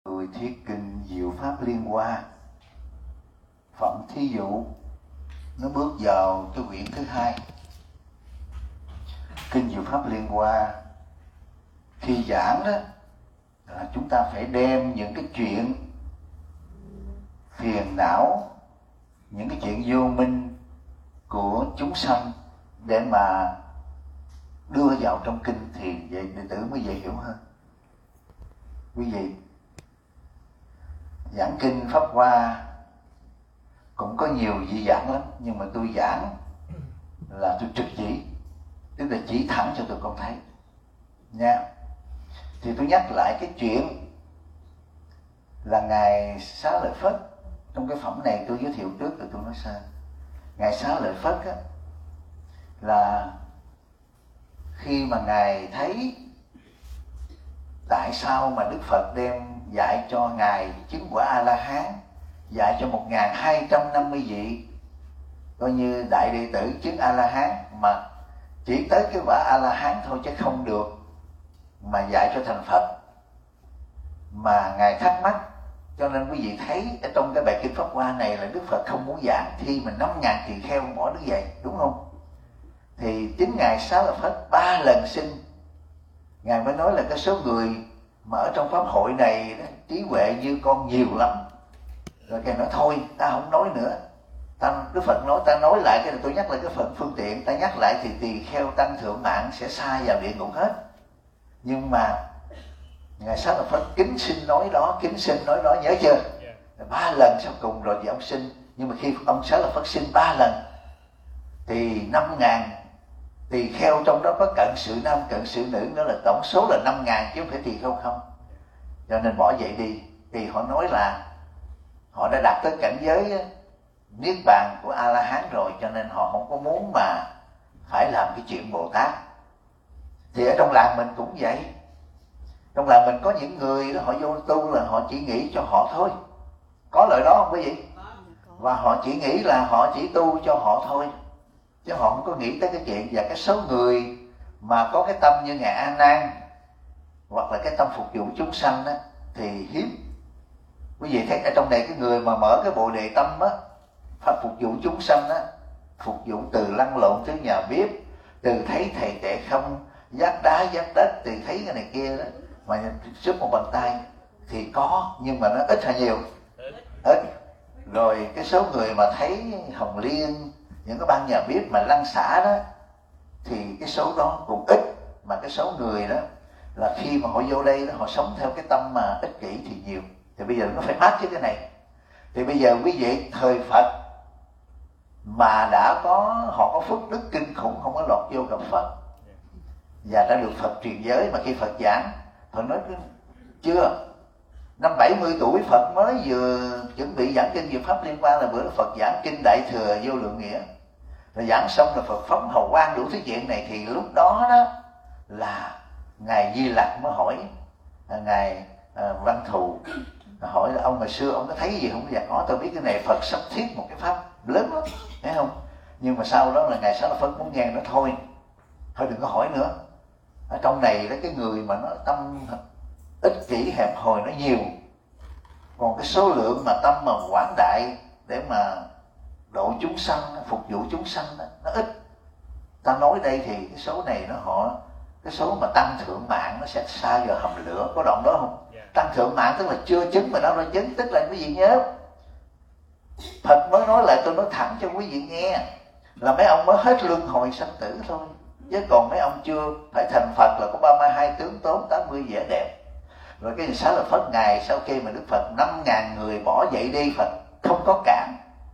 Tôi thuyết kinh Diệu Pháp Liên Hoa. Phẩm thí dụ nó bước vào cái quyển thứ hai. Kinh Diệu Pháp Liên Hoa khi giảng đó là chúng ta phải đem những cái chuyện phiền não, những cái chuyện vô minh của chúng sanh để mà đưa vào trong kinh thì vậy đệ tử mới dễ hiểu hơn. Quý vị, giảng kinh Pháp Hoa cũng có nhiều vị giảng lắm, nhưng mà tôi giảng là tôi trực chỉ, tức là chỉ thẳng cho tụi con thấy nha. Thì tôi nhắc lại cái chuyện là Ngài Xá Lợi Phất. Trong cái phẩm này tôi giới thiệu trước rồi tôi nói sao. Ngài Xá Lợi Phất á, là khi mà Ngài thấy tại sao mà Đức Phật đem dạy cho Ngài chứng quả A-la-hán, dạy cho 1250 vị coi như đại đệ tử chứng A-la-hán, mà chỉ tới cái quả A-la-hán thôi chứ không được mà dạy cho thành Phật, mà Ngài thắc mắc. Cho nên quý vị thấy ở trong cái bài kinh Pháp Hoa này là Đức Phật không muốn giảng khi mà 5.000 tỳ kheo bỏ đứng dậy, đúng không? Thì chính Ngài Xá Lợi Phất 3 lần xin, Ngài mới nói là cái số người mà ở trong pháp hội này đó, trí huệ như con nhiều lắm. Rồi Ngài nói thôi ta không nói nữa. Đức Phật nói ta nói lại cái này, tôi nhắc lại cái phần phương tiện, ta nhắc lại thì tỳ kheo tăng thượng mạng sẽ sa vào địa ngục hết. Nhưng mà Ngài Xá Lợi Phất kính xin nói đó, kính xin nói đó, nhớ chưa? 3 lần sau cùng rồi thì ông xin. Nhưng mà khi ông Xá Lợi Phất xin 3 lần thì 5.000 tỳ kheo, trong đó có cận sự nam cận sự nữ, đó là tổng số là 5.000 chứ không phải tỳ kheo không. Cho nên bỏ vậy đi. Thì họ nói là họ đã đạt tới cảnh giới niết bàn của A-la-hán rồi, cho nên họ không có muốn mà phải làm cái chuyện Bồ Tát. Thì ở trong làng mình cũng vậy. Trong làng mình có những người đó, họ vô tu là họ chỉ nghĩ cho họ thôi. Có lời đó không quý vị? Và họ chỉ nghĩ là họ chỉ tu cho họ thôi, chứ họ không có nghĩ tới cái chuyện. Và cái số người mà có cái tâm như Ngài A Nan hoặc là cái tâm phục vụ chúng sanh đó, thì hiếm. Quý vị thấy ở trong này cái người mà mở cái bồ đề tâm á, pháp phục vụ chúng sanh á, phục vụ từ lăn lộn tới nhà bếp, từ thấy thầy tệ không, giác đá giác đất, từ thấy cái này kia đó mà giúp một bàn tay thì có, nhưng mà nó ít hay nhiều? Ít. Rồi cái số người mà thấy hồng liên, những cái ban nhà bếp mà lăn xả đó, thì cái số đó cũng ít. Mà cái số người đó là khi mà họ vô đây đó, họ sống theo cái tâm mà ích kỷ thì nhiều. Thì bây giờ nó phải mát chứ cái này. Thì bây giờ quý vị thời Phật mà đã có, họ có phước đức kinh khủng, không có lọt vô gặp Phật và đã được Phật truyền giới. Mà khi Phật giảng, Phật nói chưa, năm 70 tuổi Phật mới vừa chuẩn bị giảng kinh Diệu Pháp Liên Hoa, là bữa đó Phật giảng kinh Đại Thừa Vô Lượng Nghĩa. Rồi giảng xong là Phật phóng hào quang đủ thứ chuyện này. Thì lúc đó đó là Ngài Di Lặc mới hỏi Ngài Văn Thù, hỏi là ông hồi xưa ông có thấy gì không? Dạ có, tôi biết cái này Phật sắp thiết một cái pháp lớn lắm, thấy không? Nhưng mà sau đó là Ngài Xá Lợi Phất muốn nghe, nó thôi đừng có hỏi nữa. Ở trong này đó, cái người mà nó tâm ích kỷ hẹp hòi nó nhiều, còn cái số lượng mà tâm mà quảng đại để mà độ chúng sanh, phục vụ chúng sanh đó, nó ít. Ta nói đây thì cái số này nó cái số mà tăng thượng mạng nó sẽ xa vào hầm lửa, có đoạn đó không? Tăng thượng mạng tức là chưa chứng mà đâu ra chứng, tức là quý vị nhớ Phật mới nói lại, tôi nói thẳng cho quý vị nghe, là mấy ông mới hết luân hồi sanh tử thôi, chứ còn mấy ông chưa phải thành Phật là có 32 tướng tốt, 80 vẻ đẹp. Rồi cái Xá Lợi Phất Ngài sau khi mà Đức Phật 5.000 người bỏ dậy đi, Phật không có cản.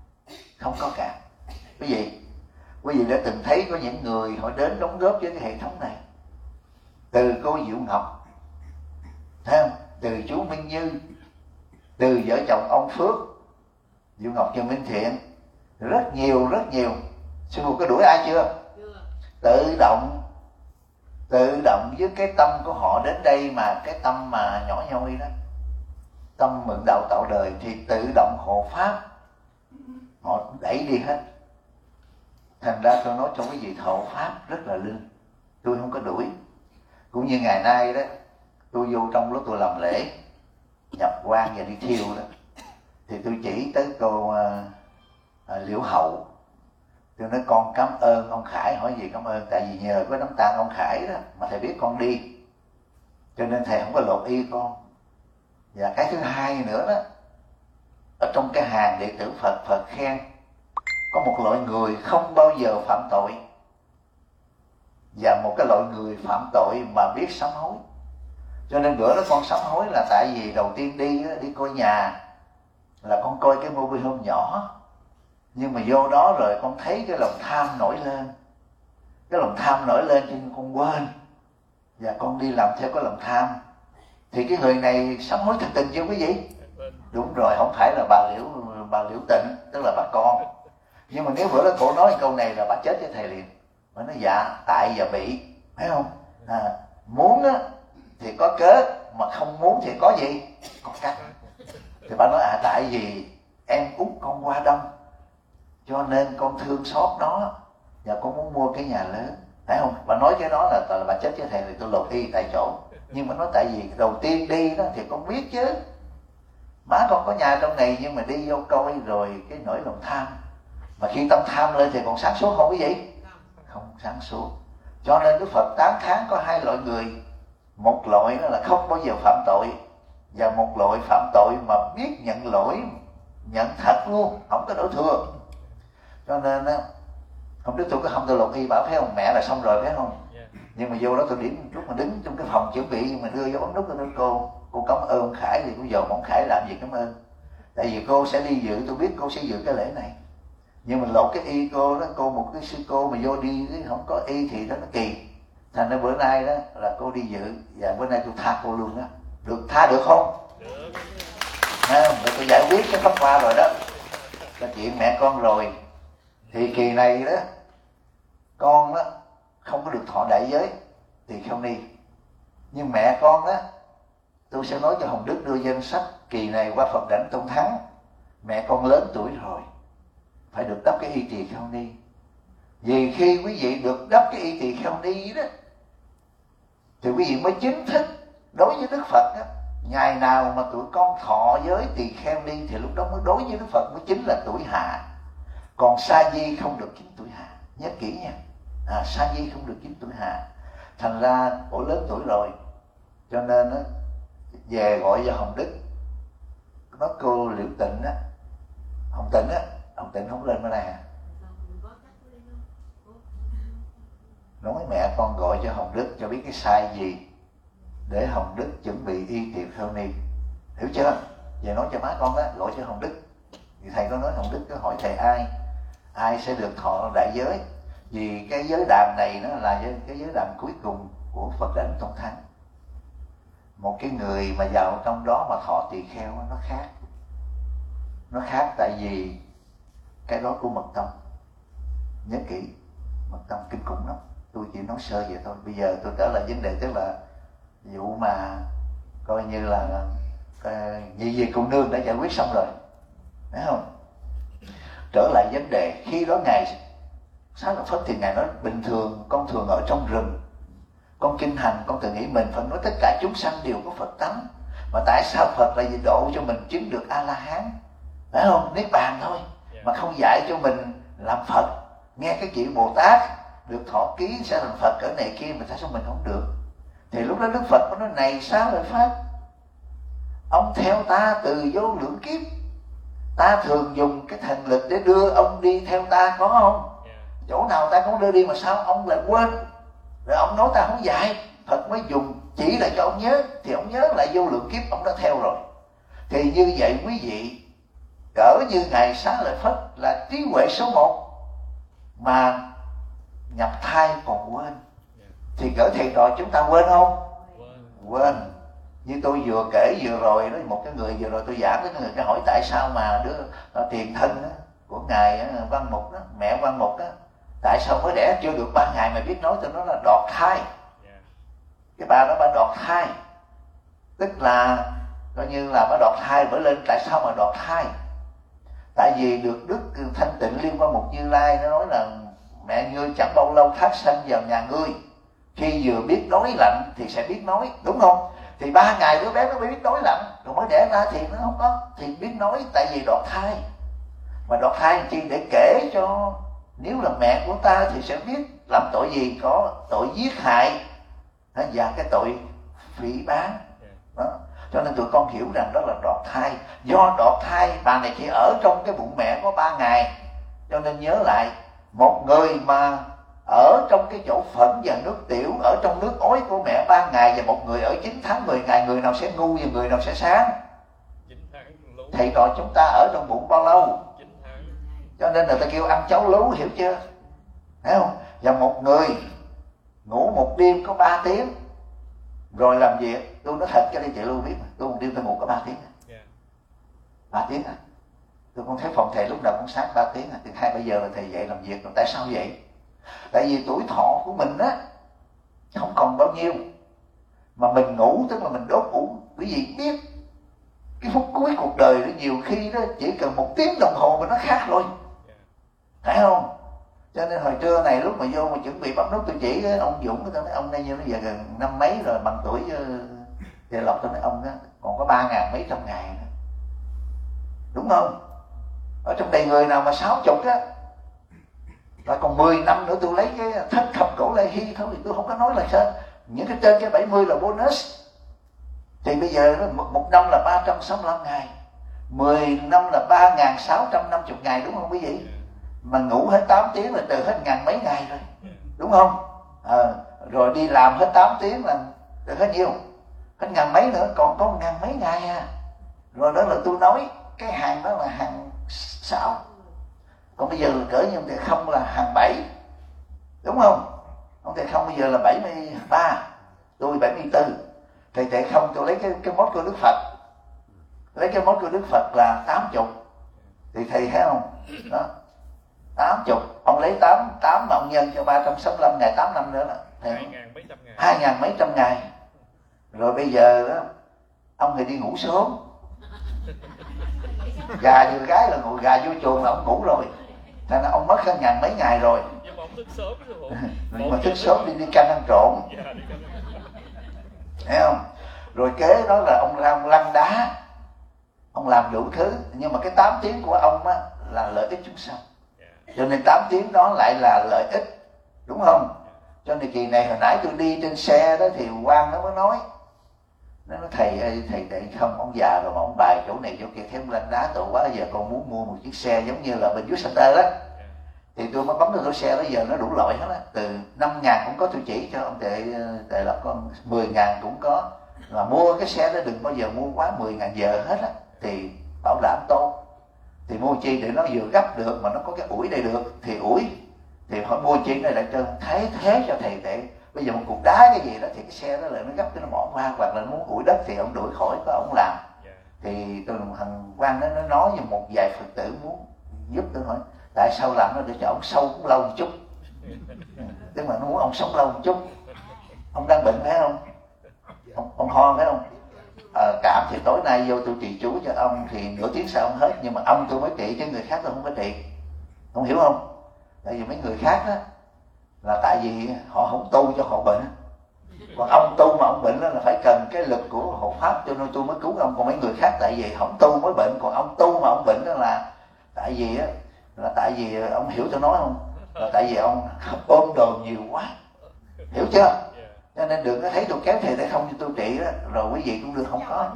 Quý vị đã từng thấy có những người họ đến đóng góp với cái hệ thống này, từ cô Diệu Ngọc, thấy không? Từ chú Minh Như, từ vợ chồng ông Phước, Diệu Ngọc và Minh Thiện, rất nhiều. Sư phụ có đuổi ai chưa? Tự động với cái tâm của họ đến đây, mà cái tâm mà nhỏ nhoi đó, tâm mượn đạo tạo đời, thì tự động hộ pháp, họ đẩy đi hết. Thành ra tôi nói trong cái gì hộ pháp rất là lương, tôi không có đuổi. Cũng như ngày nay đó, tôi vô trong lúc tôi làm lễ nhập quan quan và đi thiêu đó, thì tôi chỉ tới cô Liễu Hậu. Tôi nói con cảm ơn ông Khải. Hỏi gì cảm ơn? Tại vì nhờ có đám tang ông Khải đó mà thầy biết con đi, cho nên thầy không có lột y con. Và cái thứ hai nữa đó, ở trong cái hàng đệ tử Phật, Phật khen có một loại người không bao giờ phạm tội, và một cái loại người phạm tội mà biết sám hối. Cho nên bữa đó con sám hối là tại vì đầu tiên đi coi nhà là con coi cái mobile home nhỏ, nhưng mà vô đó rồi con thấy cái lòng tham nổi lên. Cái lòng tham nổi lên cho nên con quên, và con đi làm theo cái lòng tham. Thì cái người này sám hối thật tình chưa quý vị? Đúng rồi, không phải là bà Liễu Tịnh, tức là bà con. Nhưng mà nếu bữa đó cổ nói câu này là bà chết với thầy liền. Bà nói dạ, tại và bị, phải không? Muốn á thì có cớ, mà không muốn thì có gì? Có cách. Thì bà nói tại vì em út con qua đông, cho nên con thương xót nó và con muốn mua cái nhà lớn, phải không? Bà nói cái đó là bà chết với thầy thì tôi lột y tại chỗ. Nhưng mà nói tại vì đầu tiên đi đó thì con biết chứ, má con có nhà trong này, nhưng mà đi vô coi rồi cái nỗi lòng tham, mà khi tâm tham lên thì còn sáng suốt không quý vị? Không sáng suốt. Cho nên Đức Phật tán thán có hai loại người. Một loại đó là không bao giờ phạm tội, và một loại phạm tội mà biết nhận lỗi, nhận thật luôn, không có đổ thừa. Cho nên á, hôm trước tôi có không tôi lột y bảo phải không, mẹ là xong rồi phải không? Nhưng mà vô đó tôi điểm lúc mà đứng trong cái phòng chuẩn bị mà đưa vô ống nút, tôi nói cô cảm ơn ông Khải. Thì cô dòm ông Khải làm gì cảm ơn, tại vì cô sẽ đi dự, tôi biết cô sẽ dự cái lễ này. Nhưng mà lột cái y cô đó, cô một cái sư cô mà vô đi không có y thì đó nó kỳ. Thành ra bữa nay đó là cô đi dự, và bữa nay tôi tha cô luôn đó. Được tha được không? Được. Rồi tôi giải quyết cái pháp qua rồi đó, là chuyện mẹ con rồi. Thì kỳ này đó con đó không có được thọ đại giới thì không đi. Nhưng mẹ con đó, tôi sẽ nói cho Hồng Đức đưa danh sách kỳ này qua Phật Đảnh Tôn Thắng. Mẹ con lớn tuổi rồi, phải được đắp cái y tỳ kheo ni. Vì khi quý vị được đắp cái y tỳ kheo ni đó, thì quý vị mới chính thức đối với Đức Phật đó. Ngày nào mà tụi con thọ giới tỳ kheo ni thì lúc đó mới đối với Đức Phật mới chính là tuổi hạ. Còn sa di không được chính tuổi hạ, nhớ kỹ nha. Sa di không được chính tuổi hạ. Thành ra cổ lớn tuổi rồi, cho nên đó, về gọi cho Hồng Đức, nói cô Liễu Tịnh á, Hồng Tịnh á, Hồng Tịnh không lên bên này à? Nói mẹ con gọi cho Hồng Đức cho biết cái sai gì, để Hồng Đức chuẩn bị y tiệc kheo ni, hiểu chưa? Về nói cho má con đó, gọi cho Hồng Đức. Thì thầy có nói Hồng Đức có hỏi thầy ai sẽ được thọ đại giới, vì cái giới đàn này nó là cái giới đàn cuối cùng của Phật Đảnh Tôn Thắng. Một cái người mà vào trong đó mà thọ tỳ kheo nó khác, tại vì cái đó của mật tông. Nhớ kỹ, mật tông kinh khủng lắm. Tôi chỉ nói sơ vậy thôi. Bây giờ tôi trở lại vấn đề, tức là vụ mà coi như là nhị về cô nương đã giải quyết xong rồi, phải không? Trở lại vấn đề, khi đó Ngài Xá Lợi Phất thì Ngài nói bình thường con thường ở trong rừng, con kinh hành, con tự nghĩ mình phải nói tất cả chúng sanh đều có Phật tánh, mà tại sao Phật lại độ cho mình chứng được A-la-hán, phải không? Niết bàn thôi, mà không dạy cho mình làm Phật. Nghe cái chuyện Bồ Tát được thọ ký sẽ làm Phật cỡ này kia, mà tại sao mình không được? Thì lúc đó Đức Phật có nói này Xá Lợi Phất, ông theo ta từ vô lượng kiếp, ta thường dùng cái thần lực để đưa ông đi theo ta, có không? Chỗ nào ta cũng đưa đi mà sao ông lại quên? Rồi ông nói ta không dạy, Phật mới dùng chỉ lại cho ông nhớ, thì ông nhớ lại vô lượng kiếp ông đã theo rồi. Thì như vậy quý vị, cỡ như Ngài Xá Lợi Phất là trí huệ số 1 mà nhập thai còn quên, thì cỡ thầy trò chúng ta quên không? Quên. Như tôi vừa kể vừa rồi đó, một cái người vừa rồi tôi giảng với người cái hỏi tại sao mà đứa tiền thân đó, của Ngài Văn Mục đó, mẹ Văn Mục đó, tại sao mới đẻ chưa được 3 ngày mà biết nói, tôi nói là đọt thai. Cái bà đó bà đọt thai, tức là coi như là bà đọt thai bởi lên. Tại sao mà đọt thai? Tại vì được Đức Thanh Tịnh Liên Quan Mục Như Lai nó nói là mẹ ngươi chẳng bao lâu thác sanh vào nhà ngươi, khi vừa biết nói lạnh thì sẽ biết nói, đúng không? Thì 3 ngày đứa bé nó mới biết nói lận, rồi mới đẻ ra thì nó không có thì biết nói, tại vì đọt thai. Mà đọt thai làm chi? Để kể cho nếu là mẹ của ta thì sẽ biết làm tội gì, có tội giết hại và cái tội phỉ báng đó. Cho nên tụi con hiểu rằng đó là đọt thai. Do đọt thai bà này chỉ ở trong cái bụng mẹ có 3 ngày. Cho nên nhớ lại, một người mà ở trong cái chỗ phẫn và nước tiểu, ở trong nước ối của mẹ 3 ngày, và một người ở 9 tháng 10 ngày, người nào sẽ ngu và người nào sẽ sáng? Thầy trò chúng ta ở trong bụng bao lâu? Cho nên người ta kêu ăn cháo lú, hiểu chưa? Thấy không? Và một người ngủ một đêm có 3 tiếng rồi làm việc. Tôi nói thật cho đi chị Lưu biết, tôi một đêm tôi ngủ có 3 tiếng. 3 tiếng à? Tôi không thấy phòng thầy lúc nào cũng sáng 3 tiếng à. Từ 2-3 giờ là thầy dậy làm việc rồi. Tại sao vậy? Tại vì tuổi thọ của mình á không còn bao nhiêu, mà mình ngủ tức là mình đốt uổng. Quý vị biết cái phút cuối cuộc đời đó, nhiều khi đó chỉ cần 1 tiếng đồng hồ mà nó khác rồi, thấy không? Cho nên hồi trưa này lúc mà vô mà chuẩn bị bấm nút, tôi chỉ ông Dũng, tôi nói ông đây như nó giờ gần 50 mấy rồi, bằng tuổi Thầy Lộc. Tôi nói ông đó còn có 3.000 mấy trăm ngày nữa, đúng không? Ở trong đầy người nào mà 60 á, và còn 10 năm nữa tôi lấy cái thất thập cổ lai hy thôi, tôi không có nói là sao. Những cái trên cái 70 là bonus. Thì bây giờ một năm là 365 ngày, 10 năm là 3.650 ngày, đúng không quý vị? Mà ngủ hết 8 tiếng là từ hết ngàn mấy ngày rồi, đúng không? Rồi đi làm hết 8 tiếng là từ hết nhiêu? Hết ngàn mấy nữa, còn có ngàn mấy ngày à. Rồi đó là tôi nói cái hàng đó là hàng 6. Còn bây giờ là cỡ như ông Thầy Không là hàng 7, đúng không? Ông Thầy Không bây giờ là 73, tôi 74. Thầy Không tôi lấy cái mốt của Đức Phật, lấy cái mốt của Đức Phật là 80. Thì thầy thấy không? Đó, 80. Ông lấy 8 mà ông nhân cho 365 ngày, 8 năm nữa là 2.000 mấy trăm ngày. Rồi bây giờ đó, ông thì đi ngủ sớm. Gà vừa gái là ngồi, gà vô chuồng là ông ngủ rồi. Thành ra ông mất hơn ngàn mấy ngày rồi. Nhưng mà ông thức sớm rồi. Nhưng mà thức sớm đi canh ăn trộn. Thấy không? Rồi kế đó là ông lăn đá, ông làm đủ thứ. Nhưng mà cái 8 tiếng của ông á là lợi ích chúng sanh, cho nên 8 tiếng đó lại là lợi ích, đúng không? Cho nên kỳ này hồi nãy tôi đi trên xe đó thì Quang nó mới nói, nó nói thầy ơi, thầy không, ông già rồi mà ông bài chỗ này chỗ kia thêm lăn đá tội quá, giờ con muốn mua một chiếc xe giống như là bên dưới Center đó. Thì tôi mới bấm được cái xe đó, giờ nó đủ loại hết á, từ 5.000 cũng có, tôi chỉ cho ông Tệ Lộc con 10.000 cũng có. Mà mua cái xe đó đừng bao giờ mua quá 10.000 giờ hết á, thì bảo đảm tốt. Thì mua chi để nó vừa gấp được mà nó có cái ủi đây được thì ủi, thì họ mua chi này lại trơn thế cho thầy Tệ. Bây giờ một cục đá cái gì đó thì cái xe đó lại nó gấp cho nó bỏ qua, hoặc là muốn ủi đất thì ông đuổi khỏi, có ông làm. Thì tôi thằng Quang nó nói với một vài Phật tử muốn giúp, tôi hỏi tại sao làm nó để cho ông sâu cũng lâu một chút, tức là nó muốn ông sống lâu một chút. Ông đang bệnh phải không? Ông ho phải không? Cảm thì tối nay vô tôi trì chú cho ông thì nửa tiếng sau ông hết, nhưng mà ông tôi mới trị chứ người khác tôi không có trị, không hiểu không? Tại vì mấy người khác đó là tại vì họ không tu cho họ bệnh, còn ông tu mà ông bệnh đó là phải cần cái lực của hộ pháp, cho nên tôi mới cứu ông. Còn mấy người khác tại vì không tu mới bệnh, còn ông tu mà ông bệnh đó là tại vì á, là tại vì ông hiểu tôi nói không? Là tại vì ông ôm đồ nhiều quá, hiểu chưa? Cho nên đừng có thấy tôi kéo thầy để không cho tôi trị đó, rồi quý vị cũng được không có.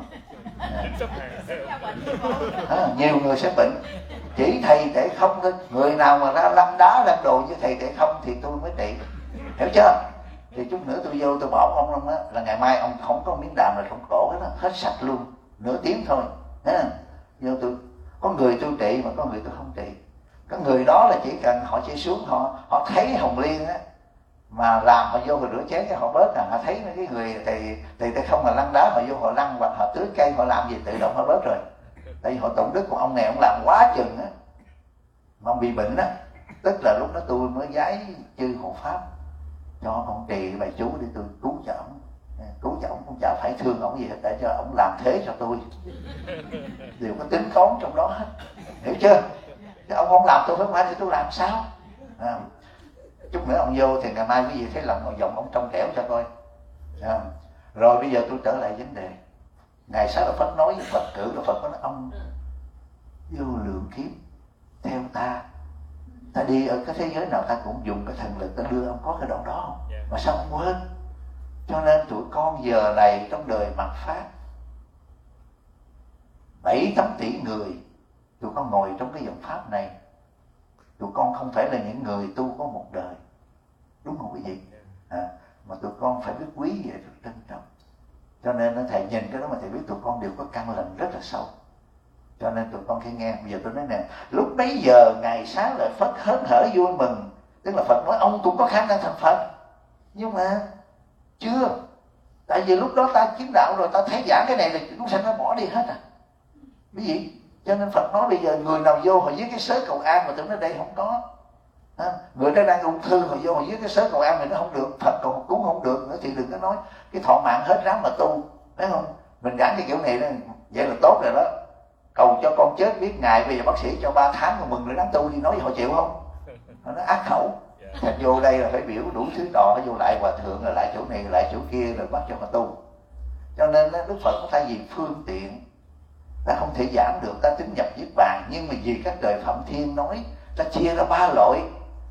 Nhiều người sẽ bệnh, chỉ thầy để không thôi. Người nào mà ra lăn đá lăn đồ với thầy để không thì tôi mới trị, hiểu chưa? Thì chút nữa tôi vô tôi bỏ ông đó, là ngày mai ông không có miếng đạm nào trong cổ hết, hết sạch luôn, nửa tiếng thôi. Vô tôi có người tôi trị mà có người tôi không trị. Có người đó là chỉ cần họ chỉ xuống họ thấy hồng liên á mà làm, họ vô họ rửa chén cái họ bớt. Họ thấy mấy cái người thì không mà lăn đá, họ vô họ lăn hoặc họ tưới cây, họ làm gì tự động họ bớt rồi. Tại vì họ tụng đức. Của ông này ông làm quá chừng á, mà ông bị bệnh á, tức là lúc đó tôi mới giái chư hộ pháp cho ông trì bài chú để tôi cứu cho ông. Cũng chả phải thương ông gì hết, để cho ông làm thế cho tôi, đều có tính toán trong đó hết, hiểu chưa? Chứ ông không làm tôi không phải thì tôi làm sao? Chút nữa ông vô thì ngày mai quý vị thấy lòng ngồi giọng ông trong trẻo cho coi. Rồi bây giờ tôi trở lại vấn đề. Ngài Xá Lợi Phất nói với Phật tử là Phật nói ông vô lượng kiếp theo ta đi ở cái thế giới nào ta cũng dùng cái thần lực ta đưa ông, có cái đoạn đó không? Mà sao ông quên? Cho nên tụi con giờ này trong đời mạt Pháp 7-8 tỷ người, tụi con ngồi trong cái dòng Pháp này, tụi con không phải là những người tu có một đời, đúng không quý vị? Mà tụi con phải biết quý về rất trân trọng. Cho nên thầy nhìn cái đó mà thầy biết tụi con đều có căn lành rất là sâu. Cho nên tụi con khi nghe, bây giờ tôi nói nè, lúc bấy giờ Ngài Xá Lợi Phất hớn hở vui mừng. Tức là Phật nói ông cũng có khả năng thành Phật, nhưng mà chưa. Tại vì lúc đó ta chứng đạo rồi, ta thấy giảng cái này là chúng sanh nó bỏ đi hết à, quý vị. Cho nên Phật nói bây giờ người nào vô hồi dưới cái sớ cầu an mà tưởng nó đây không có. Người đó đang ung thư hồi vô hồi dưới cái sớ cầu an mình nó không được, Phật còn cũng không được nữa thì đừng có nói cái thọ mạng hết ráng mà tu, thấy không? Mình giảng cái kiểu này đó, vậy là tốt rồi đó. Cầu cho con chết biết ngày bây giờ bác sĩ cho 3 tháng mà mừng rồi đáng tu đi, nói họ chịu không? Nó ác khẩu. Thành vô đây là phải biểu đủ thứ đò, vô lại hòa thượng rồi lại chỗ này lại chỗ kia rồi bắt cho họ tu. Cho nên Đức Phật có thay vì phương tiện ta không thể giảm được, ta tính nhập Niết Bàn, nhưng mà vì các đời Phạm Thiên nói ta chia ra 3 loại: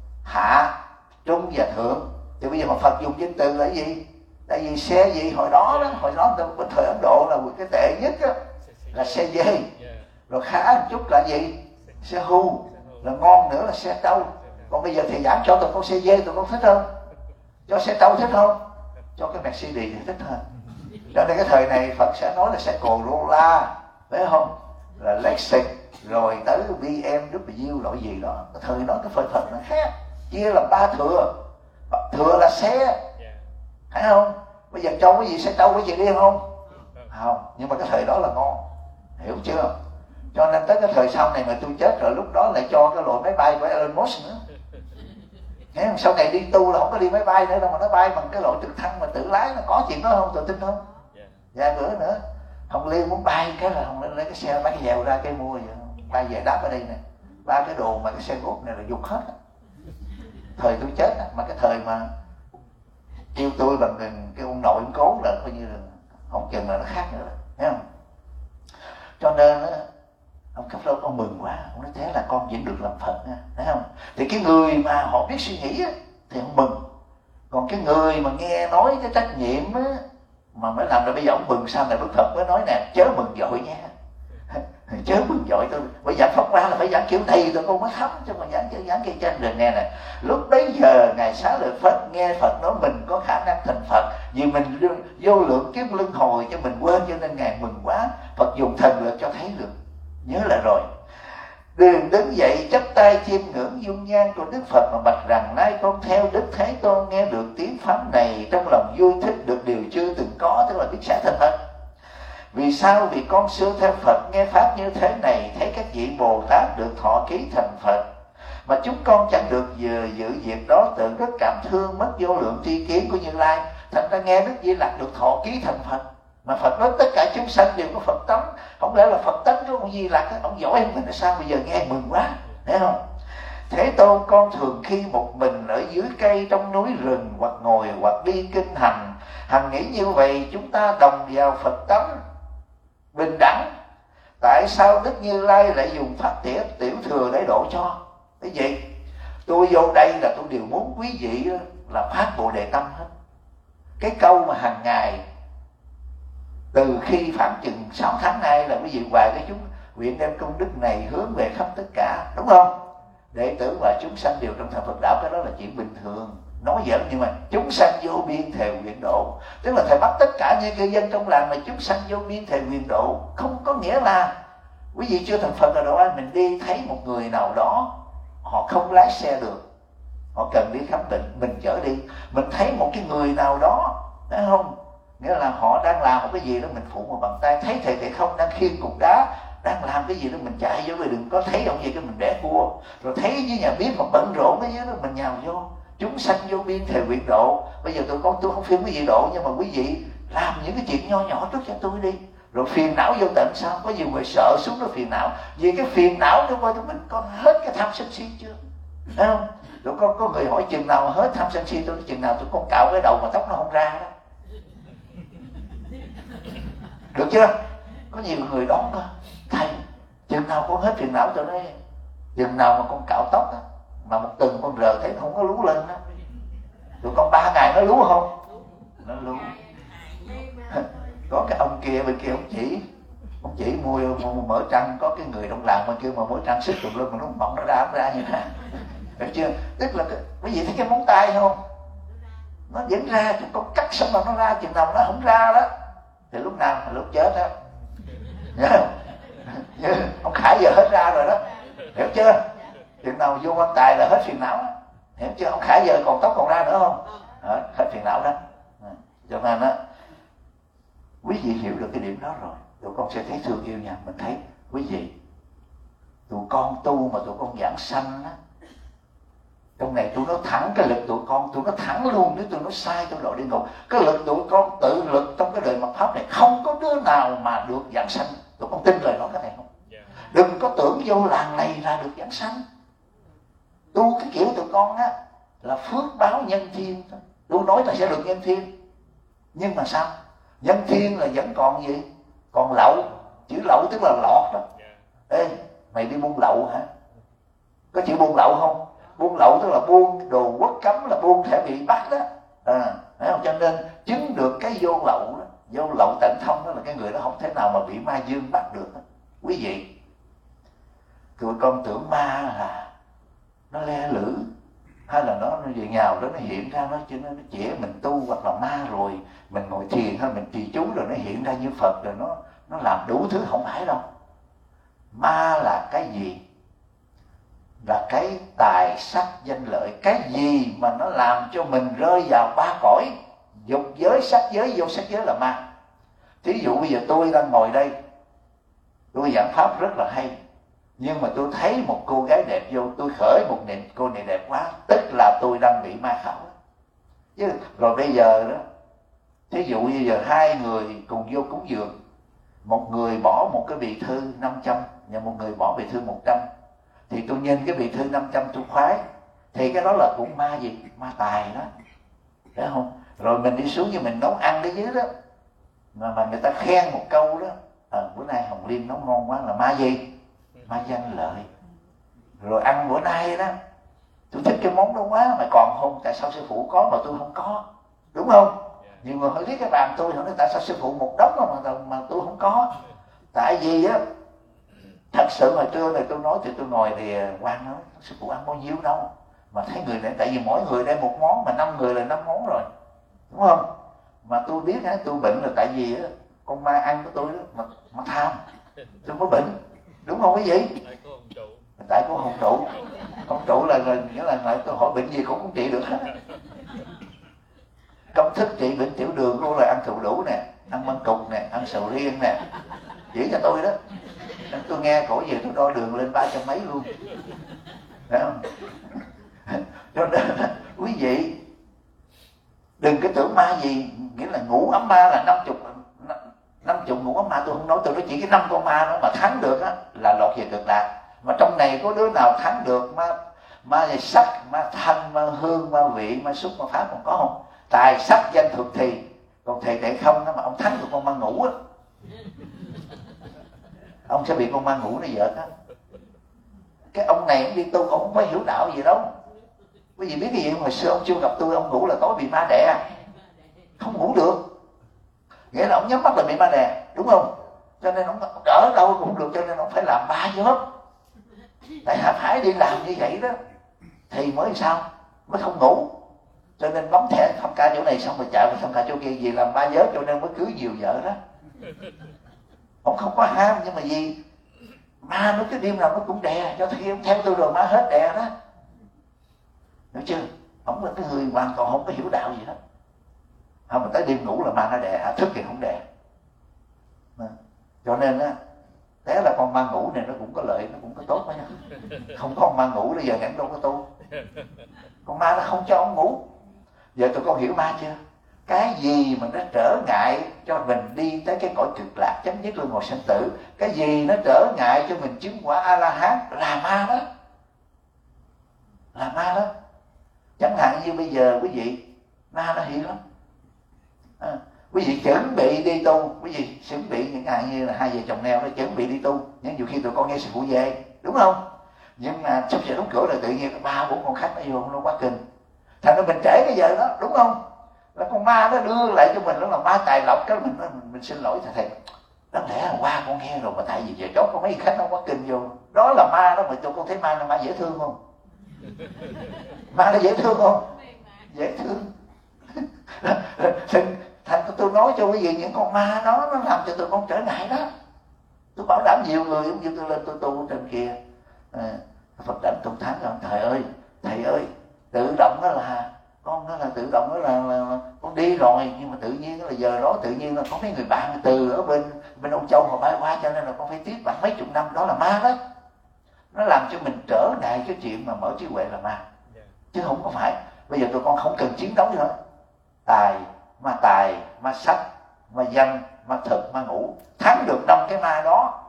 hạ, trung và thượng. Thì bây giờ mà Phật dùng danh từ là gì? Tại vì xe gì hồi đó bên thời Ấn Độ là cái tệ nhất đó, là xe dê. Rồi khá một chút là gì? Xe hưu. Rồi ngon nữa là xe trâu. Còn bây giờ thì giảm cho tụi con xe dê, tụi con thích không? Cho xe trâu thích không? Cho cái Mercedes thì thích hơn. Cho nên cái thời này Phật sẽ nói là xe Corolla, phải không? Là Lexus, rồi tới BMW loại gì đó. Cái thời đó cái phần Phật nó khác, chia làm 3 thừa. Thừa là xe, thấy không? Bây giờ cho cái gì xe trâu cái gì đi không? Không, nhưng mà cái thời đó là ngon, hiểu chưa? Cho nên tới cái thời sau này mà tôi chết rồi, lúc đó lại cho cái loại máy bay của Elon Musk nữa. Thấy không? Sau này đi tu là không có đi máy bay nữa đâu, mà nó bay bằng cái loại trực thăng mà tự lái, nó có chuyện đó không? Tôi tin không? Dạ nữa nữa. Hồng Liên muốn bay cái là Hồng Liên lấy cái xe bán dèo ra cái mua vậy, bay về đáp ở đây nè. 3 cái đồ mà cái xe gốt này là dục hết. Thời tôi chết mà cái thời mà yêu tôi bằng cái ông nội ông cố là coi như là không chừng là nó khác nữa, thấy không? Cho nên á, ông Cấp Đô ông mừng quá, ông nói thế là con vẫn được làm Phật nha, thấy không? Thì cái người mà họ biết suy nghĩ á, thì ông mừng. Còn cái người mà nghe nói cái trách nhiệm á, mà mới làm, là bây giờ ông mừng sao này Đức Phật mới nói nè, chớ mừng vội nha. Chớ mừng vội, tôi bởi giảng Pháp Hoa là phải giảng kiểu này tụi con mới thấm, chứ mà giảng kia trên đường nghe nè. Lúc bấy giờ Ngài Xá Lợi Phất nghe Phật nói mình có khả năng thành Phật, vì mình vô lượng kiếp luân hồi cho mình quên, cho nên Ngài mừng quá. Phật dùng thần lực cho thấy được, nhớ lại rồi. Đường đứng dậy chắp tay chiêm ngưỡng dung nhan của Đức Phật mà bạch rằng: nay con theo Đức Thế Tôn nghe được tiếng pháp này, trong lòng vui thích được điều chưa từng có, tức là biết sẽ thành Phật. Vì sao? Vì con xưa theo Phật nghe pháp như thế này, thấy các vị Bồ Tát được thọ ký thành Phật, mà chúng con chẳng được giữ việc đó, tự rất cảm thương, mất vô lượng tri kiến của Như Lai. Thành ra nghe Đức Di Lặc được thọ ký thành Phật, mà Phật nói tất cả chúng sanh đều có Phật tánh, không lẽ là Phật tánh của ông Di Lặc ông giỏi hơn mình là sao? Bây giờ nghe mừng quá, thấy không? Thế Tôn, con thường khi một mình ở dưới cây trong núi rừng, hoặc ngồi hoặc đi kinh hành, hằng nghĩ như vậy chúng ta đồng vào Phật tánh bình đẳng. Tại sao Đức Như Lai lại dùng pháp tiểu thừa để độ cho? Cái gì? Tôi vô đây là tôi đều muốn quý vị là phát Bồ Đề tâm hết. Cái câu mà hàng ngày từ khi khoảng chừng 6 tháng nay là quý vị hoài cái chúng nguyện đem công đức này hướng về khắp tất cả, đúng không? Đệ tử và chúng sanh đều trong thành Phật đạo, cái đó là chuyện bình thường. Nói vậy nhưng mà chúng sanh vô biên thề nguyện độ, tức là thầy bắt tất cả những cư dân trong làng mà chúng sanh vô biên thề nguyện độ, không có nghĩa là quý vị chưa thành Phật rồi đâu. Mình đi thấy một người nào đó họ không lái xe được, họ cần đi khám bệnh, mình chở đi. Mình thấy một cái người nào đó, thấy không, nghĩa là họ đang làm một cái gì đó, mình phụ một bàn tay. Thấy thầy không đang khiêng cục đá, đang làm cái gì đó, mình chạy vô, rồi đừng có thấy ông gì cái mình đẻ cua. Rồi thấy với nhà bếp mà bận rộn cái dưới đó, mình nhào vô. Chúng sanh vô biên thề nguyện độ. Bây giờ tôi không phiền quý vị độ, nhưng mà quý vị làm những cái chuyện nho nhỏ trước cho tôi đi. Rồi phiền não vô tận sao? Có nhiều người sợ xuống nó phiền não, vì cái phiền não đó coi tụi mình có hết cái tham sân si chưa, thấy không? Rồi có người hỏi chừng nào hết tham sân si, tôi chừng nào tôi con cạo cái đầu mà tóc nó không ra đó. Được chưa? Có nhiều người đón cơ, thầy chừng nào con hết phiền não cho đây, chừng nào mà con cạo tóc đó, mà một tuần con rờ thấy không có lú lên đó, tụi con 3 ngày nó lú không? Nó lú. Có cái ông kia bên kia ông chỉ mua mỡ trăng, có cái người trong làng bên kia mà mỡ trăng xích tùm lum mà nó mỏng nó ra như thế này. Được chưa? Tức là quý vị thấy cái móng tay không? Nó vẫn ra, chúng con cắt xong mà nó ra, chừng nào nó không ra đó thì lúc nào là lúc chết đó. Nhớ không? Ông Khải giờ hết ra rồi đó, hiểu chưa? Chừng nào vô quan tài là hết phiền não đó, hiểu chưa? Ông Khải giờ còn tóc còn ra nữa không? Hết phiền não đó. Cho nên đó, quý vị hiểu được cái điểm đó rồi, tụi con sẽ thấy thương yêu nha. Mình thấy quý vị, tụi con tu mà tụi con giảng sanh á, trong này tụi nó thẳng cái lực tụi nó thẳng luôn. Nếu tụi nó sai tụi đội đi ngục. Cái lực tụi con tự lực trong cái đời mạt pháp này, không có đứa nào mà được giảng sanh. Tụi con tin lời nói cái này không? Đừng có tưởng vô làng này là được giảng sanh. Tu cái kiểu tụi con á là phước báo nhân thiên. Tôi nói là sẽ được nhân thiên, nhưng mà sao? Nhân thiên là vẫn còn gì? Còn lậu. Chữ lậu tức là lọt đó. Ê, mày đi buôn lậu hả? Có chữ buôn lậu không? Buôn lậu tức là buôn đồ quốc cấm, là buôn thể bị bắt đó. Thấy không? Cho nên chứng được cái vô lậu đó, vô lậu tận thông đó, là cái người đó không thể nào mà bị ma dương bắt được đó. Quý vị, tụi con tưởng ma là nó le lử, hay là nó về nhào đó nó hiện ra, nó chỉ mình tu hoặc là ma rồi mình ngồi thiền hay mình trì chú rồi nó hiện ra như Phật rồi nó làm đủ thứ. Không phải đâu. Ma là cái gì? Là cái tài sắc danh lợi. Cái gì mà nó làm cho mình rơi vào 3 cõi, dục giới, sắc giới, vô sắc giới là ma. Thí dụ bây giờ tôi đang ngồi đây, tôi giảng pháp rất là hay, nhưng mà tôi thấy một cô gái đẹp vô, tôi khởi một niệm cô này đẹp quá, tức là tôi đang bị ma khảo. Chứ rồi bây giờ đó, thí dụ bây giờ 2 người cùng vô cúng dường, một người bỏ một cái bì thư 500 và một người bỏ bì thư 100, thì tôi nhìn cái bì thư 500 tôi khoái, thì cái đó là cũng ma gì? Ma tài đó, phải không? Rồi mình đi xuống như mình nấu ăn ở dưới đó, mà người ta khen một câu đó, bữa nay Hồng Liên nấu ngon quá, là ma gì? Ma danh lợi. Rồi ăn bữa nay đó, tôi thích cái món đó quá mà còn không, tại sao sư phụ có mà tôi không có? Đúng không? Nhưng mà hỏi biết cái bàn tôi, hỏi tại sao sư phụ một đống mà tôi không có? Tại vì á, thật sự hồi trưa này tôi nói thì tôi ngồi thì Quang nói sư phụ ăn bao nhiêu đâu mà thấy người này, tại vì mỗi người đem một món mà 5 người là 5 món rồi, đúng không? Mà tôi biết á, tôi bệnh là tại vì á, con ma ăn của tôi đó mà tham, tôi có bệnh, đúng không quý vị? Tại có hồn trụ. Hồn trụ là nghĩa là tôi hỏi bệnh gì cũng không trị được hết. Công thức trị bệnh tiểu đường của là ăn thụ đủ nè, ăn măng cục nè, ăn sầu riêng nè, chỉ cho tôi đó. Tôi nghe cổ về tôi đo đường lên 300 mấy luôn. Phải không? Cho nên quý vị đừng có tưởng ma gì, nghĩa là ngũ ấm ma là 50 ngũ ấm ma. Tôi không nói, tôi nói chỉ cái 5 con ma đó mà thắng được á là lọt về cực lạc. Mà trong này có đứa nào thắng được ma về sắc, ma thanh, ma hương, ma vị, ma xúc, ma pháp còn có không? Tài sắc danh thực thì, còn thầy tệ không đó mà ông thắng được con ma ngũ á, ông sẽ bị con ma ngũ nó vợt á. Cái ông này ông đi tu, ông không phải hiểu đạo gì đâu. Quý vị biết cái gì không? Hồi xưa ông chưa gặp tôi, ông ngủ là tối bị ma đè, không ngủ được, nghĩa là ông nhắm mắt là bị ma đè, đúng không? Cho nên ông ở đâu cũng được, cho nên ông phải làm 3 job. Tại phải đi làm như vậy đó thì mới sao, mới không ngủ. Cho nên bấm thẻ tham ca chỗ này xong rồi chạy vào tham ca chỗ kia, gì làm 3 job, cho nên mới cưới nhiều vợ đó. Ông không có ham, nhưng mà gì ma nó cái đêm nào nó cũng đè, cho khi ông theo tôi rồi ma hết đè đó, hiểu chưa? Ông là cái người hoàn toàn không có hiểu đạo gì hết. Không, mà tới đêm ngủ là ma nó đè, thức thì không đè. Cho nên á, thế là con ma ngủ này nó cũng có lợi, nó cũng có tốt đó nha. Không có con ma ngủ bây giờ chẳng đâu có tu. Con ma nó không cho ông ngủ. Giờ tụi con hiểu ma chưa? Cái gì mà nó trở ngại cho mình đi tới cái cõi cực lạc chấm dứt luân hồi sanh tử, cái gì nó trở ngại cho mình chứng quả A-la-hán là ma đó, là ma đó. Chẳng hạn như bây giờ quý vị, ma nó hiền lắm. quý vị chuẩn bị đi tu, quý vị chuẩn bị những ngày như là hai vợ chồng nghèo nó chuẩn bị đi tu, nhưng nhiều khi tụi con nghe sư phụ về, đúng không? Nhưng mà sắp sửa đóng cửa là tự nhiên 3-4 con khách nó vô, nó quá kinh, thành ra mình trễ cái giờ đó, đúng không? Là con ma nó đưa lại cho mình, nó là ma tài lộc, cái mình xin lỗi thầy, đáng lẽ là qua con nghe rồi mà tại vì giờ chốt có mấy khách nó quá kinh vô, đó là ma đó. Mà tụi con thấy ma là ma dễ thương không? Ma nó dễ thương không? Dễ thương. Thành tôi nói cho quý vị, những con ma đó nó làm cho tụi con trở ngại đó. Tôi bảo đảm nhiều người cũng như tôi lên tôi tu trên kia, Phật đảnh tụng thán rồi, thầy ơi, tự động đó là con, đó là tự động đó là con đi rồi, nhưng mà tự nhiên là giờ đó tự nhiên là có mấy người bạn từ ở bên Âu Châu mà bay qua, cho nên là con phải tiếp bạn mấy chục năm. Đó là ma đó, nó làm cho mình trở ngại cái chuyện mà mở trí huệ là ma, chứ không có phải. Bây giờ tụi con không cần chiến đấu nữa. Tài, ma sắc, ma danh, ma thực, ma ngủ, thắng được 5 cái ma đó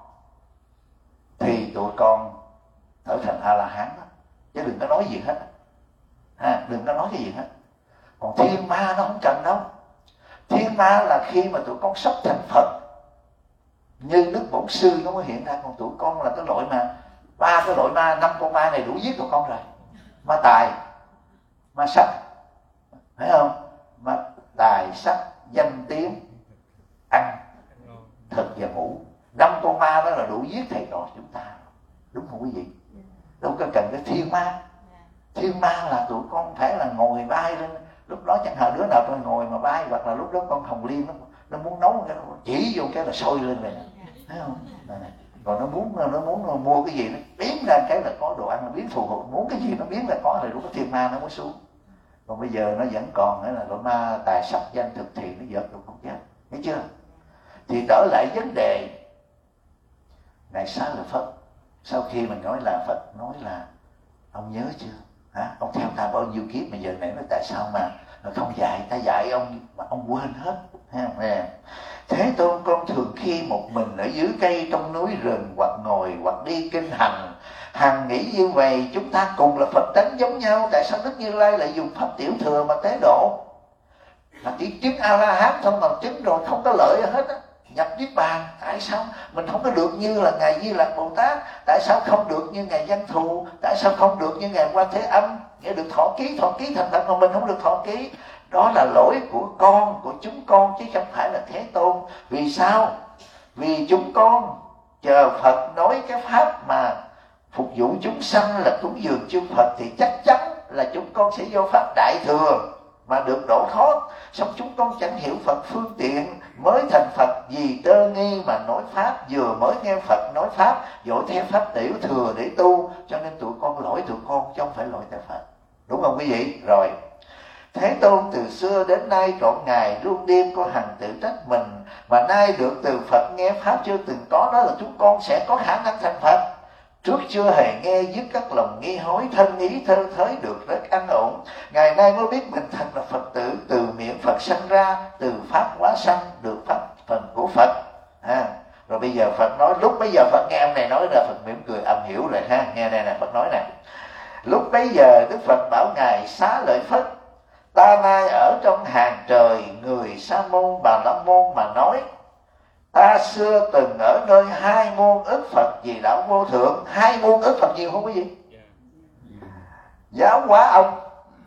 thì tụi con trở thành A La Hán đó, chứ đừng có nói gì hết. Đừng có nói cái gì hết. Còn thiên ma nó không cần đâu. Thiên ma là khi mà tụi con sắp thành Phật, như Đức Bổn Sư nó mới hiện ra. Còn tụi con là cái loại mà 3 cái loại ma, 5 con ma này đủ giết tụi con rồi. Ma tài, ma sắc, phải không? Ma tài, sắc, danh tiếng, ăn, thực và ngủ. 5 con ma đó là đủ giết thầy trò chúng ta, đúng không quý vị? Đâu có cần cái thiên ma. Thiên ma là tụi con phải là ngồi bay lên, lúc đó chẳng hạn đứa nào tôi ngồi mà bay, hoặc là lúc đó con Hồng Liên nó muốn nấu cái chỉ vô cái là sôi lên rồi, thấy không? Này. Còn nó muốn mua cái gì nó biến ra cái là có đồ ăn, nó biến phù hộ, muốn cái gì nó biến ra có, thì lúc đó thiên ma nó mới xuống. Còn bây giờ nó vẫn còn nữa là loại ma tài sắc danh thực thì nó giật được không chết, thấy chưa? Thì trở lại vấn đề Ngài Xá Lợi Phất, sau khi mình nói là Phật nói là ông nhớ chưa? Ông theo ta bao nhiêu kiếp mà giờ này nói tại sao mà không dạy, ta dạy ông mà ông quên hết. Thế Tôn, con thường khi một mình ở dưới cây trong núi rừng, hoặc ngồi hoặc đi kinh hành, hằng nghĩ như vậy, chúng ta cùng là Phật tánh giống nhau, tại sao Đức Như Lai lại dùng pháp tiểu thừa mà tế độ? Là chỉ chứng A La Hán thôi mà chứng rồi không có lợi hết á, nhập niết bàn. Tại sao mình không có được như là Ngài Di Lặc Bồ Tát? Tại sao không được như Ngài Văn Thù? Tại sao không được như Ngài Quan Thế Âm? Nghĩa được thọ ký thành Phật mà mình không được thọ ký. Đó là lỗi của con, của chúng con, chứ không phải là Thế Tôn. Vì sao? Vì chúng con chờ Phật nói cái pháp mà phục vụ chúng sanh là cúng dường chư Phật, thì chắc chắn là chúng con sẽ vô pháp đại thừa mà được độ thoát. Xong chúng con chẳng hiểu Phật phương tiện, mới thành Phật vì tơ nghi mà nói pháp, vừa mới nghe Phật nói pháp dội theo pháp tiểu thừa để tu, cho nên tụi con lỗi tụi con chứ không phải lỗi tại Phật, đúng không quý vị? Rồi Thế Tôn từ xưa đến nay trọn ngày luôn đêm có hằng tự trách mình, mà nay được từ Phật nghe pháp chưa từng có, đó là chúng con sẽ có khả năng thành Phật. Trước chưa hề nghe, dứt các lòng nghi hối, thân ý thơ thới được rất an ổn. Ngày nay mới biết mình thành là Phật tử, từ miệng Phật sanh ra, từ pháp hóa sanh, được pháp phần của Phật. Rồi bây giờ Phật nói, lúc bây giờ Phật nghe ông này nói là Phật mỉm cười âm hiểu rồi ha. Nghe đây nè, Phật nói nè. Lúc bấy giờ Đức Phật bảo Ngài Xá Lợi Phất, ta nay ở trong hàng trời người Sa môn Bà La môn mà nói, ta xưa từng ở nơi 2 muôn ức Phật vì đạo vô thượng. 2 muôn ức Phật nhiều không quý vị? Giáo hóa ông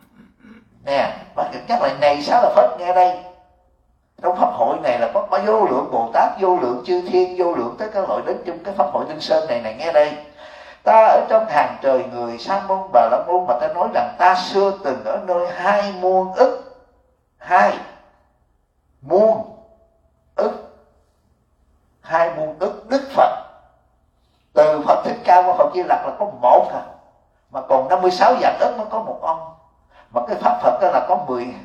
nè, bác nhắc lại này Xá Lợi Phất nghe đây. Trong pháp hội này là có vô lượng Bồ Tát, vô lượng chư thiên, vô lượng tới các loại đến trong cái pháp hội Linh Sơn này nghe đây. Ta ở trong hàng trời người Sa môn Bà La môn mà ta nói rằng ta xưa từng ở nơi 2 muôn ức. 2 muôn ức, 2 muôn ức Đức Phật. Từ Phật Thích Ca qua Phật Di Lặc là có một à, mà còn 56 vạn ức mới có một ông. Mà cái pháp Phật đó là có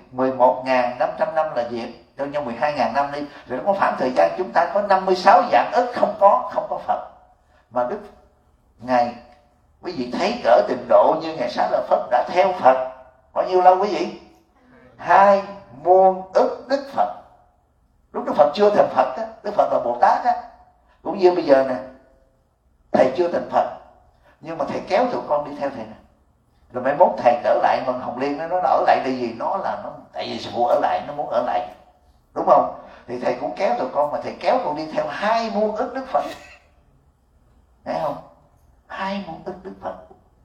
11.500 năm là diệt, cho nhau 12.000 năm đi, rồi nó có khoảng thời gian chúng ta có 56 vạn ức không có Phật. Mà Đức Ngài, quý vị thấy cỡ trình độ như Ngài Xá Lợi Phất đã theo Phật bao nhiêu lâu quý vị? 2 muôn ức Đức Phật. Lúc Đức Phật chưa thành Phật á, Đức Phật là Bồ Tát á, cũng như bây giờ nè, thầy chưa thành Phật nhưng mà thầy kéo tụi con đi theo thầy nè. Rồi mai mốt thầy trở lại mà Hồng Liên nó ở lại đây gì, nó là nó tại vì sư phụ ở lại, nó muốn ở lại, đúng không? thì thầy cũng kéo tụi con, mà thầy kéo con đi theo 2 muôn ức Đức Phật, thấy không? 2 muôn ức Đức Phật.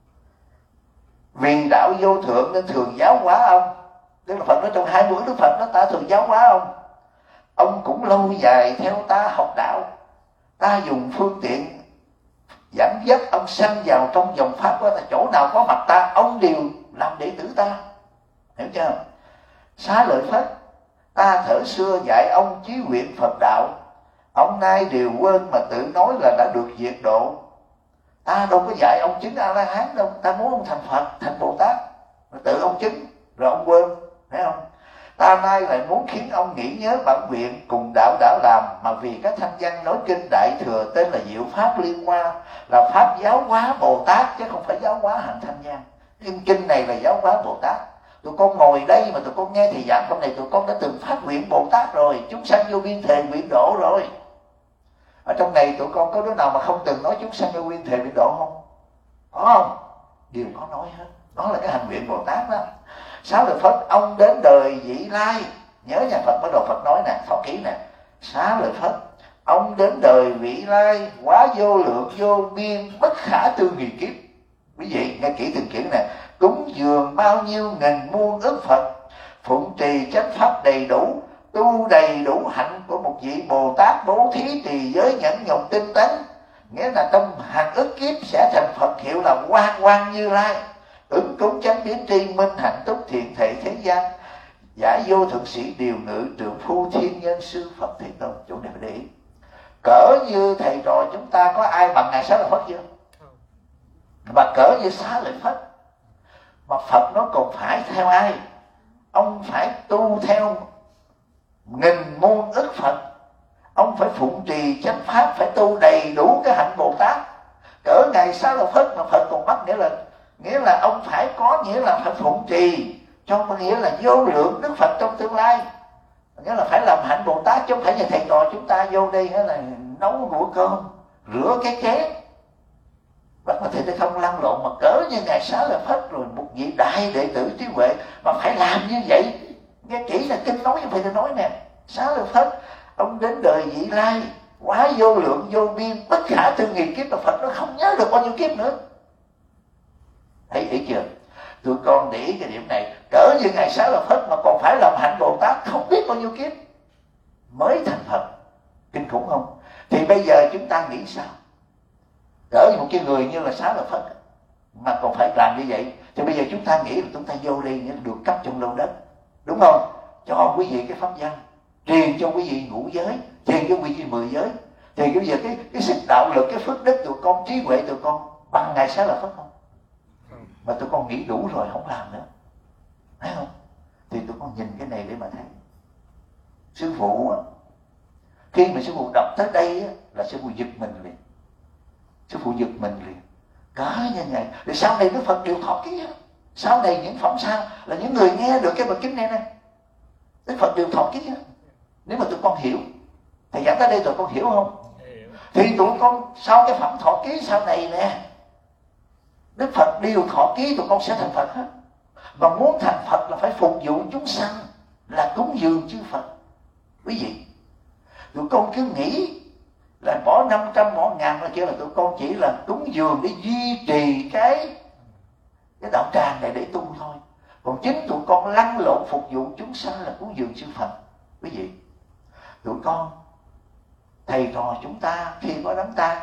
Vì đạo vô thượng nên thường giáo hóa ông. Tức là Phật nói trong 2 muôn ức Đức Phật đó, ta thường giáo hóa ông. Ông cũng lâu dài theo ta học đạo, ta dùng phương tiện dẫn dắt ông sanh vào trong dòng pháp của ta, chỗ nào có mặt ta ông đều làm đệ tử ta, hiểu chưa? Xá lợi Phất, ta thở xưa dạy ông chí nguyện Phật đạo, ông nay đều quên mà tự nói là đã được diệt độ. Ta đâu có dạy ông chứng A La Hán đâu, ta muốn ông thành Phật, thành Bồ Tát, tự ông chứng rồi ông quên, thấy không? Ta nay lại muốn khiến ông nghĩ nhớ bản nguyện cùng đạo đã làm, mà vì các thanh văn nói kinh Đại Thừa tên là Diệu Pháp Liên Hoa, là pháp giáo hóa Bồ Tát chứ không phải giáo hóa hành thanh văn. Kinh này là giáo hóa Bồ Tát. Tụi con ngồi đây mà tụi con nghe thầy giảng câu này, tụi con đã từng phát nguyện Bồ Tát rồi, chúng sanh vô biên thề nguyện độ rồi. Ở trong này tụi con có đứa nào mà không từng nói chúng sanh vô biên thề nguyện độ không? Có không? Đều có nói hết. Đó là cái hành nguyện Bồ Tát đó. Xá lợi Phất, ông đến đời vị lai, nhớ nha, Phật bắt đầu Phật nói nè, Phật ký nè. Xá lợi Phất, ông đến đời vị lai, quá vô lượng vô biên, bất khả tư nghị kiếp. Quý vị nghe kỹ từng chữ nè. Cúng dường bao nhiêu nghìn muôn ức Phật, phụng trì chánh pháp đầy đủ, tu đầy đủ hạnh của một vị Bồ Tát, bố thí trì giới nhẫn nhục tinh tấn, nghĩa là trong hàng ức kiếp sẽ thành Phật, hiệu là Quan Quan Như Lai. Ứng cúng chánh biến tri minh hạnh túc thiện thể thế gian, giải vô thượng sĩ điều ngự trượng phu thiên nhân sư Phật Thế Tôn. Chỗ này phải để ý. Cỡ như thầy trò chúng ta có ai bằng ngài Xá lợi Phất chưa? Mà cỡ như Xá lợi Phất mà Phật nó còn phải theo ai? Ông phải tu theo nghìn muôn ức Phật, ông phải phụng trì chánh pháp, phải tu đầy đủ cái hạnh Bồ Tát. Cỡ ngài Xá lợi Phất mà Phật còn bắt, nghĩa là ông phải có, nghĩa là phải phụng trì cho, nghĩa là vô lượng Đức Phật trong tương lai, nghĩa là phải làm hạnh Bồ Tát, chứ không phải như thầy trò chúng ta vô đây là nấu đũa cơm, rửa cái chén, và có thể không lăn lộn. Mà cỡ như ngài Xá lợi Phất rồi, một vị đại đệ tử trí huệ mà phải làm như vậy. Nghe kỹ là kinh nói, phải nói nè. Xá lợi Phất, ông đến đời vị lai, quá vô lượng vô biên, bất khả tư nghị kiếp, mà Phật nó không nhớ được bao nhiêu kiếp nữa. Thấy ý chưa? Tụi con để ý cái điểm này. Cỡ như ngài Xá lợi Phất mà còn phải làm hạnh Bồ Tát không biết bao nhiêu kiếp mới thành Phật, kinh khủng không? Thì bây giờ chúng ta nghĩ sao? Cỡ như một cái người như là Xá lợi Phất mà còn phải làm như vậy, thì bây giờ chúng ta nghĩ là chúng ta vô đây được cấp trong lô đất, đúng không? Cho quý vị cái pháp văn, truyền cho quý vị ngũ giới, truyền cho quý vị 10 giới, thì bây giờ cái sức đạo lực, cái phước đức tụi con, trí huệ tụi con bằng ngài Xá lợi Phất không? Mà tụi con nghĩ đủ rồi không làm nữa, thấy không? Thì tụi con nhìn cái này để mà thấy. Sư phụ khi mà sư phụ đọc tới đây là sư phụ giật mình liền, sư phụ giật mình liền. Cả như ngày thì sau này Đức Phật đều thọ ký, sau này những phẩm sau là những người nghe được cái bài kinh này nè, Đức Phật đều thọ ký. Nếu mà tụi con hiểu, thầy giảng tới đây tụi con hiểu không? Thì tụi con sau cái phẩm thọ ký sau này nè, Đức Phật đều thọ ký, tụi con sẽ thành Phật hết. Mà muốn thành Phật là phải phục vụ chúng sanh, là cúng dường chư Phật. Quý vị, tụi con cứ nghĩ là bỏ 500 bỏ 1000 là kia là tụi con chỉ là cúng dường để duy trì cái đạo tràng này để tu thôi. Còn chính tụi con lăn lộn phục vụ chúng sanh là cúng dường chư Phật. Quý vị, tụi con thầy trò chúng ta khi có đám tang,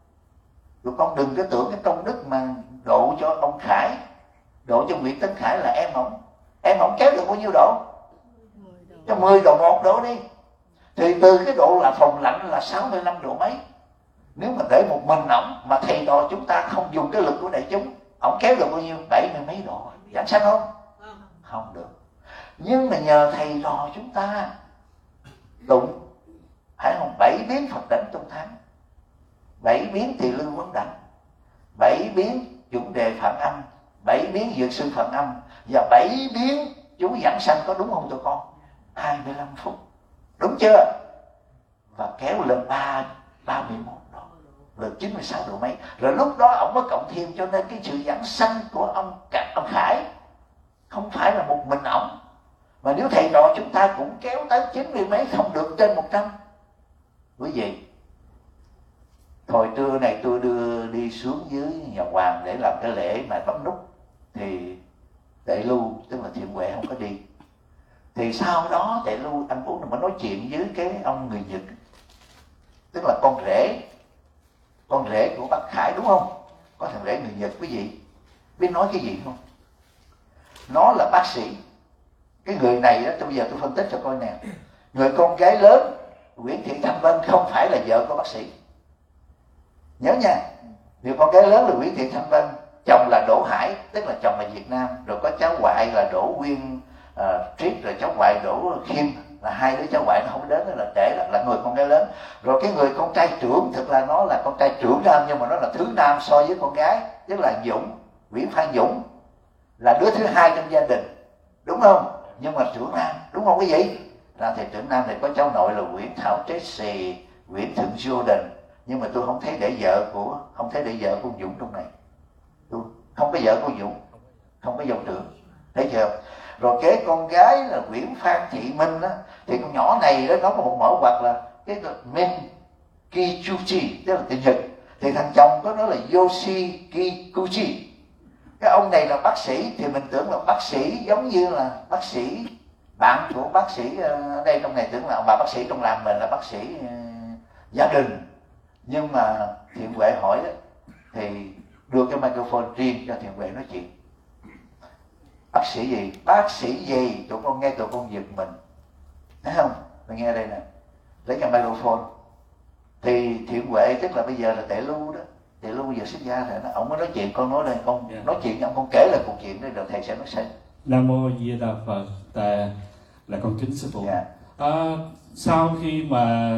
tụi con đừng có tưởng cái công đức mà độ cho ông Khải, độ cho Nguyễn Tấn Khải là em ổng kéo được bao nhiêu độ? Cho 10 độ 1 độ đi. Thì từ cái độ là phòng lạnh là 65 độ mấy. Nếu mà để một mình ổng mà thầy trò chúng ta không dùng cái lực của đại chúng, ổng kéo được bao nhiêu? 70 mấy độ. Giảng sanh không? Không được. Nhưng mà nhờ thầy trò chúng ta tụng, phải không? 7 biến Phật đảnh tung thắng, 7 biến tỳ lư vấn đảnh, 7 biến chuẩn đề phản âm, 7 biến dược sư phản âm, và 7 biến chú giảng sanh, có đúng không tụi con? 25 phút. Đúng chưa? Và kéo lên 31 độ, lên 96 độ mấy. Rồi lúc đó ông mới cộng thêm, cho nên cái sự giảng sanh của ông Khải không phải là một mình ổng, Mà nếu thầy trò chúng ta cũng kéo tới 90 mấy, không được trên 100. Quý vị, hồi trưa này tôi đưa đi xuống dưới nhà Hoàng để làm cái lễ mà bấm nút, thì Tệ Lưu tức là Thiện Huệ không có đi. Thì sau đó Tệ Lưu ăn uống mà nói chuyện với cái ông người Nhật, tức là con rể của bác Khải, đúng không? Có thằng rể người Nhật, quý vị biết nói cái gì không? Nó là bác sĩ. Cái người này đó, bây giờ tôi phân tích cho coi nè. Người con gái lớn Nguyễn Thị Thanh Vân không phải là vợ của bác sĩ, nhớ nha. Người con gái lớn là Nguyễn Thị Thanh Vân, chồng là Đỗ Hải, tức là chồng là Việt Nam, rồi có cháu ngoại là Đỗ Nguyên Triết, rồi cháu ngoại Đỗ Khiêm, là hai đứa cháu ngoại nó không đến, là trễ, là người con gái lớn. Rồi cái người con trai trưởng, thực là nó là con trai trưởng nam, nhưng mà nó là thứ nam so với con gái, tức là Dũng, Nguyễn Phan Dũng, là đứa thứ hai trong gia đình, đúng không? Nhưng mà trưởng nam, đúng không quý vị? Là thầy trưởng nam thì có cháu nội là Nguyễn Thảo Tracy, Nguyễn Thượng Jordan, nhưng mà tôi không thấy để vợ của Dũng trong này. Tôi không có vợ của Dũng, không có dòng trưởng, thấy chưa? Rồi kế con gái là Nguyễn Phan Thị Minh á, thì con nhỏ này đó nó có một mẫu hoặc là cái Min Kichuchi, tức là tiếng Nhật. Thì thằng chồng có nó là Yoshi Kikuchi. Cái ông này là bác sĩ, thì mình tưởng là bác sĩ giống như là bác sĩ bạn của bác sĩ ở đây trong này, tưởng là bà bác sĩ trong làng mình là bác sĩ gia đình. Nhưng mà Thiện Huệ hỏi đó, thì đưa cái microphone riêng cho Thiện Huệ nói chuyện. Bác sĩ gì? Bác sĩ gì? Tụi con nghe, tụi con giật mình, thấy không? Mình nghe đây nè, lấy cái microphone. Thì Thiện Huệ tức là bây giờ là Tệ Lưu đó. Tệ Lưu bây giờ xuất gia rồi, ông mới nói chuyện, con nói đây, con nói chuyện với ông, con kể lại câu chuyện đây rồi thầy sẽ nói xem. Nam mô Di Đà Phật. Là con kính sư phụ. Sau khi mà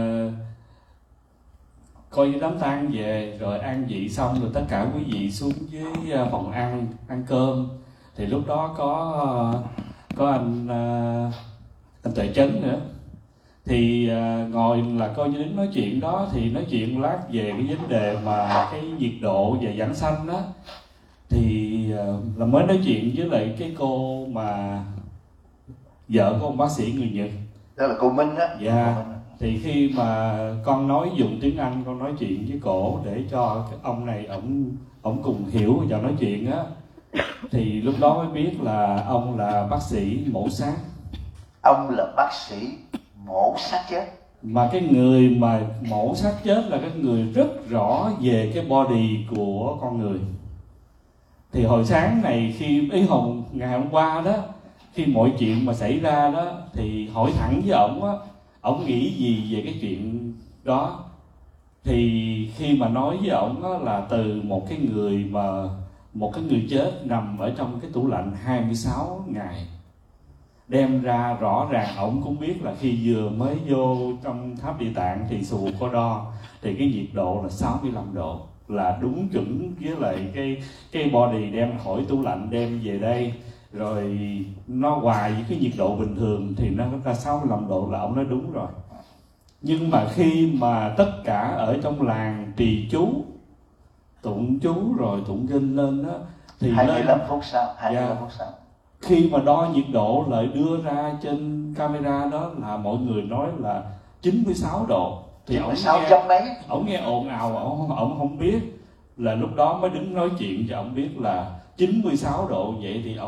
coi đám tang về rồi an vị xong, rồi tất cả quý vị xuống dưới phòng ăn cơm, thì lúc đó có anh Tuệ Chấn nữa, thì ngồi là coi như đến nói chuyện đó, thì nói chuyện lát về cái vấn đề mà cái nhiệt độ và giảng sanh đó, thì là mới nói chuyện với lại cái cô mà vợ của ông bác sĩ người Nhật, đó là cô Minh đó. Dạ. Thì khi mà con nói dùng tiếng Anh, con nói chuyện với cổ để cho cái ông này ổng cùng hiểu và nói chuyện á, thì lúc đó mới biết là ông là bác sĩ mổ xác. Ông là bác sĩ mổ xác chết. Mà cái người mà mổ xác chết là cái người rất rõ về cái body của con người. Thì hồi sáng này khi ngày hôm qua đó, khi mọi chuyện mà xảy ra đó, thì hỏi thẳng với ổng á, ổng nghĩ gì về cái chuyện đó. Thì khi mà nói với ổng á, là từ một cái người chết nằm ở trong cái tủ lạnh 26 ngày, đem ra rõ ràng ổng cũng biết là khi vừa mới vô trong tháp Địa Tạng thì xù có đo, thì cái nhiệt độ là 65 độ, là đúng chuẩn với lại cái body đem khỏi tủ lạnh đem về đây, rồi nó hòa với cái nhiệt độ bình thường thì nó ra 65 độ, là ông nói đúng rồi. Nhưng mà khi mà tất cả ở trong làng trì chú, tụng chú rồi tụng kinh lên đó, thì 25 phút sau, 25 phút sau, khi mà đo nhiệt độ lại đưa ra trên camera đó là mọi người nói là 96 độ. Thì ổng nghe ồn ào, ổng không biết, là lúc đó mới đứng nói chuyện cho ổng biết là 96 độ. Vậy thì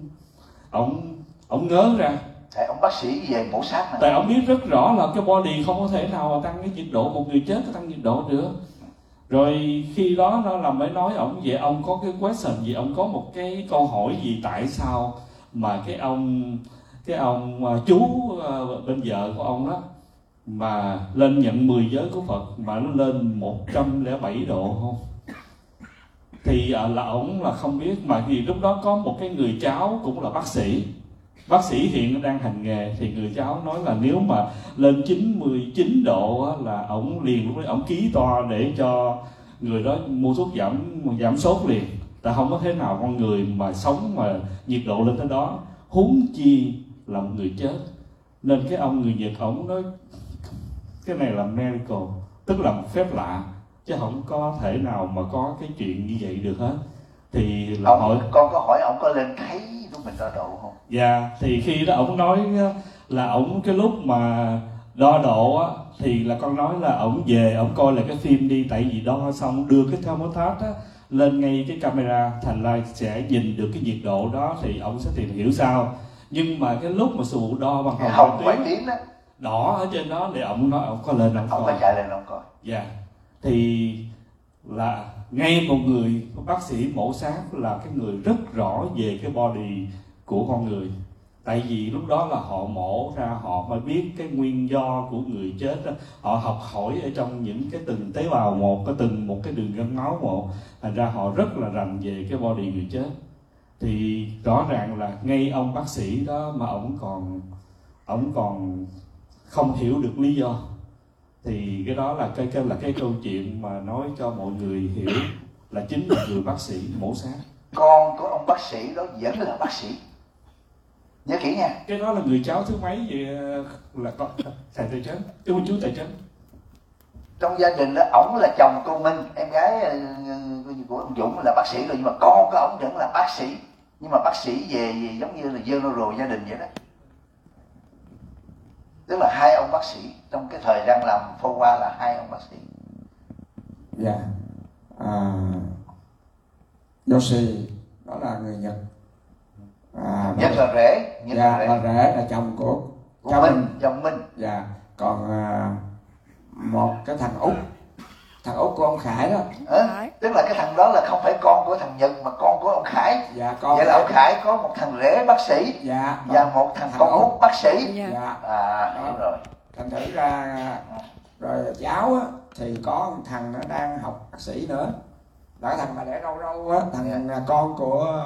ổng ngớ ra. Tại ông bác sĩ về mổ xác này. Tại ổng biết rất rõ là cái body không có thể nào tăng cái nhiệt độ, một người chết tăng nhiệt độ được. Rồi khi đó nó là mới nói ổng vậy, ông có cái question gì, ông có một cái câu hỏi gì, tại sao mà cái ông chú bên vợ của ông đó mà lên nhận 10 giới của Phật mà nó lên 107 độ không? Thì là ổng là không biết. Mà vì lúc đó có một cái người cháu cũng là bác sĩ hiện đang hành nghề, thì người cháu nói là nếu mà lên 99 độ á, là ổng liền lúc đấy ổng ký toa để cho người đó mua thuốc giảm sốt liền. Tại không có thế nào con người mà sống mà nhiệt độ lên tới đó, huống chi là một người chết. Nên cái ông người Nhật ổng nói cái này là miracle, tức là một phép lạ, chứ không có thể nào mà có cái chuyện như vậy được hết. Thì là con có hỏi ông có lên thấy lúc mình đo độ không? Dạ, thì khi đó ổng nói là ổng cái lúc mà đo độ á, thì là con nói là ổng về ổng coi lại cái phim đi, tại vì đo xong đưa cái thermostat á lên ngay cái camera, thành ra sẽ nhìn được cái nhiệt độ đó thì ổng sẽ tìm hiểu sao. Nhưng mà cái lúc mà sư phụ đo bằng hồng ngoại tuyến đó đỏ ở trên đó thì ổng nói ổng có lên ổng coi. Ổng có chạy lên ổng coi. Dạ, thì là ngay một người bác sĩ mổ xác là cái người rất rõ về cái body của con người. Tại vì lúc đó là họ mổ ra họ mới biết cái nguyên do của người chết đó. Họ học hỏi ở trong những cái từng tế bào một, cái từng một cái đường gân máu một, thành ra họ rất là rành về cái body người chết. Thì rõ ràng là ngay ông bác sĩ đó mà ổng còn không hiểu được lý do. Thì cái đó là cái câu chuyện mà nói cho mọi người hiểu là chính là người bác sĩ mổ xác. Con của ông bác sĩ đó vẫn là bác sĩ, nhớ kỹ nha. Cái đó là người cháu thứ mấy vậy là con thầy Tài Trấn, chú Tài Trấn. Trong gia đình đó ổng là chồng cô Minh, em gái của ông Dũng là bác sĩ rồi, nhưng mà con của ổng vẫn là bác sĩ, nhưng mà bác sĩ về giống như là general gia đình vậy đó. Tức là hai ông bác sĩ trong cái thời gian làm phô qua là hai ông bác sĩ. Dạ, Yoshi đó là người Nhật. Nhật là rể. Dạ, là rể, là chồng của Minh, chồng Minh. Dạ, còn một cái thằng Út của ông Khải đó. Tức là cái thằng đó là không phải con của thằng Nhật mà con của ông Khải. Dạ, con. Vậy là ông Khải có một thằng rể bác sĩ. Dạ. Và một thằng con Út bác sĩ. Dạ. Hiểu rồi. Thành thử ra rồi cháu á thì có một thằng nó đang học bác sĩ nữa. Là cái thằng mà đẻ râu á, thằng là con của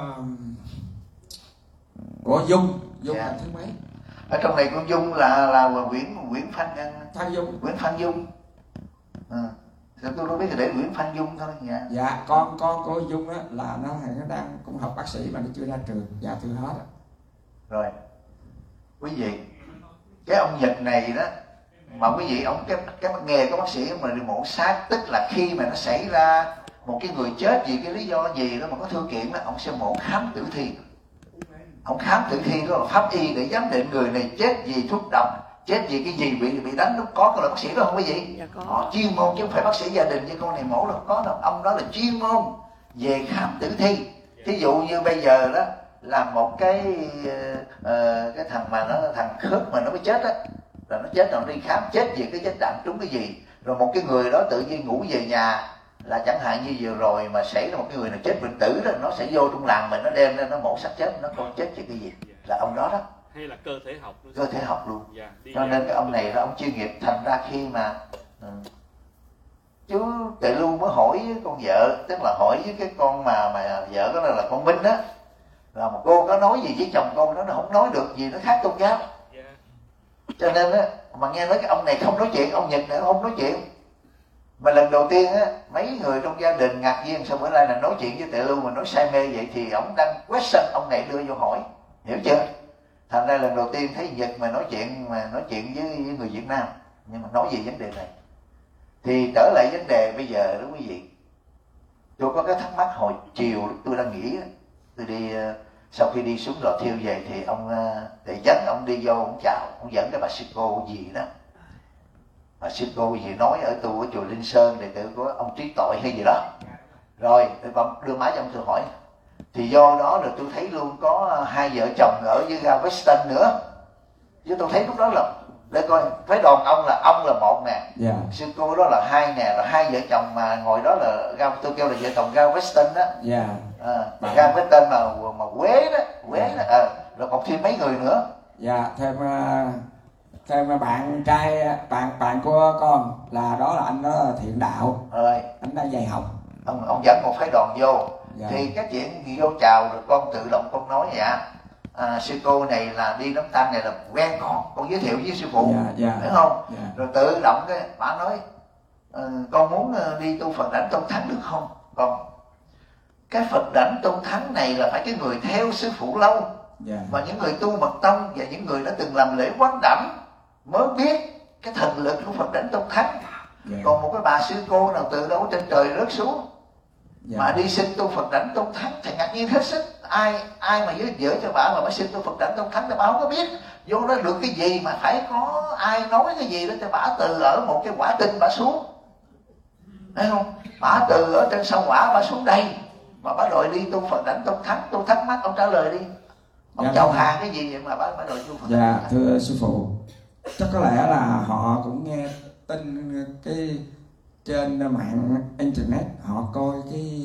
Dung là thứ mấy? Ở trong này con Dung là Nguyễn Phan Dung. Tôi đâu biết là để Nguyễn Phan Dung thôi. Dạ, con của Dung á là nó đang cũng học bác sĩ mà nó chưa ra trường. Dạ, thưa hết á. Rồi quý vị, cái ông Nhật này đó mà quý vị ông cái nghề của bác sĩ mà đi mổ xác, tức là khi mà nó xảy ra một cái người chết vì cái lý do gì đó mà có thư kiện đó, ông sẽ mổ khám tử thi. Ông khám tử thi đó là pháp y để giám định người này chết vì thuốc độc, chết vì cái gì, bị đánh lúc có là bác sĩ đó không quý vị? Dạ, họ chuyên môn chứ không phải bác sĩ gia đình như con này mổ đâu có đâu. Ông đó là chuyên môn về khám tử thi. Thí dụ như bây giờ đó là một cái thằng mà thằng khớp mà nó mới chết á, là nó chết rồi nó đi khám chết vì cái vết đạn trúng cái gì, rồi một cái người đó tự nhiên ngủ về nhà, là chẳng hạn như vừa rồi mà xảy ra một cái người nào chết bệnh tử đó, nó sẽ vô trong làng mình, nó đem lên nó mổ xác chết, nó con chết vì cái gì, là ông đó đó. Hay là cơ thể học luôn. Cơ thể học luôn. Dạ, cho nên cái ông này là ông chuyên nghiệp. Thành ra khi mà chú Tệ Lưu mới hỏi với con vợ, tức là hỏi với cái con mà vợ đó là con Minh á, là một cô có nói gì với chồng con đó, nó không nói được gì, nó khác tôn giáo. Cho nên á mà nghe nói cái ông này không nói chuyện, ông Nhật này không nói chuyện. Mà lần đầu tiên á, mấy người trong gia đình ngạc nhiên sao bữa nay là nói chuyện với Tệ Lưu mà nói say mê vậy, thì ông đang question, ông này đưa vô hỏi, hiểu chưa? Thành ra lần đầu tiên thấy Nhật mà nói chuyện với người Việt Nam, nhưng mà nói về vấn đề này. Thì trở lại vấn đề bây giờ đó quý vị, tôi có cái thắc mắc hồi chiều tôi đang nghĩ, tôi đi sau khi đi xuống lò thiêu về thì ông Tệ Chánh ông đi vô ông chào, ông dẫn cái bà sư cô gì đó, bà sư cô gì nói ở tu ở chùa Linh Sơn đệ tử của ông Trí Tội hay gì đó. Rồi đưa máy cho ông tôi hỏi, thì do đó rồi tôi thấy luôn có hai vợ chồng ở với ga Weston nữa, chứ tôi thấy lúc đó là để coi phái đoàn ông là một nè, sư cô đó là hai nè, rồi hai vợ chồng mà ngồi đó là ga, tôi kêu là vợ chồng ga Weston đó. Ga Weston mà Quế đó, rồi còn thêm mấy người nữa. Dạ, thêm bạn trai bạn của con là đó là anh đó Thiện Đạo. Rồi anh đang dạy học. Ông dẫn một phái đoàn vô. Thì cái chuyện vô chào rồi con tự động con nói vậy sư cô này là đi đám tang này là quen con giới thiệu với sư phụ, phải không? Rồi tự động cái bà nói con muốn đi tu Phật đảnh Tôn Thắng được không? Con cái Phật đảnh Tôn Thắng này là phải cái người theo sư phụ lâu, và những người tu mật tông và những người đã từng làm lễ quán đảnh mới biết cái thần lực của Phật đảnh Tôn Thắng. Còn một cái bà sư cô nào từ đâu trên trời rớt xuống, Dạ. Mà đi xin tu Phật đảnh tôn thắng thì ngạc nhiên hết sức. Ai mà giới thiệu cho bà mà xin tu Phật đảnh tôn thắng thì bà không có biết vô đó được cái gì, mà phải có ai nói cái gì đó cho bà từ ở một cái quả tinh bà xuống, thấy không? Bà từ ở trên sao Hỏa bà xuống đây mà bà đòi đi tu Phật đảnh tôn thắng. Tôi thắc mắc ông trả lời đi, ông Dạ, chào hàng cái gì vậy mà bà đòi tu Phật Dạ đảnh tôn thắng? thưa sư phụ, chắc có lẽ là họ cũng nghe tin cái trên mạng internet, họ coi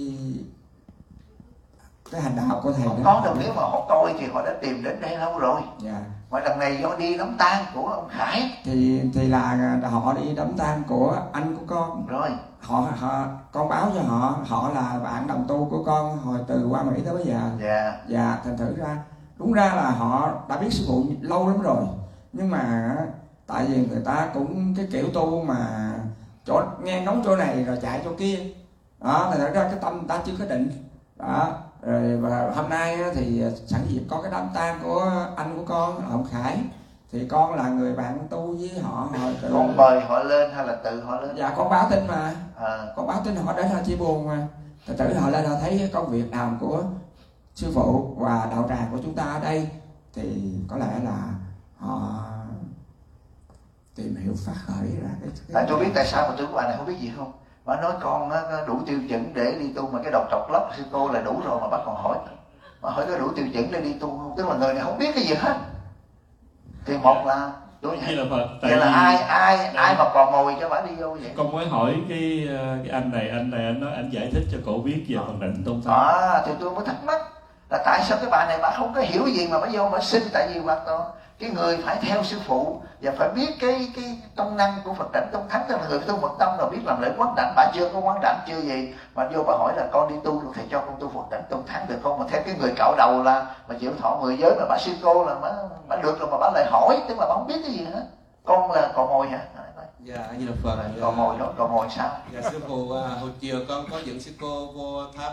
cái hành đạo của thầy Không đó. có đâu, nếu mà họ coi thì họ đã tìm đến đây lâu rồi. Dạ. Mà lần này do đi đám tang của ông Khải Thì là họ đi đám tang của anh của con. rồi. Con báo cho họ là bạn đồng tu của con hồi từ qua Mỹ tới bây giờ. Dạ. Dạ, thành thử ra đúng ra là họ đã biết sư phụ lâu lắm rồi, nhưng mà tại vì người ta cũng cái kiểu tu mà chỗ nghe ngóng chỗ này rồi chạy chỗ kia đó, thành thử ra cái tâm người ta chưa có định đó. Rồi và hôm nay thì sẵn dịp có cái đám tang của anh của con ông Khải, thì con là người bạn tu với họ hồi từ... Con mời họ lên hay là tự họ lên? Dạ con báo tin mà. Con báo tin họ đến họ chia buồn mà, thật sự họ lên họ thấy cái công việc làm của sư phụ và đạo tràng của chúng ta ở đây, thì có lẽ là họ tìm hiểu phát khởi ra cái tôi biết tại sao mà tôi của bà này không biết gì không. Bà nói con đủ tiêu chuẩn để đi tu, mà cái đầu trọc lóc sư cô là đủ rồi, mà bác còn hỏi. Bà hỏi có đủ tiêu chuẩn để đi tu không? Tức là người này không biết cái gì hết. Thì một là tôi vậy là ai mà còn mồi cho bà đi vô vậy? Con mới hỏi cái anh này anh nói anh giải thích cho cổ biết về Phật đảnh tôn thắng. Thì tôi mới thắc mắc là tại sao cái bà này bà không có hiểu gì mà bà vô bà xin. Tại vì hoàn toàn cái người phải theo sư phụ và phải biết cái công năng của Phật đảnh tôn thắng. Tức là người tu mật tông là biết làm lễ quán đảnh. Bà chưa có quán đảnh chưa gì mà vô bà hỏi là con đi tu được thầy cho con tu Phật đảnh tôn thắng được không? Mà theo cái người cạo đầu là mà chịu thọ 10 giới mà bà sư cô là bà được rồi mà bà lại hỏi, tức là bà không biết cái gì hết. Con là cò mồi hả? Dạ, như là Phật. Cò mồi đó, cò mồi sao? Dạ sư phụ, hồi chiều con có dẫn sư cô vô tháp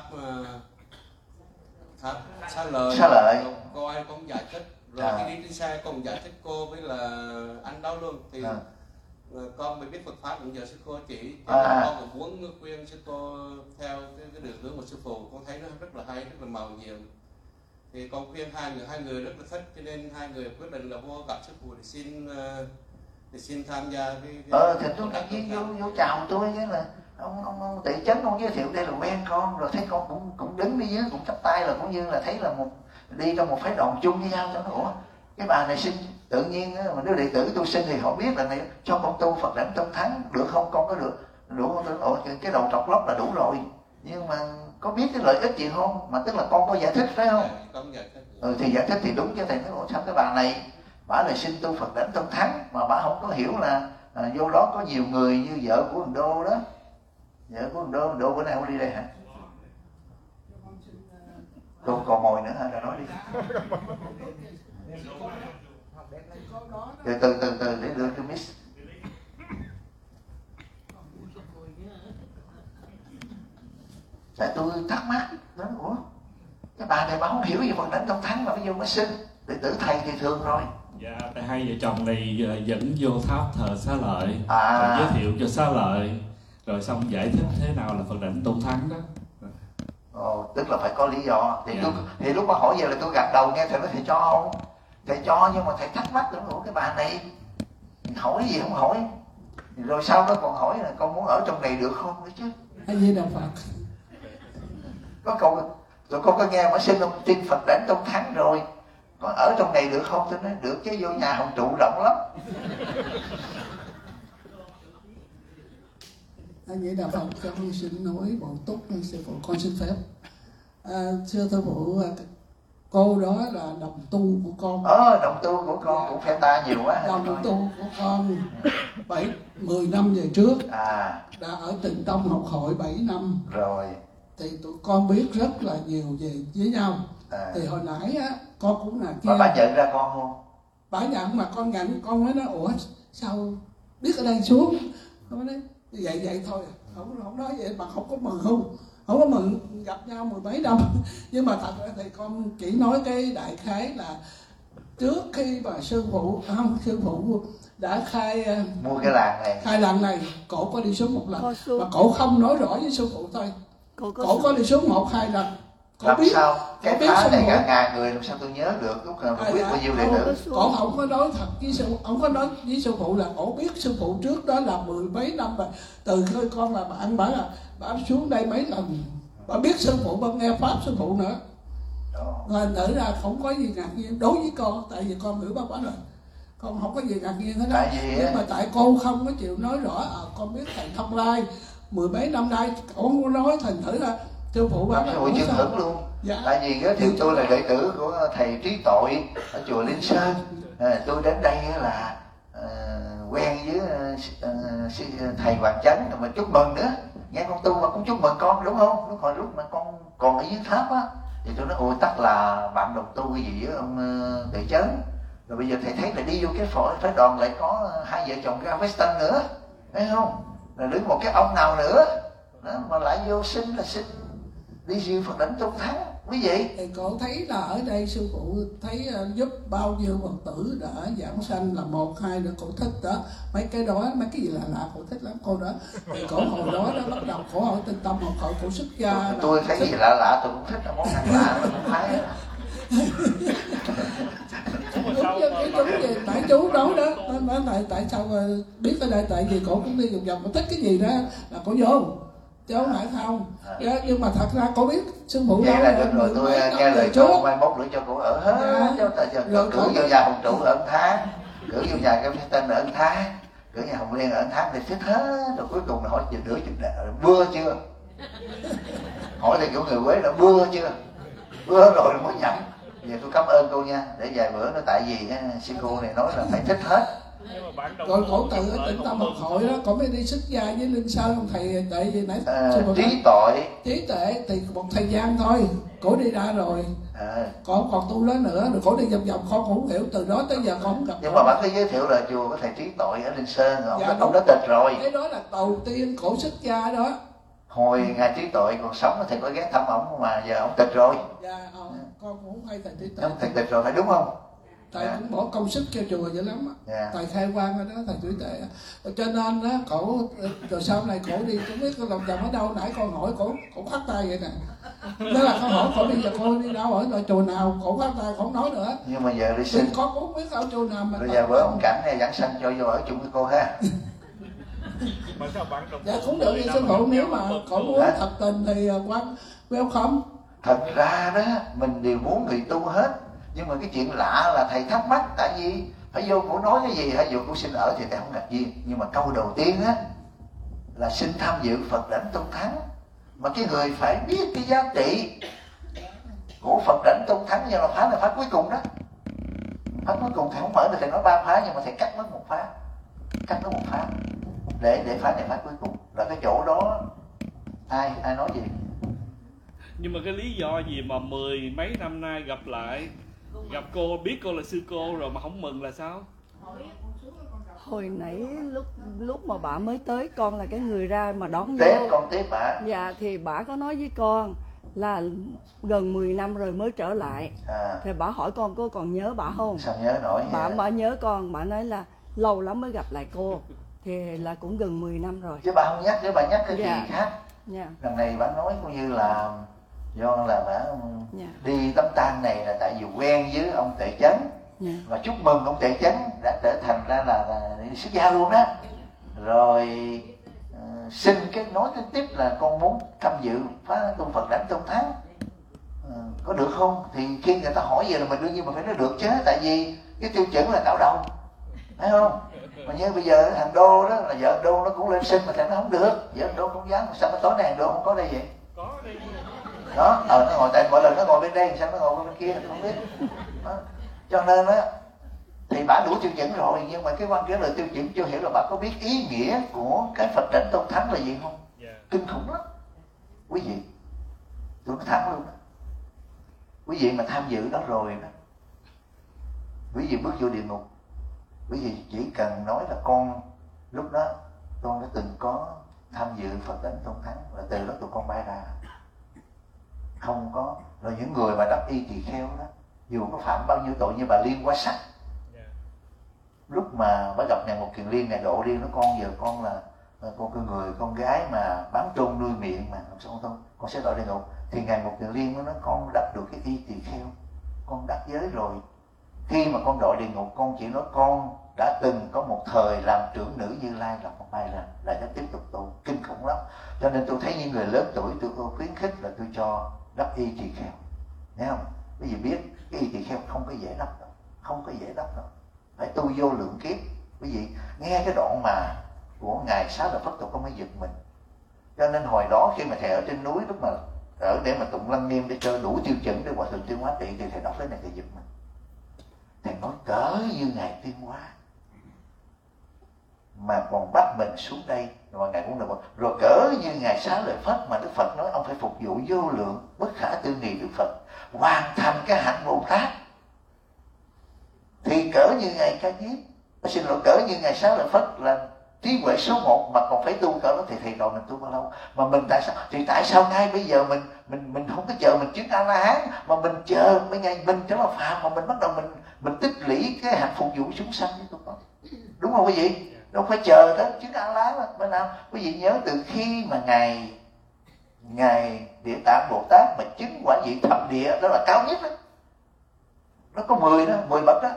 Xá Lợi. Coi con giải thích. Rồi khi đi trên xe con giải thích cô với là anh đó luôn. Thì con mới biết Phật Pháp cũng nhờ sư cô chỉ. Con cũng muốn khuyên sư cô theo cái đường hướng của sư phụ. Con thấy nó rất là hay, rất là màu nhiệm. Thì con khuyên hai người rất là thích, cho nên hai người quyết định là vô gặp sư phụ để xin tham gia thì tôi đột nhiên vô chào tôi cái là ông Tị Chấn, ông giới thiệu đây là quen con, rồi thấy con cũng đứng đi dưới cũng chắp tay, là cũng như là thấy là đi trong một phái đoàn chung với nhau. Cho nó ủa cái bà này xin tự nhiên mà nếu đệ tử tôi xin thì họ biết là này cho con tu Phật đảnh tôn thắng được không? Con có được đủ không? Ủa cái đầu trọc lóc là đủ rồi, nhưng mà có biết cái lợi ích gì không? Mà tức là con có giải thích phải không? Thì giải thích thì đúng, chứ thầy nói ủa sao cái bà này bà lại xin tu Phật đảnh tôn thắng mà bà không có hiểu là vô đó có nhiều người như vợ của thằng Đô đó. Vợ của thằng Đô bữa nay không đi đây hả? Đô còn mồi nữa hả? Rồi nói đi. Từ để đưa cho Miss. Tại tôi thắc mắc đó, ủa cái bà này bà không hiểu gì Phật đảnh tôn thắng mà bây giờ mới xin đệ tử thầy thì thường rồi. Dạ, hai vợ chồng này dẫn vô tháp thờ Xá Lợi, rồi giới thiệu cho Xá Lợi, rồi xong giải thích thế nào là Phật đảnh tôn thắng đó. Tức là phải có lý do. Thì lúc mà hỏi về là tôi gật đầu nghe thầy nói thầy cho không? Thầy cho, nhưng mà thầy thắc mắc nữa, cái bà này hỏi gì không hỏi. Rồi sau đó còn hỏi là con muốn ở trong này được không nữa chứ. A Di Đà Phật. Có câu rồi con có nghe mà xin ông tin Phật đảnh tôn thắng rồi, có ở trong này được không? Tôi nói được chứ, vô nhà hồng trụ rộng lắm. A Di Đà Phật, con xin nói bộ túc sư phụ, con xin phép. Thưa sư phụ, cô đó là đồng tu của con. Đồng tu của con cũng phải ta nhiều quá. Đồng tu của con 10 năm về trước đã ở Tịnh Tông học hội 7 năm rồi. Thì tụi con biết rất là nhiều về với nhau. Thì hồi nãy á, con cũng là kia. Bà nhận ra con không? Bà nhận, mà con nhận, con mới nói ủa sao biết ở đây xuống. Con nói vậy thôi, không nói vậy mà không có mừng không có mừng gặp nhau 10 mấy năm. Nhưng mà thật ra thì con chỉ nói cái đại khái là trước khi mà sư phụ đã mua cái làng này, khai làng này, cổ có đi xuống một lần mà cổ không nói rõ với sư phụ thôi. Cổ có đi xuống 1-2 lần. Làm biết, sao? Cái phá này cả ngàn người làm sao tôi nhớ được, lúc nào tôi biết bao nhiêu đệ tử. Cổ không có nói thật với sư, không có nói với sư phụ là cổ biết sư phụ trước đó là 10 mấy năm rồi. Từ khi con là bạn bảo là bà xuống đây mấy lần, bà biết sư phụ, bà nghe pháp sư phụ nữa. Rồi nữ ra không có gì ngạc nhiên đối với con, tại vì con hiểu bác rồi, con không có gì ngạc nhiên hết đó. Nhưng mà tại cô không có chịu nói rõ, con biết thầy Thông Lai 10 mấy năm nay, con có nói thành thử ra sư phụ bảo là sư phụ chưa hưởng luôn. Dạ. Tại vì giới thiệu tôi là đệ tử của thầy Trí Tội ở chùa Linh Sơn. Tôi đến đây là quen với thầy Hoàng Chánh, mà chúc mừng nữa. Nghe con tu mà cũng chúc mừng con, đúng không? Lúc mà con còn ở dưới tháp á, thì tôi nói ôi tất là bạn đồng tu cái gì với ông Tuệ Chấn. Rồi bây giờ thầy thấy là đi vô cái phái đoàn lại có 2 vợ chồng ra Western nữa, thấy không? Rồi đứng một cái ông nào nữa đó, mà lại vô xin là xin đi dự Phật đảnh Tôn Thắng quý vị. Thì cô thấy là ở đây sư phụ thấy giúp bao nhiêu Phật tử đã giảng sanh là 1-2 nữa, cô thích đó. Mấy cái đó, mấy cái gì lạ cô thích lắm cô đó. Thì cổ hồi đó bắt đầu cổ hỏi tinh tâm học hội, cổ xuất gia. Tôi thấy gì lạ tôi cũng thích, là món ăn lạ tôi cũng phải. Đúng gì tại chú nói đó, nói tại sao biết ở đây, tại vì cổ cũng đi vòng vòng, cổ thích cái gì đó là cổ vô. Chứ không phải không. Nhưng mà thật ra cổ biết sư phụ vậy là được rồi, tôi nghe lời cô, mai mốt nữa cho cô ở hết. Cho tại giờ cử vô nhà Hồng Trụ ở tháng, cử vô nhà cái tên ở tháng, cử nhà Hồng Liên ở tháng thì thích hết. Rồi cuối cùng là hỏi chừng nửa chừng bưa chưa, hỏi thì kiểu người Quế là bưa chưa, bưa rồi mới nhận. Giờ tôi cảm ơn cô nha, để vài bữa nó tại vì sư cô này nói là phải thích hết. Rồi cổ từ ở Tịnh Tâm Học Hội đó, cổ mới đi xuất gia với Linh Sơn không thầy, tại vì nãy trí tuệ thì một thời gian thôi, cổ đi ra rồi. Còn tu đó nữa, rồi cổ đi vòng vòng, con cũng hiểu, từ đó tới giờ con không gặp. Nhưng mà bạn cứ giới thiệu là chùa có thầy Trí Tội ở Linh Sơn, ông đã tịch rồi. Cái đó là đầu tiên cổ xuất gia đó. Hồi ngài Trí Tội còn sống thì có ghé thăm ông, mà giờ ông tịch rồi. Dạ, con cũng hay thầy Trí Tuệ. Ông thầy tịch rồi phải đúng không? Thầy cũng bỏ công sức cho chùa dữ lắm á. Thầy khai quang ở đó, thầy Trí Tuệ. Cho nên á, cổ rồi sau này cổ đi cũng biết con lòng vòng ở đâu. Nãy con hỏi cổ khắc tay vậy nè. Đó là con hỏi cổ bây giờ cô đi đâu ở chùa nào, cổ khắc tay không nói nữa. Nhưng mà giờ đi xin con cũng biết ở chùa nào mà. bây giờ với ông Cảnh này giảng sanh cho vô ở chung với cô ha. Dạ cũng được như sư phụ, nếu mà cổ muốn thật tình thì quan welcome. Thật ra đó mình đều muốn người tu hết, nhưng mà cái chuyện lạ là thầy thắc mắc, tại vì phải vô cổ nói cái gì hay vô cổ xin ở thì thầy không ngạc nhiên. Nhưng mà câu đầu tiên á là xin tham dự Phật đảnh Tôn Thắng, mà cái người phải biết cái giá trị của Phật đảnh Tôn Thắng, như là phá là phá cuối cùng đó. Phá cuối cùng thầy không mở được, thầy nói 3 phá, nhưng mà thầy cắt mất một phá, để phá này phá cuối cùng là cái chỗ đó. Ai nói gì? Nhưng mà cái lý do gì mà 10 mấy năm nay gặp lại, gặp cô, biết cô là sư cô rồi mà không mừng là sao? Hồi nãy lúc mà bà mới tới, con là cái người ra mà đón tiếp vô. Con tiếp bà. Dạ thì bà có nói với con là gần 10 năm rồi mới trở lại. Thì bà hỏi con cô còn nhớ bà không? Sao nhớ nổi? Bà nhớ con, bà nói là lâu lắm mới gặp lại cô, thì là cũng gần 10 năm rồi. Chứ bà không nhắc, chứ bà nhắc cái gì khác. Lần này bà nói cũng như là do là bà đi tấm tang này là tại vì quen với ông Tuệ Chấn, và chúc mừng ông Tuệ Chấn đã trở thành ra là xuất gia luôn đó. Rồi xin cái nói cái tiếp là con muốn tham dự phá tu Phật đảnh Tôn Thắng, có được không? Thì khi người ta hỏi về là mình đương nhiên mình phải nói được chứ, tại vì cái tiêu chuẩn là cạo đầu, thấy không? Mà như bây giờ thằng Đô đó là vợ Đô nó cũng lên xin mà thằng nó không được, vợ Đô cũng dám, sao mà tối nay thằng Đô không có đây vậy? Có đây đó, nó ngồi tại mỗi lần nó ngồi bên đây, sao nó ngồi bên kia không biết đó. Cho nên á thì bà đủ tiêu chuẩn rồi, nhưng mà cái quan trọng là tiêu chuẩn chưa hiểu là bà có biết ý nghĩa của cái Phật đảnh Tôn Thắng là gì không? Kinh khủng lắm quý vị, tôi nói thẳng luôn đó. Quý vị mà tham dự đó rồi đó, quý vị bước vô địa ngục, quý vị chỉ cần nói là con lúc đó con đã từng có tham dự Phật đảnh Tôn Thắng, là từ đó tụi con bay ra. Không có. Rồi những người mà đắp y tỳ kheo đó, dù có phạm bao nhiêu tội như bà Liên Hoa Sắc, lúc mà bà gặp Ngài Một Kiền Liên, Ngài độ đi, nó con giờ con là Con người con gái mà bám trôn nuôi miệng mà con sẽ đọa địa ngục. Thì Ngài Một Kiền Liên nó nói con đắc được cái y tỳ kheo, con đắc giới rồi. Khi mà con đọa địa ngục, con chỉ nói con đã từng có một thời làm trưởng nữ Như Lai, là không may là đã tiếp tục tu. Kinh khủng lắm. Cho nên tôi thấy những người lớn tuổi tôi khuyến khích là tôi cho đắp y tỳ kheo, nghe không? Bởi vì biết cái y tỳ kheo không có dễ đắp đâu, không có dễ đắp đâu, phải tu vô lượng kiếp. Quý vị nghe cái đoạn mà của Ngài Xá Lợi Phất tôi có mới giật mình. Cho nên hồi đó khi mà thầy ở trên núi, lúc mà ở để mà tụng lăng nghiêm để cho đủ tiêu chuẩn để Hòa Thượng Tuyên Hóa Trị, thì thầy đọc cái này thầy giật mình. Thầy nói cỡ như Ngài Tuyên Hóa mà còn bắt mình xuống đây, mà Ngài cũng được, rồi cỡ như Ngài Xá Lợi Phất mà Đức Phật nói ông phải phục vụ vô lượng bất khả tư nghị Đức Phật, hoàn thành cái hạnh Bồ Tát, thì cỡ như Ngài Ca Diếp, xin lỗi, cỡ như Ngài Xá Lợi Phất là trí huệ số 1 mà còn phải tu cỡ đó, thì thầy gọi mình tu bao lâu? Mà mình tại sao ngay bây giờ mình không có chờ mình chứng A La Hán, mà mình chờ mấy ngày mình trở là phàm, mà mình bắt đầu mình tích lũy cái hạnh phục vụ chúng sanh với tụi con, đúng không quý vị? Đâu phải chờ tới chứng A La Hán bên nào. Quý vị nhớ từ khi mà ngài Địa Tạng Bồ Tát mà chứng quả vị thập địa, đó là cao nhất đó, nó có 10 bậc đó,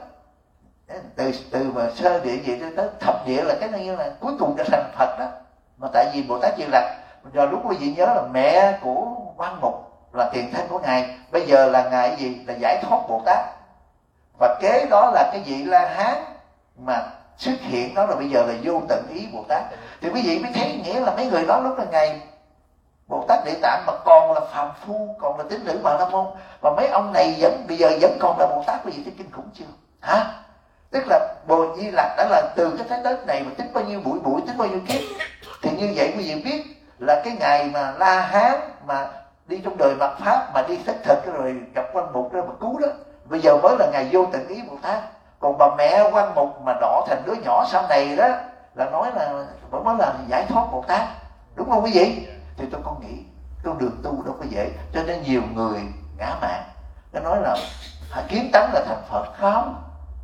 từ mà sơ địa vị tới thập địa là cái như là cuối cùng trở thành Phật đó. Mà tại vì Bồ Tát Di Lặc, rồi lúc quý vị nhớ là mẹ của Quan Mục là tiền thân của Ngài, bây giờ là Ngài cái gì? Là Giải Thoát Bồ Tát. Và kế đó là cái vị La Hán mà xuất hiện đó là bây giờ là Vô Tận Ý Bồ Tát. Thì quý vị mới thấy nghĩa là mấy người đó lúc là Ngài Bồ Tát Địa Tạng mà còn là phàm phu, còn là tín nữ Bà La Môn, và mấy ông này bây giờ vẫn còn là Bồ Tát. Quý vị thấy kinh khủng chưa hả? Tức là Bồ Di Lặc đã là từ cái thế đất này mà tính bao nhiêu bụi tính bao nhiêu kiếp. Thì như vậy quý vị biết là cái ngày mà La Hán mà đi trong đời mạt Pháp mà đi thất thực rồi gặp Quan Mục đó mà cứu đó, bây giờ mới là Ngài Vô Tận Ý Bồ Tát. Còn bà mẹ Quan Mục mà đỏ thành đứa nhỏ sau này đó là nói là vẫn mới là Giải Thoát Bồ Tát, đúng không quý vị? Thì tôi con nghĩ con đường tu đâu có dễ, cho nên nhiều người ngã mạn. Nó nói là kiến tánh là thành Phật, không.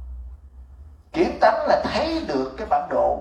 Kiến tánh là thấy được cái bản đồ,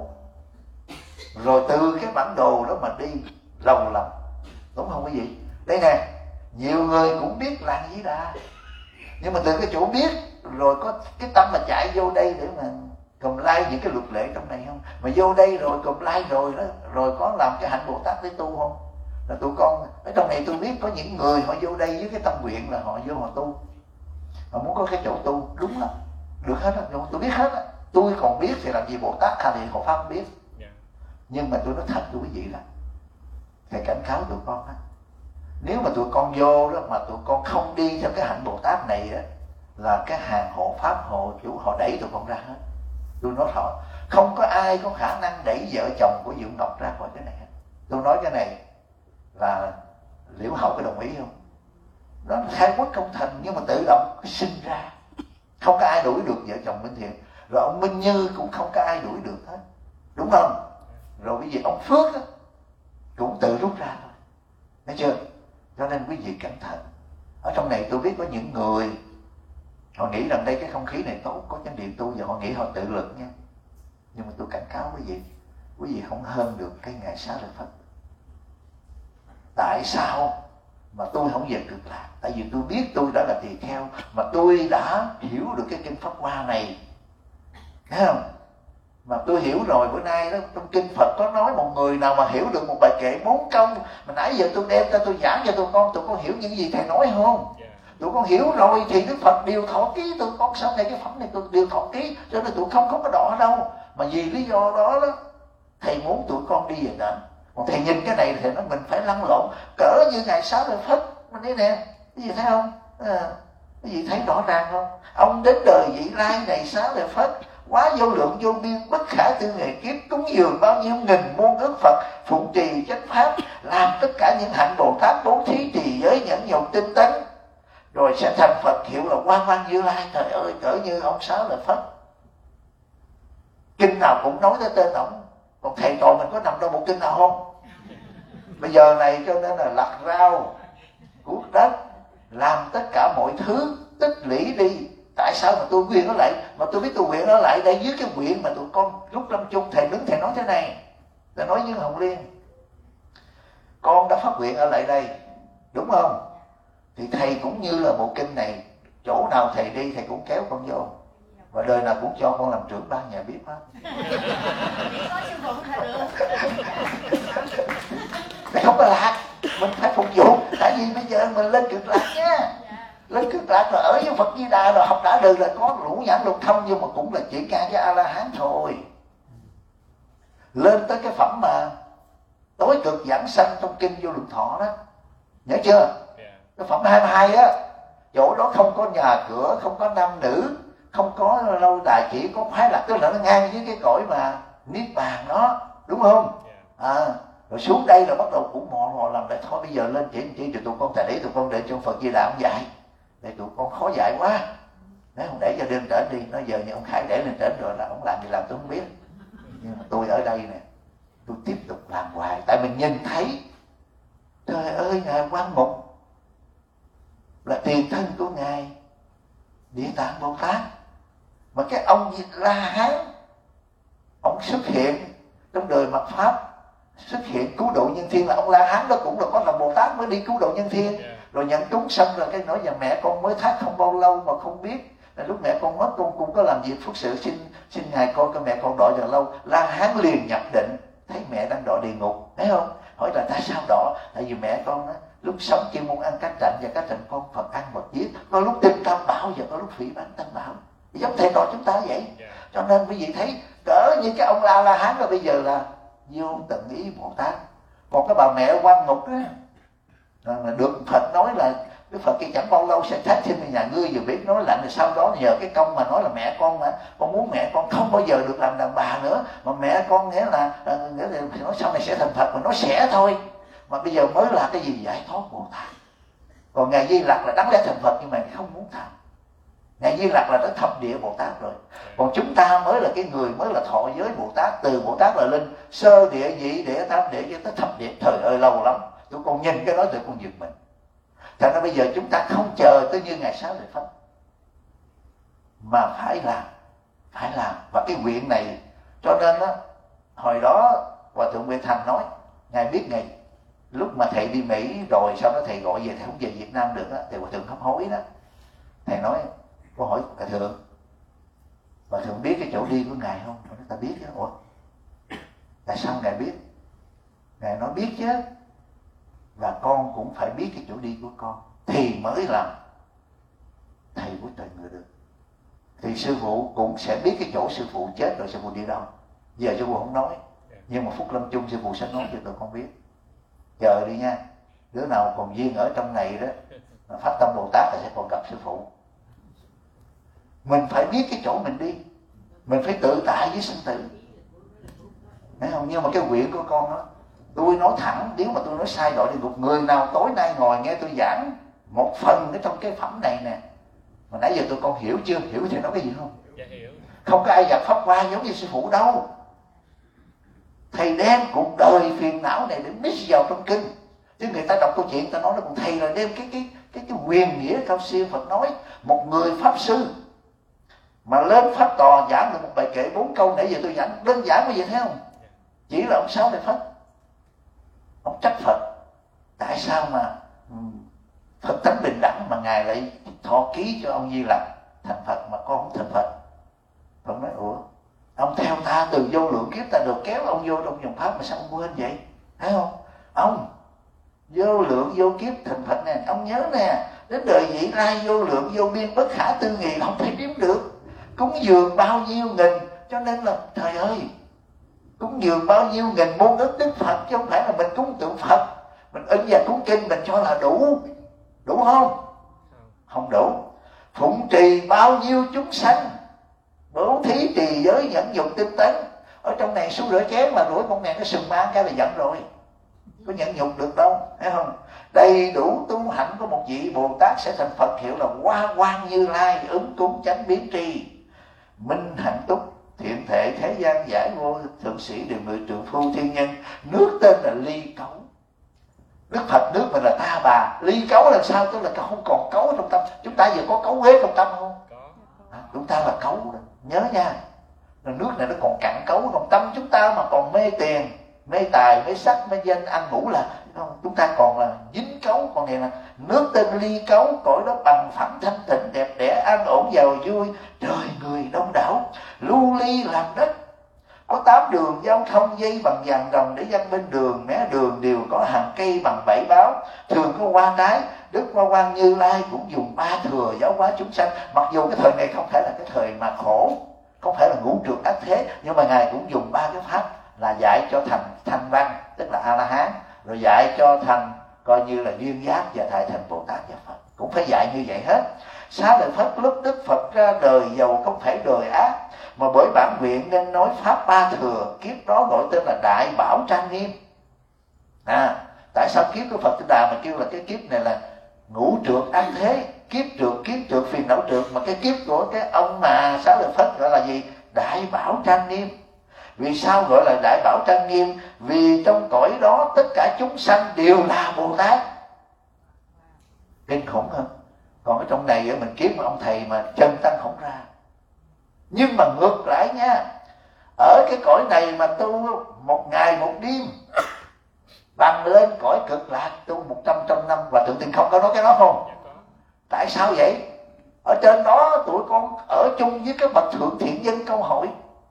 rồi từ cái bản đồ đó mà đi lâu lắm, đúng không quý vị? Đây nè, nhiều người cũng biết Làng Di Đà, nhưng mà từ cái chỗ biết rồi có cái tâm mà chạy vô đây để mà cầm lai những cái luật lệ trong này không? Mà vô đây rồi cầm lai rồi đó, rồi có làm cái hạnh Bồ Tát để tu không? Là tụi con ở trong này tôi biết có những người họ vô đây với cái tâm nguyện là họ vô họ tu, họ muốn có cái chỗ tu, đúng lắm, được hết á, tôi biết hết á. Tôi còn biết thì làm gì Bồ Tát Hà Địa Hộ Pháp không biết. Nhưng mà tôi nói thật với quý vị là thầy cảnh cáo tụi con á, nếu mà tụi con vô đó mà tụi con không đi theo cái hạnh Bồ Tát này á, là cái hàng hộ pháp hộ chủ họ đẩy tụi con ra hết. Tôi nói thật, không có ai có khả năng đẩy vợ chồng của Diệu Ngọc ra khỏi cái này hết. Tôi nói cái này là Liễu Hậu có đồng ý không? Nó khai quốc công thành nhưng mà tự động sinh ra, không có ai đuổi được vợ chồng Minh Thiện. Rồi ông Minh Như cũng không có ai đuổi được hết, đúng không? Rồi cái gì ông Phước á, cũng tự rút ra thôi, thấy chưa? Cho nên quý vị cẩn thận. Ở trong này tôi biết có những người họ nghĩ rằng đây cái không khí này tốt, có chánh điện tu, và họ nghĩ họ tự lực nha. Nhưng mà tôi cảnh cáo quý vị không hơn được cái Ngài Xá Lợi Phất. Tại sao mà tôi không về cực lạc? Tại vì tôi biết tôi đã là tỳ kheo, mà tôi đã hiểu được cái kinh Pháp Hoa này, thấy không? Mà tôi hiểu rồi. Bữa nay đó trong kinh Phật có nói một người nào mà hiểu được một bài kệ 4 câu mà nãy giờ tôi đem ra tôi giảng cho tụi con hiểu những gì thầy nói không? Tụi con hiểu rồi thì Đức Phật điều thọ ký tụi con, sau này cái phẩm này tôi điều thọ ký, cho nên tụi con không có đọa đâu. Mà vì lý do đó thầy muốn tụi con đi về đó. Còn thầy nhìn cái này thì nó mình phải lăn lộn cỡ như Ngài Xá Lợi Phất. Mình thấy nè, cái gì thấy không? Cái gì thấy rõ ràng không? Ông đến đời vị lai này Xá Lợi Phất, quá vô lượng vô biên bất khả tư nghị kiếp, cúng dường bao nhiêu nghìn muôn ức Phật, phụng trì chánh pháp, làm tất cả những hạnh Bồ Tát, bố thí trì giới nhẫn nhục tinh tấn, rồi sẽ thành Phật hiệu là Quan Văn Như Lai. Trời ơi, cỡ như ông Xá Lợi Phất, kinh nào cũng nói tới tên ông. Còn thầy trò mình có nằm đâu một kinh nào không? Bây giờ này cho nên là lặt rau cuốc đất, làm tất cả mọi thứ tích lũy đi. Tại sao mà tôi quyền nó lại, mà tôi biết tôi quyền nó lại đây dưới cái nguyện mà tụi con lúc lâm chung thầy đứng thầy nói thế này. Ta nói với Hồng Liên, con đã phát nguyện ở lại đây, đúng không? Thì thầy cũng như là bộ kinh này, chỗ nào thầy đi thầy cũng kéo con vô, và đời nào cũng cho con làm trưởng ban nhà bếp hết. Thầy không có lạc, mình phải phục vụ. Tại vì bây giờ mình lên Cực Lạc nha, lên Cực Lạc rồi ở với Phật Di Đà rồi học đã được là có lũ nhãn lục thông, nhưng mà cũng là chỉ ca với A La Hán thôi. Lên tới cái phẩm mà tối cực giảng sanh trong kinh Vô Lượng Thọ đó, nhớ chưa? Cái phẩm 22 á, chỗ đó không có nhà cửa, không có nam nữ, không có lâu đài, chỉ có khoái lạc, tức là nó ngang với cái cõi mà niết bàn đó, đúng không? Rồi xuống đây là bắt đầu cũng mò làm lại thôi, bây giờ lên chỉ cho tụi con, tại để tụi con để cho Phật Di Đà ông dạy, để tụi con khó dạy quá, nếu không để cho lên trển đi. Nói giờ như ông Khải để lên trển rồi là ông làm gì làm tôi không biết, nhưng mà tôi ở đây nè, tôi tiếp tục làm hoài, tại mình nhìn thấy, trời ơi, Ngài Quan Mục là tiền thân của Ngài Địa Tạng Bồ Tát, mà cái ông La Hán ông xuất hiện trong đời mạt Pháp, xuất hiện cứu độ nhân thiên, là ông La Hán đó cũng là có là Bồ Tát mới đi cứu độ nhân thiên. Rồi nhận chúng xong rồi cái nói nhà mẹ con mới thác không bao lâu mà không biết, là lúc mẹ con mất con cũng có làm việc phước sự, xin Ngài coi cái mẹ con đọa giờ lâu. La Hán liền nhập định, thấy mẹ đang đọa địa ngục, thấy không? Hỏi là tại sao đọa? Tại vì mẹ con đó, lúc sống chuyên môn ăn cá trạnh, và cá trạnh con Phật ăn Phật giết, có lúc tin Tam Bảo và có lúc phỉ báng Tam Bảo, giống thầy trò chúng ta vậy. Cho nên quý vị thấy cỡ như cái ông La Hán là bây giờ là vô tận ý Bồ Tát. Còn cái bà mẹ Quan Mục đó được Phật nói là cái Phật kia chẳng bao lâu sẽ thách xin về nhà ngươi, vừa biết nói lạnh, rồi sau đó nhờ cái công mà nói là mẹ con, mà con muốn mẹ con không bao giờ được làm đàn bà nữa, mà mẹ con nghĩa là nói sau này sẽ thành Phật, mà nó sẽ thôi, mà bây giờ mới là cái gì giải thoát Bồ Tát. Còn Ngài Di Lặc là đáng lẽ thành Phật nhưng mà không muốn thành. Ngài Di Lặc là tới thập địa Bồ Tát rồi, còn chúng ta mới là cái người mới là thọ giới Bồ Tát, từ Bồ Tát là lên sơ địa, nhị địa, tam địa cho tới thập địa. Trời ơi lâu lắm, tụi con nhìn cái đó tụi con giật mình. Thành ra bây giờ chúng ta không chờ tới như Ngài Xá Lợi Phất, mà phải làm. Và cái nguyện này, cho nên đó, hồi đó Hòa Thượng Huệ Thành nói, Ngài biết Ngài lúc mà thầy đi Mỹ rồi sau đó thầy gọi về, thầy không về Việt Nam được đó, thì Hòa Thượng hấp hối đó. Thầy nói, có hỏi Hòa Thượng biết cái chỗ đi của Ngài không? Nói ta biết chứ. Ủa, tại sao Ngài biết? Ngài nói biết chứ, và con cũng phải biết cái chỗ đi của con thì mới làm thầy của trời người được. Thì sư phụ cũng sẽ biết cái chỗ sư phụ chết rồi sư phụ đi đâu. Giờ sư phụ không nói, nhưng mà phút lâm chung sư phụ sẽ nói cho tụi con biết. Chờ đi nha, đứa nào còn duyên ở trong này đó, phát tâm Bồ Tát là sẽ còn gặp sư phụ. Mình phải biết cái chỗ mình đi, mình phải tự tại với sinh tử, thấy không? Nhưng mà cái nguyện của con đó, tôi nói thẳng, nếu mà tôi nói sai đọa địa ngục. Người nào tối nay ngồi nghe tôi giảng một phần ở trong cái phẩm này nè, mà nãy giờ tụi con hiểu chưa? Hiểu thì nói cái gì không? Dạ, hiểu. Không có ai giặt pháp qua giống như sư phụ đâu. Thầy đem cuộc đời phiền não này để mix vào trong kinh, chứ người ta đọc câu chuyện ta nói là còn thầy là đem cái quyền nghĩa cao siêu. Phật nói một người pháp sư mà lên pháp tòa giảng được một bài kệ 4 câu, nãy giờ tôi giảng đơn giản như vậy, thấy không? Chỉ là ông Sáu Lợi Phất, ông trách Phật tại sao mà Phật tánh bình đẳng mà Ngài lại thọ ký cho ông Di Lặc thành Phật mà con không thành Phật. Phật nói ủa, ông theo ta từ vô lượng kiếp ta được kéo ông vô trong dòng pháp mà sao ông quên vậy? Thấy không? Ông vô lượng vô kiếp thành Phật nè, ông nhớ nè, đến đời vị lai vô lượng vô biên bất khả tư nghị, không thể đếm được. Cúng dường bao nhiêu nghìn, cho nên là trời ơi, cúng dường bao nhiêu nghìn muôn ức Đức Phật, chứ không phải là mình cúng tượng Phật, mình in và cúng kinh mình cho là đủ. Đủ không? Không đủ. Phụng trì bao nhiêu chúng sanh, bố thí trì giới nhẫn dụng tinh tấn. Ở trong này xuống rửa chén mà rủi con mẹ cái sừng ma cái là giận rồi, có nhẫn nhục được đâu, thấy không? Đầy đủ tu hạnh của một vị Bồ Tát sẽ thành Phật, hiệu là Hoa Quang Như Lai, ứng cúng chánh biến tri, minh hạnh túc, thiện thể thế gian giải vô thượng sĩ, điều người trường phu thiên nhân. Nước tên là ly cấu. Đức Phật nước mình là Ta Bà. Ly cấu là sao? Tức là không còn cấu trong tâm. Chúng ta giờ có cấu uế trong tâm không? Chúng ta là cấu đó. Nhớ nha, nước này nó còn cặn cấu trong tâm chúng ta mà còn mê tiền, mê tài, mê sắc, mê danh, ăn ngủ là không, chúng ta còn là dính cấu. Còn này là nước tên ly cấu, cõi đó bằng phẳng thanh tịnh, đẹp đẽ, an ổn, giàu vui, trời người đông đảo, lưu ly làm đất. Có 8 đường giao thông dây bằng vàng rồng để dân bên đường, mé đường đều có hàng cây bằng 7 báo. Thường có hoa trái, Đức Hoa Quang Như Lai cũng dùng 3 thừa giáo hóa chúng sanh. Mặc dù cái thời này không phải là cái thời mà khổ, không phải là ngũ trượt ác thế, nhưng mà Ngài cũng dùng 3 cái pháp là dạy cho thành thanh văn, tức là A-la-hán, rồi dạy cho thành coi như là duyên giác và đại thành Bồ Tát và Phật, cũng phải dạy như vậy hết. Xá lợi Phất lúc Đức Phật ra đời giàu không phải đời ác, mà bởi bản nguyện nên nói pháp 3 thừa, kiếp đó gọi tên là Đại Bảo Trang Nghiêm. Tại sao kiếp của Phật Thích Đà mà kêu là cái kiếp này là ngũ trượt ác thế, kiếp trượt phiền não trượt, mà cái kiếp của cái ông mà Xá lợi Phất gọi là gì? Đại Bảo Trang Nghiêm. Vì sao gọi là Đại Bảo Trang Nghiêm? Vì trong cõi đó tất cả chúng sanh đều là Bồ Tát. Kinh khủng hơn. Còn ở trong này mình kiếm một ông thầy mà chân tăng không ra. Nhưng mà ngược lại nha, ở cái cõi này mà tu 1 ngày 1 đêm bằng lên cõi cực lạc tu 100 năm. Và Thượng Tịnh không có nói cái đó không? Tại sao vậy? Ở trên đó tụi con ở chung với cái bậc thượng thiện dân câu hội.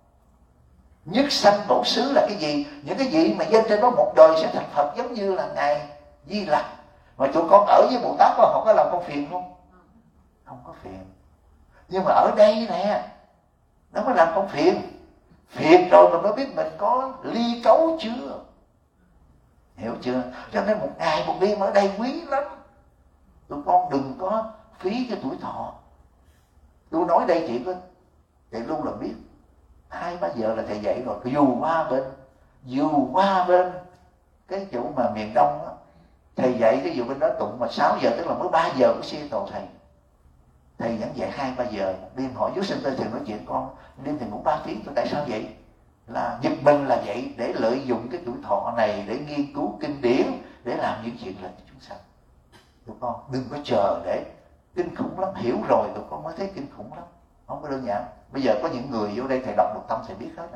Nhất sanh bổn xứ là cái gì? Những cái gì mà dân trên đó một đời sẽ thành Phật, giống như là Ngài Di Lặc. Mà tụi con ở với Bồ Tát họ có làm con phiền không? Không có phiền. Nhưng mà ở đây nè, nó mới làm con phiền. Phiền rồi mình mới biết mình có ly cấu chưa. Hiểu chưa? Cho nên 1 ngày 1 đêm ở đây quý lắm. Tụi con đừng có phí cái tuổi thọ. Tôi nói đây chỉ có thầy luôn là biết 2-3 giờ là thầy dậy rồi. Dù qua bên cái chỗ mà miền Đông á, thầy dậy cái dù bên đó tụng mà 6 giờ, tức là mới 3 giờ có siêu tổ thầy. Thầy vẫn dậy 2-3 giờ. Đêm hỏi chú sinh tôi thường nói chuyện con, đêm thầy ngủ 3 tiếng. Tôi tại sao vậy? Là giật mình là vậy, để lợi dụng cái tuổi thọ này để nghiên cứu kinh điển, để làm những chuyện lành cho chúng sanh. Tụi con đừng có chờ để kinh khủng lắm, hiểu rồi tụi con mới thấy kinh khủng lắm, không có đơn giản. Bây giờ có những người vô đây thầy đọc một tâm thầy biết hết.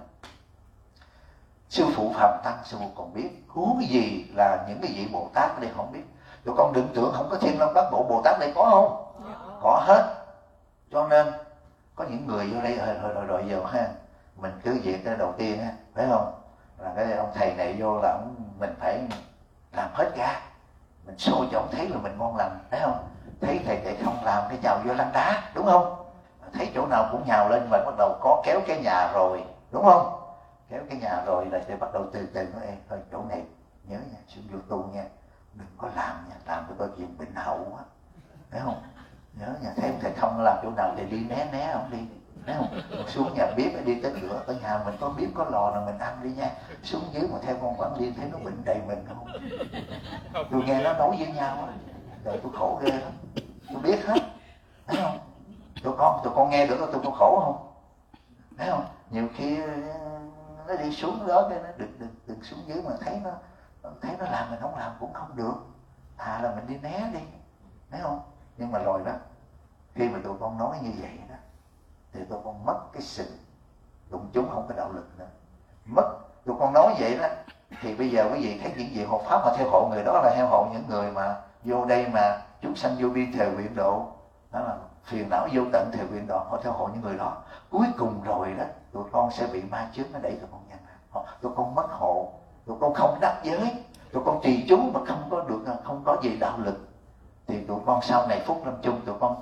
Sư phụ Phạm Tăng sư phụ còn biết, huống cái gì là những cái vị Bồ Tát ở đây không biết. Tụi con đừng tưởng không có Thiên Long Bát Bộ, Bồ Tát đây có không? Có hết. Cho nên có những người vô đây hồi giờ ha, mình cứ việc cái đầu tiên ha, phải không? Là cái ông thầy này vô là mình phải làm hết ra, mình show cho ông thấy là mình ngon lành, phải không? Thấy thầy không làm cái nhào vô lăn đá, đúng không? Thấy chỗ nào cũng nhào lên và bắt đầu có kéo cái nhà rồi, đúng không? Kéo cái nhà rồi là sẽ bắt đầu từ từ nói em thôi chỗ này nhớ nha, xuống vô tu nha, đừng có làm nha, làm cho tôi chuyện bệnh hậu quá, phải không? Nhớ nha, thấy thầy không làm chỗ nào thì đi né không đi, thấy không? Xuống nhà bếp đi tới cửa, ở nhà mình có bếp có lò là mình ăn đi nha. Xuống dưới mà theo con quản liên thấy nó bệnh đầy mình không? Tôi nghe nó nói với nhau, rồi tôi khổ ghê lắm, tôi biết hết, thấy không? Tụi con nghe được tụi con khổ không? Thấy không? Nhiều khi nó đi xuống đó cái nó đừng xuống dưới mà thấy nó làm mình không làm cũng không được, thà là mình đi né đi, thấy không? Nhưng mà rồi đó, khi mà tụi con nói như vậy đó thì tụi con mất cái sự tụng chúng không có đạo lực nữa, mất. Tụi con nói vậy đó thì bây giờ quý vị thấy những gì hộ pháp mà theo hộ người đó là theo hộ những người mà vô đây mà chúng sanh vô biên thề nguyện độ, đó là phiền não vô tận thề nguyện độ, họ theo hộ những người đó. Cuối cùng rồi đó tụi con sẽ bị ma chướng nó đẩy tụi con nhanh, tụi con mất hộ, tụi con không đắc giới, tụi con trì chú mà không có được, không có gì đạo lực thì tụi con sau này phúc lâm chung.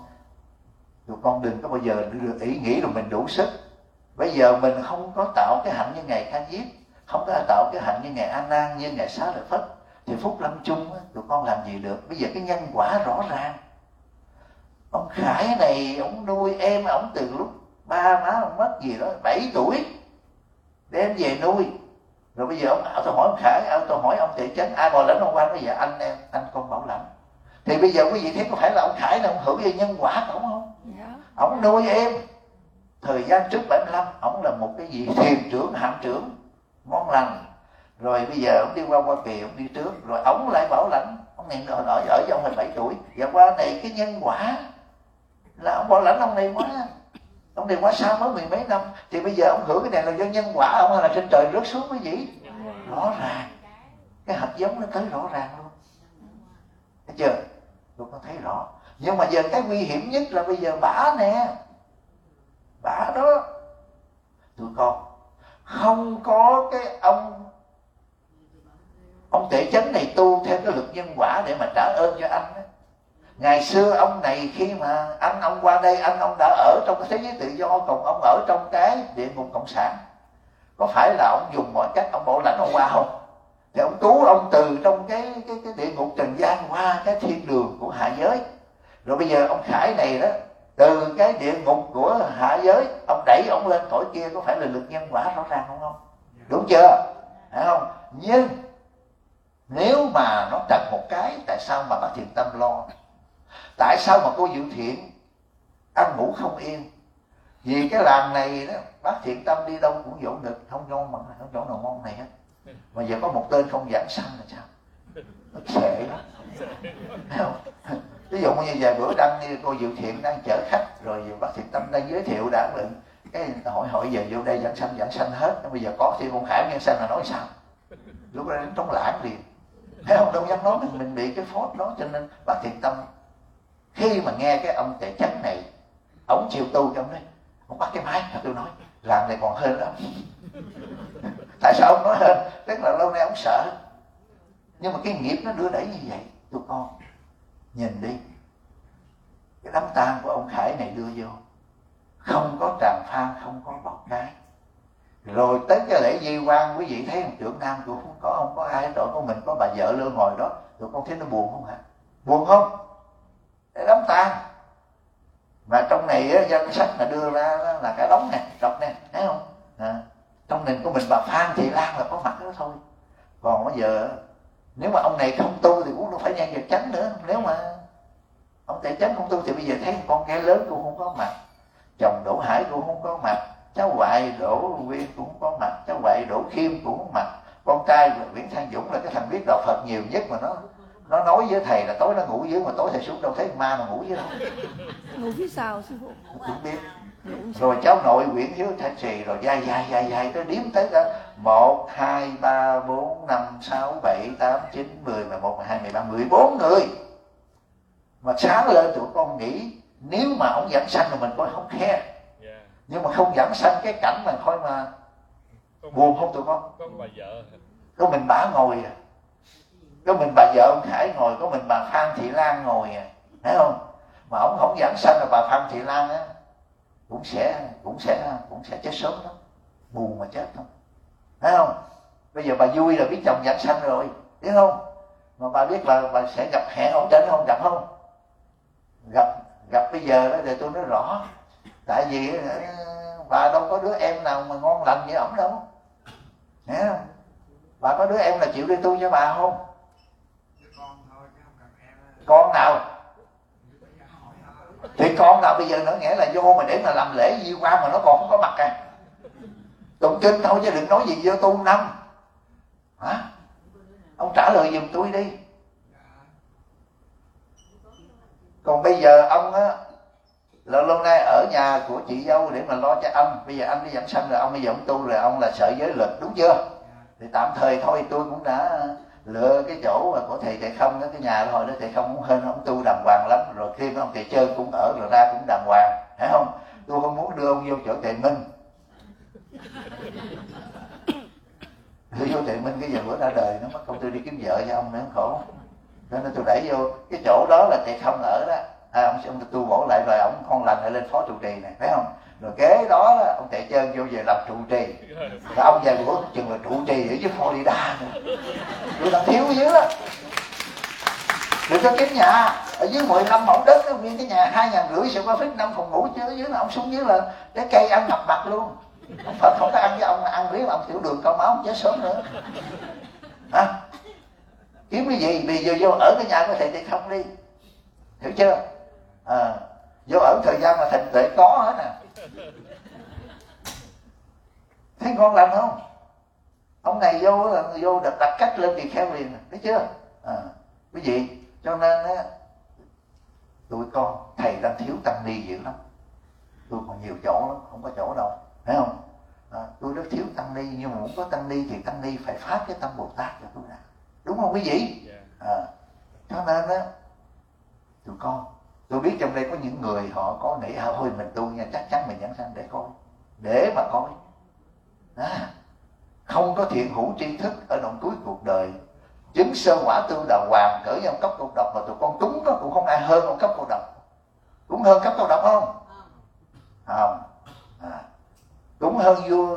Tụi con đừng có bao giờ được ý nghĩ rồi mình đủ sức. Bây giờ mình không có tạo cái hạnh như Ngài Ca Diếp, không có tạo cái hạnh như Ngài A Nan, như Ngài Xá Lợi Phất thì phúc lâm chung tụi con làm gì được. Bây giờ cái nhân quả rõ ràng. Ông Khải này ông nuôi em ông từ lúc ba má ông mất gì đó 7 tuổi đem về nuôi, rồi bây giờ tôi hỏi ông Khải, tôi hỏi ông Thị Chánh, ai Bảo Lãnh ông Quang, bây giờ anh con Bảo Lãnh. Thì bây giờ quý vị thấy có phải là ông Khải là ông hưởng về nhân quả của ông không? Ông nuôi em thời gian trước 75, ông là một cái gì thiền trưởng, hạm trưởng ngon lành. Rồi bây giờ ông đi qua Hoa Kỳ, ông đi trước, rồi ông lại Bảo Lãnh. Ông này ở với ông 17 tuổi, và qua này cái nhân quả là ông Bảo Lãnh ông này quá. Ông này quá xa mới 10 mấy năm, thì bây giờ ông hưởng cái này là do nhân quả ông hay là trên trời rớt xuống quý vị? rõ ràng, cái hạt giống nó tới rõ ràng luôn, thấy chưa? Tụi con thấy rõ. Nhưng mà giờ cái nguy hiểm nhất là bây giờ bả nè, bả đó, tụi con không có cái ông tể chánh này tu theo cái luật nhân quả để mà trả ơn cho anh đó. Ngày xưa ông này khi mà ông qua đây, ông đã ở trong cái thế giới tự do, còn ông ở trong cái địa ngục cộng sản. Có phải là ông dùng mọi cách ông bảo lãnh ông qua không? Thì ông cứu ông từ trong cái địa ngục trần gian qua cái thiên đường của hạ giới. Rồi bây giờ ông Khải này đó, từ cái địa ngục của hạ giới ông đẩy ông lên cõi kia, có phải là lực nhân quả rõ ràng không? Đúng chưa? Phải không? Nhưng nếu mà nó trật một cái, tại sao mà bác Thiện Tâm lo? Tại sao mà cô Diệu Thiện ăn ngủ không yên? Vì cái làng này đó, bác Thiện Tâm đi đâu cũng vỗ ngực, không ngon mà không chỗ nào ngon này hết. Mà giờ có một tên không giảng sanh là sao? Nó xệ lắm. Thấy không? Ví dụ như vài bữa đăng như cô Diệu Thiện đang chở khách, rồi bác Thiện Tâm đang giới thiệu đã bệnh, cái hỏi giờ vô đây giảng sanh hết. Bây giờ có thì con Khải giảng sanh là nói sao? Lúc đó đánh trống lãng liền. Thấy không? Đâu dám nói mình bị cái phốt đó. Cho nên bác Thiện Tâm khi mà nghe cái ông tể chánh này, ông chịu tu cho ông đấy, ông bắt cái máy, tôi nói làm này còn hơn lắm. Tại sao ông nói hơn? Tức là lâu nay ông sợ, nhưng mà cái nghiệp nó đưa đẩy như vậy. Tụi con nhìn đi, cái đám tang của ông Khải này đưa vô, không có tràng phan, không có bọc cái. Rồi tới cái lễ di quan, quý vị thấy trưởng nam cũng không có ai, đội của mình có bà vợ lơ ngồi đó. Tụi con thấy nó buồn không hả? Buồn không? Cái đám tang mà trong này danh sách mà đưa ra là cái đống này, đọc nè, thấy không? Trong nền của mình bà Phan Thị Lan là có mặt đó thôi. Còn bây giờ nếu mà ông này không tu thì cũng đâu phải nhân vật chánh nữa. Nếu mà ông tể chánh không tu thì bây giờ thấy con cái lớn cũng không có mặt, chồng Đỗ Hải cũng không có mặt, cháu ngoại Đỗ Nguyên cũng không có mặt, cháu ngoại Đỗ Khiêm cũng không mặt, con trai Nguyễn Thanh Dũng là cái thằng biết đạo Phật nhiều nhất mà nó nói với thầy là tối nó ngủ dưới, mà tối thầy xuống đâu thấy ma mà ngủ dưới đâu. Ngủ phía sau sư phụ. Cũng biết. Rồi cháu nội Nguyễn Hiếu Thanh Trì, rồi dài tới đếm tới cả 1, 2, 3, 4, 5, 6, 7, 8, 9, 10, 11, 12, 13, 14 người. Mà sáng lên tụi con nghĩ nếu mà ông giảng sanh thì mình coi không khe. Nhưng mà không giảng sanh cái cảnh mà thôi mà buồn không tụi con? Có bà vợ. Có mình bà ngồi à. Có mình bà vợ ông Khải ngồi, có mình bà Phan Thị Lan ngồi à. Thấy không? Mà ông không giảng sanh là bà Phan Thị Lan á cũng sẽ chết sớm lắm, buồn mà chết thôi. Thấy không? Bây giờ bà vui là biết chồng giảng sanh rồi, biết không? Mà bà biết là bà sẽ gặp hẹn ông trên không, gặp không? Gặp bây giờ đó thì tôi nói rõ. Tại vì bà đâu có đứa em nào mà ngon lành như ổng đâu. Nghe không? Bà có đứa em là chịu đi tu cho bà không? Con nào? Thì con nào bây giờ nữa nghĩa là vô mà để mà làm lễ di quan mà nó còn không có mặt à. Tụng kinh thôi chứ đừng nói gì vô tu năm. Hả? Ông trả lời giùm tôi đi. Còn bây giờ ông á là lâu nay ở nhà của chị dâu để mà lo cho anh. Bây giờ anh đi giảng sanh rồi, ông bây giờ ông tu rồi, ông là sợ giới lực, đúng chưa? Thì tạm thời thôi tôi cũng đã lựa cái chỗ mà của thầy Không đó, cái nhà hồi đó thầy Không cũng hơn, ông tu đàng hoàng lắm. Rồi khi ông thầy Trơn cũng ở rồi ra cũng đàng hoàng, thấy không? Tôi không muốn đưa ông vô chỗ thầy Minh. Đưa vô thầy Minh cái giờ bữa ra đời nó mất công tôi đi kiếm vợ cho ông nữa khổ. Cho nên tôi đẩy vô cái chỗ đó là thầy Không ở đó. Ông tu bổ lại rồi ông con lành lại lên phó trụ trì này, thấy không? Rồi kế đó là ông thầy Trơn vô về làm trụ trì. Rồi ông vài bữa chừng là trụ trì ở dưới Florida nữa. Tôi đang thiếu dưới đó. Rồi có cái nhà ở dưới 15 mẫu đất đó, nguyên cái nhà 2.500 square feet, 5 phòng ngủ chứ ở dưới là ông xuống dưới là cái cây ăn ngập mặt luôn. Ông Phật không có ăn với ông, ăn riết ông tiểu đường cao máu, ông chết sớm nữa. Hả? Kiếm cái gì? Bây giờ vô ở cái nhà của thầy Không đi. Hiểu chưa? Vô ở thời gian mà thành tựu có hết nè. Thấy ngon lành không? Ông này vô là vô đặt cách lên thì khéo liền, thấy chưa? Quý vị, cho nên á tụi con thầy đang thiếu tăng ni dữ lắm. Tôi còn nhiều chỗ lắm, không có chỗ đâu, thấy không? Tôi rất thiếu tăng ni, nhưng mà muốn có tăng ni thì tăng ni phải phát cái tâm Bồ Tát cho tôi đã, đúng không quý vị? Cho nên đó tụi con, tôi biết trong đây có những người họ có nghĩ thôi mình tu nha, chắc chắn mình dẫn sanh để coi, để mà coi không có thiện hữu tri thức ở đoạn cuối cuộc đời, chứng sơ quả tu đà hoàng, cỡ như ông Cốc Câu Độc mà tụi con túng đó cũng không ai hơn ông Cốc Câu Độc. Cũng hơn Cốc Câu Độc không? Không. Cũng hơn vua.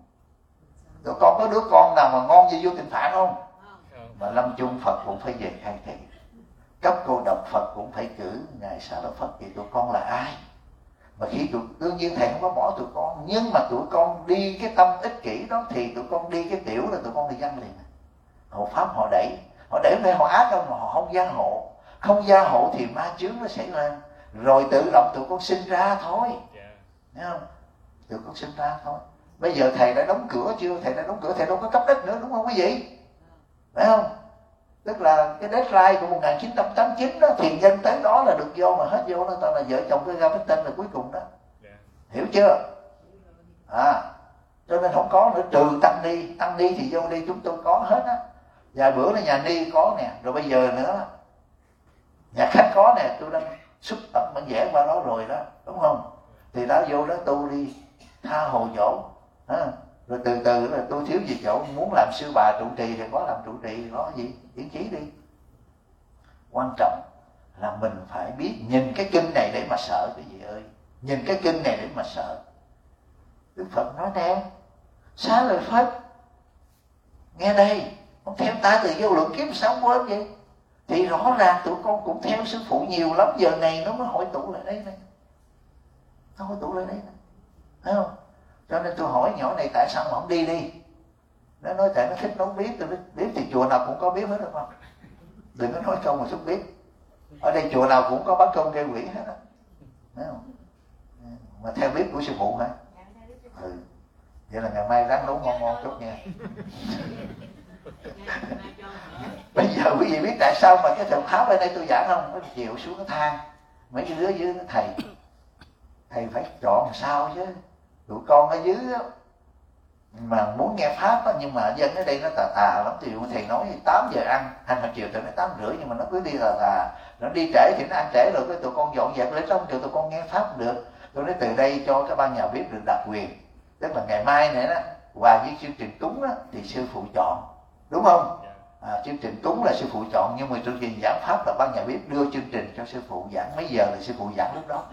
Tụi con có đứa con nào mà ngon như vua Tịnh Phạn không? Mà lâm chung Phật cũng phải về khai thị, Cốc Câu Độc Phật cũng phải cử ngài Xá Lợi Phất. Thì tụi con là ai? Mà khi đương nhiên thầy không có bỏ tụi con, nhưng mà tụi con đi cái tâm ích kỷ đó thì tụi con đi cái tiểu là tụi con đi dân liền. Hộ pháp họ đẩy về họ ác đâu, mà họ không gia hộ. Không gia hộ thì ma chướng nó xảy ra, rồi tự động tụi con sinh ra thôi. Thấy không? Tụi con sinh ra thôi. Bây giờ thầy đã đóng cửa chưa? Thầy đã đóng cửa, thầy đâu có cấp đất nữa, đúng không quý vị? Phải không? Tức là cái deadline của 1989 đó, thiền nhân tới đó là được vô, mà hết vô nó toàn là vợ chồng cái ra tên là cuối cùng đó. Hiểu chưa? Cho nên không có nữa, trừ tăng ni thì vô đi chúng tôi có hết á. Vài bữa là nhà ni có nè, rồi bây giờ nữa nhà khách có nè, tôi đang xúc tập bản vẽ qua đó rồi đó, đúng không? Thì đã vô đó tu đi, tha hồ chỗ, rồi từ từ là tôi thiếu gì chỗ, muốn làm sư bà trụ trì thì có làm trụ trì, có gì yên chí đi. Quan trọng là mình phải biết nhìn cái kinh này để mà sợ cái gì ơi, nhìn cái kinh này để mà sợ. Đức Phật nói nè, Xá Lợi Phất nghe đây, con theo ta từ vô lượng kiếp sao quên vậy? Thì rõ ràng tụi con cũng theo sư phụ nhiều lắm, giờ này nó mới hội tụ lại đây này, nó hội tụ lại đây này, thấy không? Cho nên tôi hỏi nhỏ này tại sao mà không đi? Nó nói tại nó thích nấu bếp. Tôi biết bếp thì chùa nào cũng có bếp hết, được không? Đừng có nói câu mà xúc bếp. Ở đây chùa nào cũng có bán công gây quỷ hết á, thấy không? Mà theo bếp của sư phụ hả? Vậy là ngày mai ráng nấu ngon chút nha. Bây giờ quý vị biết tại sao mà cái thượng pháp ở đây tôi giảng không? Nó chịu xuống cái thang, mấy cái đứa dưới nó thầy phải chọn sao chứ. Tụi con ở dưới đó, mà muốn nghe pháp đó, nhưng mà dân ở đây nó tà lắm. Thì thầy nói 8 giờ ăn, hành mà chiều từ nó 8 rưỡi, nhưng mà nó cứ đi tà. Nó đi trễ thì nó ăn trễ rồi, cái tụi con dọn dẹp lên trong trường tụi con nghe pháp được. Tôi nói từ đây cho các ban nhà bếp được đặc quyền, tức là ngày mai này đó qua với chương trình cúng đó, thì sư phụ chọn, đúng không? Chương trình cúng là sư phụ chọn, nhưng mà chương trình giảng pháp là ban nhà bếp đưa chương trình cho sư phụ giảng mấy giờ là sư phụ giảng lúc đó.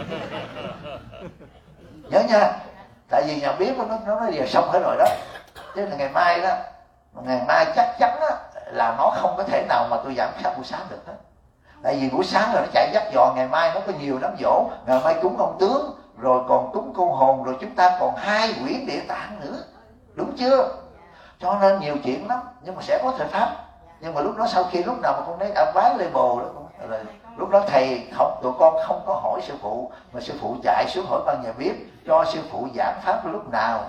Nhớ nha, tại vì nhà bếp nó nói giờ xong hết rồi đó. Thế là ngày mai đó, ngày mai chắc chắn đó, là nó không có thể nào mà tôi giảng pháp buổi sáng được hết. Tại vì buổi sáng là nó chạy dắt dò, ngày mai nó có nhiều đám dỗ, ngày mai cúng ông tướng, rồi còn cúng cô hồn, rồi chúng ta còn 2 quyển địa tạng nữa, đúng chưa? Cho nên nhiều chuyện lắm, nhưng mà sẽ có thời pháp. Nhưng mà lúc đó sau khi lúc nào mà con thấy advice label đó, rồi lúc đó thầy không, tụi con không có hỏi sư phụ, mà sư phụ chạy xuống hỏi ban nhà bếp cho sư phụ giảng pháp lúc nào,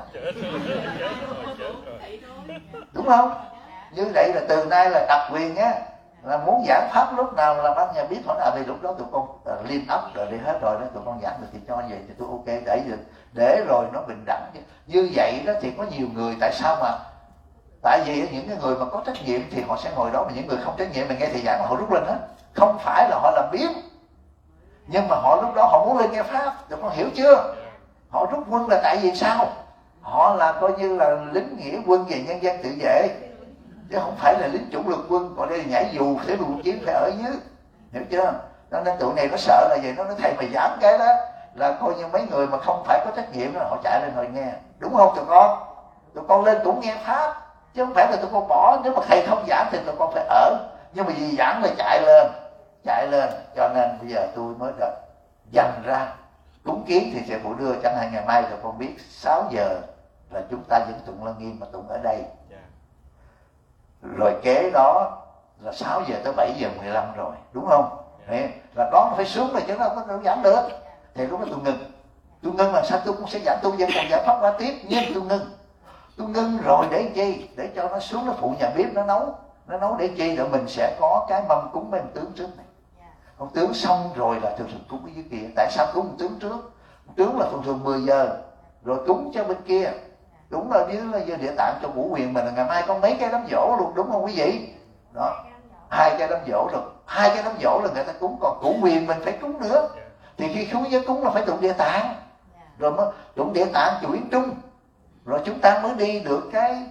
đúng không? Như vậy là từ nay là đặc quyền nhé, là muốn giảng pháp lúc nào là ban nhà bếp hỏi nào, thì lúc đó tụi con liên ấp rồi đi hết rồi đó, tụi con giảng được thì cho vậy thì tôi ok, để rồi nó bình đẳng. Như vậy đó thì có nhiều người, tại sao mà tại vì những cái người mà có trách nhiệm thì họ sẽ ngồi đó, mà những người không trách nhiệm mà nghe thầy giảng họ rút lên hết. Không phải là họ làm biếng, nhưng mà họ lúc đó họ muốn lên nghe pháp, tụi con hiểu chưa? Họ rút quân là tại vì sao? Họ là coi như là lính nghĩa quân về nhân dân tự vệ, chứ không phải là lính chủ lực quân. Còn đây là nhảy dù để quân chiến phải ở dưới, hiểu chưa? Cho nên tụi này nó sợ là vậy, nó nói thầy mà giảm cái đó là coi như mấy người mà không phải có trách nhiệm là họ chạy lên rồi nghe, đúng không tụi con? Tụi con lên cũng nghe pháp, chứ không phải là tụi con bỏ. Nếu mà thầy không giảng thì tụi con phải ở, nhưng mà vì giảng là chạy lên. Cho nên bây giờ tôi mới được dành ra cúng kiến thì sẽ phụ đưa. Chẳng hạn ngày mai tụi con biết 6 giờ là chúng ta vẫn tụng Lăng Nghiêm mà tụng ở đây, rồi kế đó là 6 giờ tới 7 giờ 15 rồi, đúng không? Đấy, là đó nó phải xuống rồi chứ nó không có giảng được. Thì lúc đó tôi ngưng là sao? Tôi cũng sẽ giảng, tôi vẫn còn giải pháp qua tiếp, nhưng tôi ngưng rồi để chi? Để cho nó xuống, nó phụ nhà bếp nó nấu để chi? Để mình sẽ có cái mâm cúng với ông tướng trước này. Ông tướng xong rồi là thường cúng ở dưới kia. Tại sao cúng ông tướng trước? Ông tướng là thường 10 giờ rồi cúng cho bên kia, Đúng là dưới Địa Tạng cho Ngũ Huyền mình là ngày mai có mấy cái đám giỗ luôn, đúng không quý vị? Đó, 2 cái đám giỗ rồi, 2 cái đám giỗ là người ta cúng, còn Ngũ Huyền mình phải cúng nữa. Thì khi xuống giới cúng là phải tụng Địa Tạng, rồi mới tụng Địa Tạng chuyển trung, rồi chúng ta mới đi được cái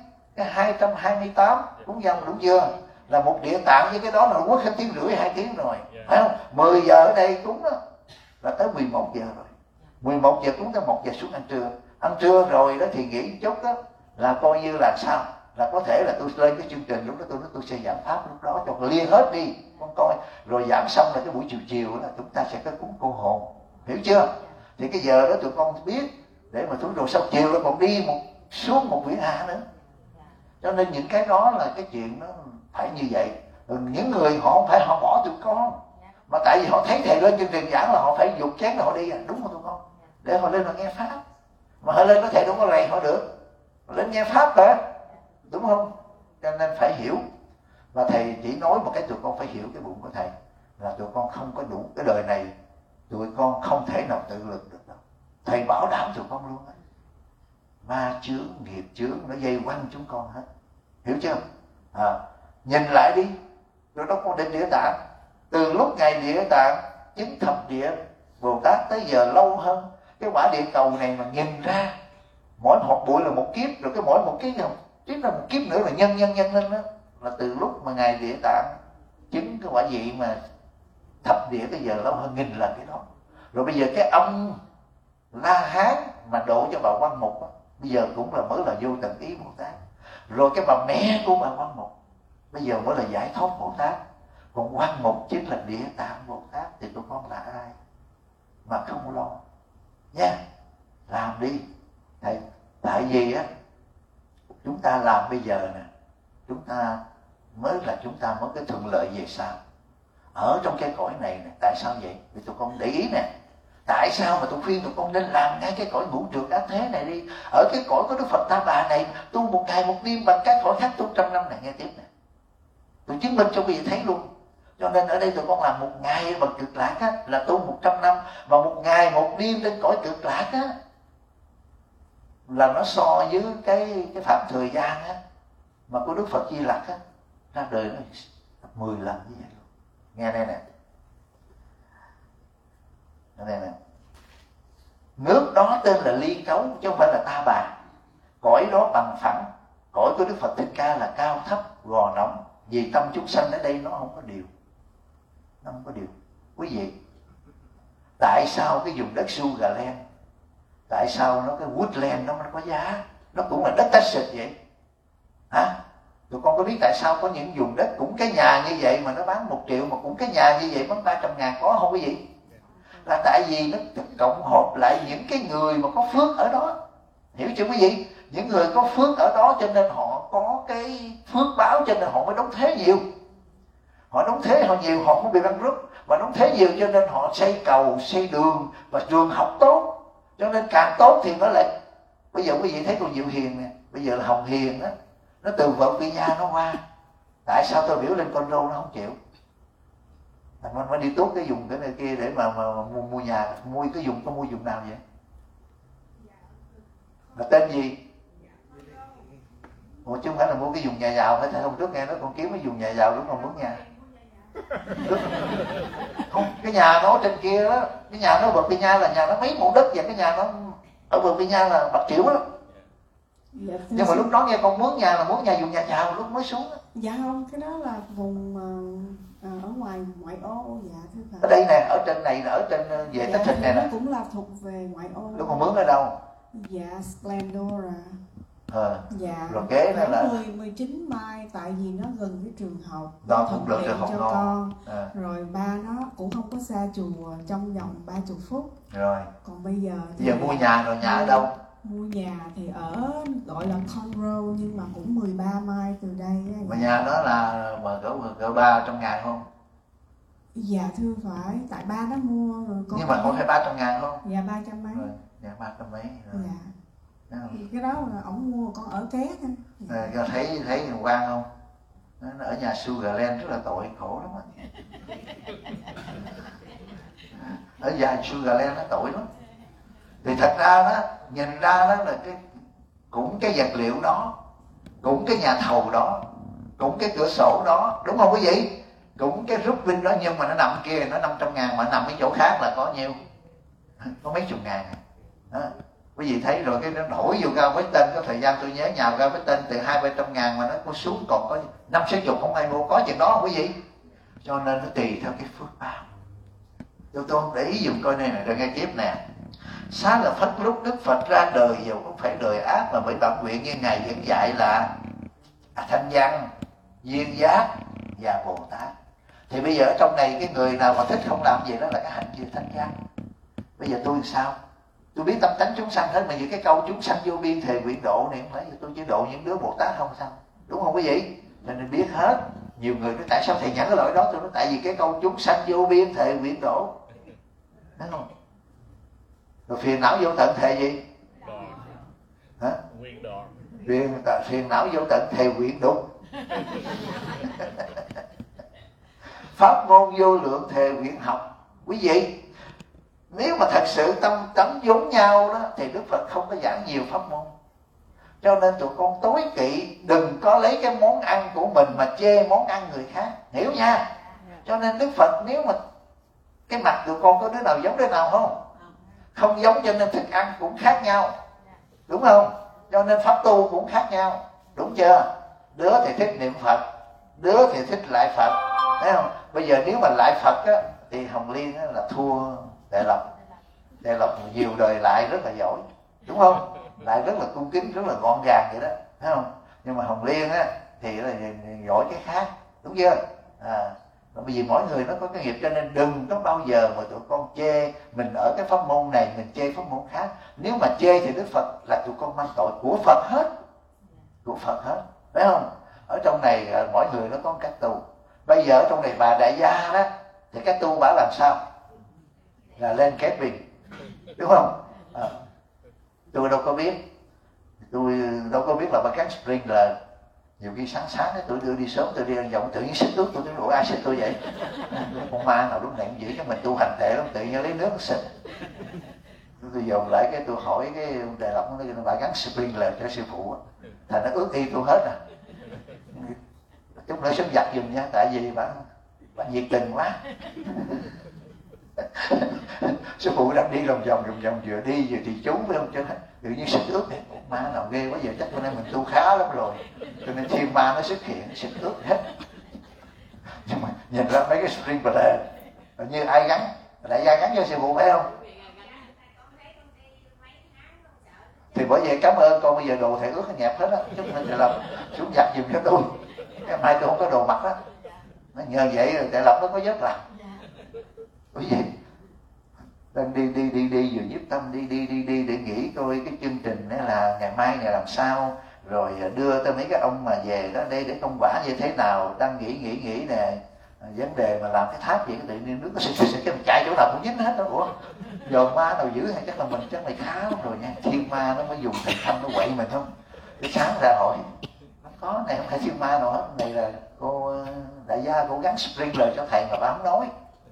228 cúng dâng, đúng chưa? Là một Địa Tạng với cái đó là quất hết 1 tiếng rưỡi 2 tiếng rồi, phải không? 10 giờ ở đây cúng đó là tới 11 giờ rồi, 11 giờ cúng tới 1 giờ xuống ăn trưa rồi đó thì nghỉ chút đó là coi như là sao, là có thể là tôi lên cái chương trình lúc đó tôi nói tôi sẽ giảng pháp lúc đó cho liên hết đi con coi, rồi giảng xong là cái buổi chiều là chúng ta sẽ có cúng cô hồn, hiểu chưa? Thì cái giờ đó tụi con biết để mà rồi sau chiều nó còn đi xuống một Vĩ Hạ nữa. Cho nên những cái đó là cái chuyện nó phải như vậy. Những người họ không phải họ bỏ tụi con, mà tại vì họ thấy thầy lên chương trình giảng là họ phải dục chén là họ đi, đúng không tụi con? Để họ lên họ nghe pháp, mà họ lên có thể đâu có rầy họ được, họ lên nghe pháp mà, đúng không? Cho nên phải hiểu. Và thầy chỉ nói một cái, tụi con phải hiểu cái bụng của thầy là tụi con không có đủ, cái đời này tụi con không thể nào tự lực được đâu. Thầy bảo đảm tụi con luôn ấy. Ma chướng, nghiệp chướng nó dây quanh chúng con hết, hiểu chưa? Nhìn lại đi, rồi đó con định Địa Tạng, từ lúc ngày Địa Tạng chứng thập địa Bồ Tát tới giờ lâu hơn. Cái quả địa cầu này mà nhìn ra mỗi hột bụi là một kiếp, rồi cái mỗi một cái tiếp là một kiếp nữa là nhân lên đó, là từ lúc mà ngài Địa Tạng chứng cái quả vị mà thập địa tới giờ lâu hơn 1000 lần cái đó. Rồi bây giờ cái ông La Hán mà độ cho bà Quan Mục đó, bây giờ cũng là mới là Vô Tận Ý Bồ Tát. Rồi cái bà mẹ của bà Quan Mục bây giờ mới là Giải Thoát Bồ Tát. Còn Quan Mục chính là Địa Tạng Bồ Tát. Thì tụi con là ai mà không lo nha, làm đi thầy. Tại vì á chúng ta làm bây giờ nè, chúng ta mới có cái thuận lợi về sau ở trong cái cõi này nè. Tại sao vậy? Vì tụi con để ý nè, tại sao mà tôi khuyên tụi con nên làm ngay cái cõi ngũ trượt ác thế này đi. Ở cái cõi có Đức Phật Ta Bà này, tu một ngày một đêm, bằng các cõi khác tu 100 năm này. Nghe tiếp nè, tôi chứng minh cho quý vị thấy luôn. Cho nên ở đây tụi con làm một ngày bằng Cực Lạc á, là tu 100 năm, và một ngày một đêm lên cõi Cực Lạc á, là nó so với cái phạm thời gian á mà của Đức Phật Di Lặc á, ra đời nó 10 lần như vậy luôn. Nghe đây nè, đây nè, nước đó tên là Ly Cấu chứ không phải là Ta Bà. Cõi đó bằng phẳng, cõi của Đức Phật Thích Ca là cao thấp gò nóng, vì tâm chúng sanh ở đây nó không có điều, nó không có điều. Quý vị, tại sao cái vùng đất Sugarland, tại sao nó cái Woodland nó có giá, nó cũng là đất tách xịt vậy hả? Tụi con có biết tại sao có những vùng đất cũng cái nhà như vậy mà nó bán 1 triệu, mà cũng cái nhà như vậy bán 300.000, có không quý vị? Là tại vì nó cộng hợp lại những cái người mà có phước ở đó, hiểu chưa quý vị? Những người có phước ở đó cho nên họ có cái phước báo, cho nên họ mới đóng thế nhiều. Họ đóng thế họ nhiều, họ không bị bankrupt, mà đóng thế nhiều cho nên họ xây cầu, xây đường và trường học tốt. Cho nên càng tốt thì nó lại, bây giờ quý vị thấy cô Diệu Hiền nè, bây giờ là Hồng Hiền đó, nó từ vợ Phi Nha nó qua. Tại sao tôi biểu lên con rô nó không chịu? Mình phải đi tốt cái vùng cái này kia để mà mua nhà, mua cái vùng, có mua vùng nào vậy? Là tên gì? Ủa chứ không phải là mua cái vùng nhà giàu, phải hôm trước nghe nó còn kiếm cái vùng nhà giàu đúng không, mướn nhà. Không, cái nhà nó trên kia đó, cái nhà nó vợ Phi Nha là nhà nó mấy mẫu đất, và cái nhà nó ở vợ Phi Nha là bạc triệu đó. Dạ, nhưng mà lúc đó nghe con mướn nhà là mướn nhà vùng nhà giàu lúc mới xuống đó. Dạ không, cái đó là vùng ở ngoài ngoại ô. Dạ thưa thầy. Ở đây nè, ở trên này là ở trên về Tách Thịt này nè. Cũng là thuộc về ngoại ô. Lúc con mướn ở đâu? Dạ Splendora. Dạ. Rồi kế đó là 19 Mai, tại vì nó gần với trường học, đó cũng được trường học cho con. Rồi ba nó cũng không có xa chùa, trong vòng 30 phút. Rồi. Còn bây giờ mua nhà rồi, nhà ở đâu? Mua nhà thì ở gọi là Conroe, nhưng mà cũng 13 mai từ đây. Mà nhà đó là cỡ 300.000 không? Dạ thưa phải, tại ba nó mua rồi con. Nhưng mà con phải 300.000 không? Dạ 300 mấy. Rồi, dạ 300 mấy. Rồi. Dạ. Thì cái đó là ổng mua, con ở ké thôi. Dạ. Thấy thằng Quang không? Nó ở nhà Sugarland rất là tội, khổ lắm á. Ở nhà Sugarland nó tội lắm. Thì thật ra đó, nhìn ra đó là cái cũng cái vật liệu đó, cũng cái nhà thầu đó, cũng cái cửa sổ đó, đúng không quý vị? Cũng cái rút vinh đó, nhưng mà nó nằm kia nó 500.000, mà nằm cái chỗ khác là có nhiêu? Có mấy chục ngàn. Quý vị thấy rồi, cái nó nổi vô Cao Vết Tên, có thời gian tôi nhớ nhào Cao Vết Tên từ 200-300 ngàn mà nó có xuống còn có 50-60 không ai mua, có chừng đó không quý vị? Cho nên nó tùy theo cái phước báo. Tôi không để ý dùng coi này rồi nghe tiếp nè. Xá là Phất lúc Đức Phật ra đời dù không phải đời ác, mà bởi bản nguyện như Ngài vẫn dạy là thanh văn, duyên giác và Bồ Tát. Thì bây giờ ở trong này cái người nào mà thích không làm gì đó là cái hạnh chưa thanh văn. Bây giờ tôi sao? Tôi biết tâm tánh chúng sanh hết, mà những cái câu chúng sanh vô biên thề nguyện độ này không phải tôi chỉ độ những đứa Bồ Tát không sao? Đúng không quý vị? Cho nên biết hết. Nhiều người nói tại sao thầy nhận cái lỗi đó? Tôi nói tại vì cái câu chúng sanh vô biên thề nguyện độ. Đúng không? Rồi phiền não vô tận thề gì? Hả? Phiền não vô tận thề nguyện đục. Pháp môn vô lượng thề nguyện học. Quý vị, nếu mà thật sự tâm tánh giống nhau đó thì Đức Phật không có giảng nhiều pháp môn. Cho nên tụi con tối kỵ đừng có lấy cái món ăn của mình mà chê món ăn người khác, hiểu nha? Cho nên Đức Phật nếu mà cái mặt tụi con có đứa nào giống đứa nào không? Không giống, cho nên thức ăn cũng khác nhau, đúng không? Cho nên pháp tu cũng khác nhau, đúng chưa? Đứa thì thích niệm Phật, đứa thì thích lại Phật, thấy không? Bây giờ nếu mà lại Phật á, thì Hồng Liên á, là thua Đại Lộc. Đại Lộc nhiều đời lại rất là giỏi, đúng không? Lại rất là cung kính, rất là gọn gàng vậy đó, thấy không? Nhưng mà Hồng Liên á thì là giỏi cái khác, đúng chưa? Bởi vì mỗi người nó có cái nghiệp, cho nên đừng có bao giờ mà tụi con chê mình ở cái pháp môn này, mình chê pháp môn khác. Nếu mà chê thì Đức Phật là tụi con mang tội của Phật hết, của Phật hết, phải không? Ở trong này mỗi người nó có cách tu. Bây giờ ở trong này bà đại gia đó thì cách tu bà làm sao? Là lên kép bình, đúng không? Tôi đâu có biết, tôi đâu có biết là bà cắn spring là nhiều khi sáng tôi đưa đi sớm, tôi đi ăn vòng tự nhiên xích nước, tôi nói ủa ai xích tôi vậy? Con ma nào lúc này cũng giữ cho mình tu hành tệ lắm, tự nhiên lấy nước xịt. Tôi dồn lại cái tôi hỏi cái Đại Lộc, nó bà gắn spring là cho sư phụ, thành nó ước y tôi hết à. Chút nữa sớm giặt giùm nha, tại vì bà nhiệt tình quá. Sư phụ đang đi lòng vòng vừa đi vừa thì chú phải không? Cho nên tự nhiên xịt ướt, ma nào ghê quá, giờ chắc bữa nay mình tu khá lắm rồi, cho nên thiên ma nó xuất hiện, nó xịt ướt hết. Nhưng mà nhìn ra mấy cái spring bờ như ai gắn, đại gia gắn cho sư phụ phải không? Thì bởi vậy cảm ơn con, bây giờ đồ thầy ướt nó nhẹp hết á, chút nữa thầy Lộc xuống giặt giùm cho tôi, ngày mai tôi không có đồ mặc á. Nhờ vậy rồi thầy Lộc nó có vết làm. Bởi vậy đang đi vừa nhiếp tâm đi để nghĩ coi cái chương trình đó là ngày mai ngày làm sao, rồi đưa tới mấy cái ông mà về đó đây để công quả như thế nào. Đang nghĩ nè, vấn đề mà làm cái tháp vậy tự nhiên nước nó xịt cái mình chạy chỗ nào cũng dính hết đó. Ủa dồn ma nào giữ hay chắc là mình chắc mày khá lắm rồi nha, thiên ma nó mới dùng thành thanh nó quậy mình không? Cái sáng ra hỏi không có, này không phải thiên ma nào hết, này là cô đại gia cô gắn sprinkler cho thầy mà bà không nói.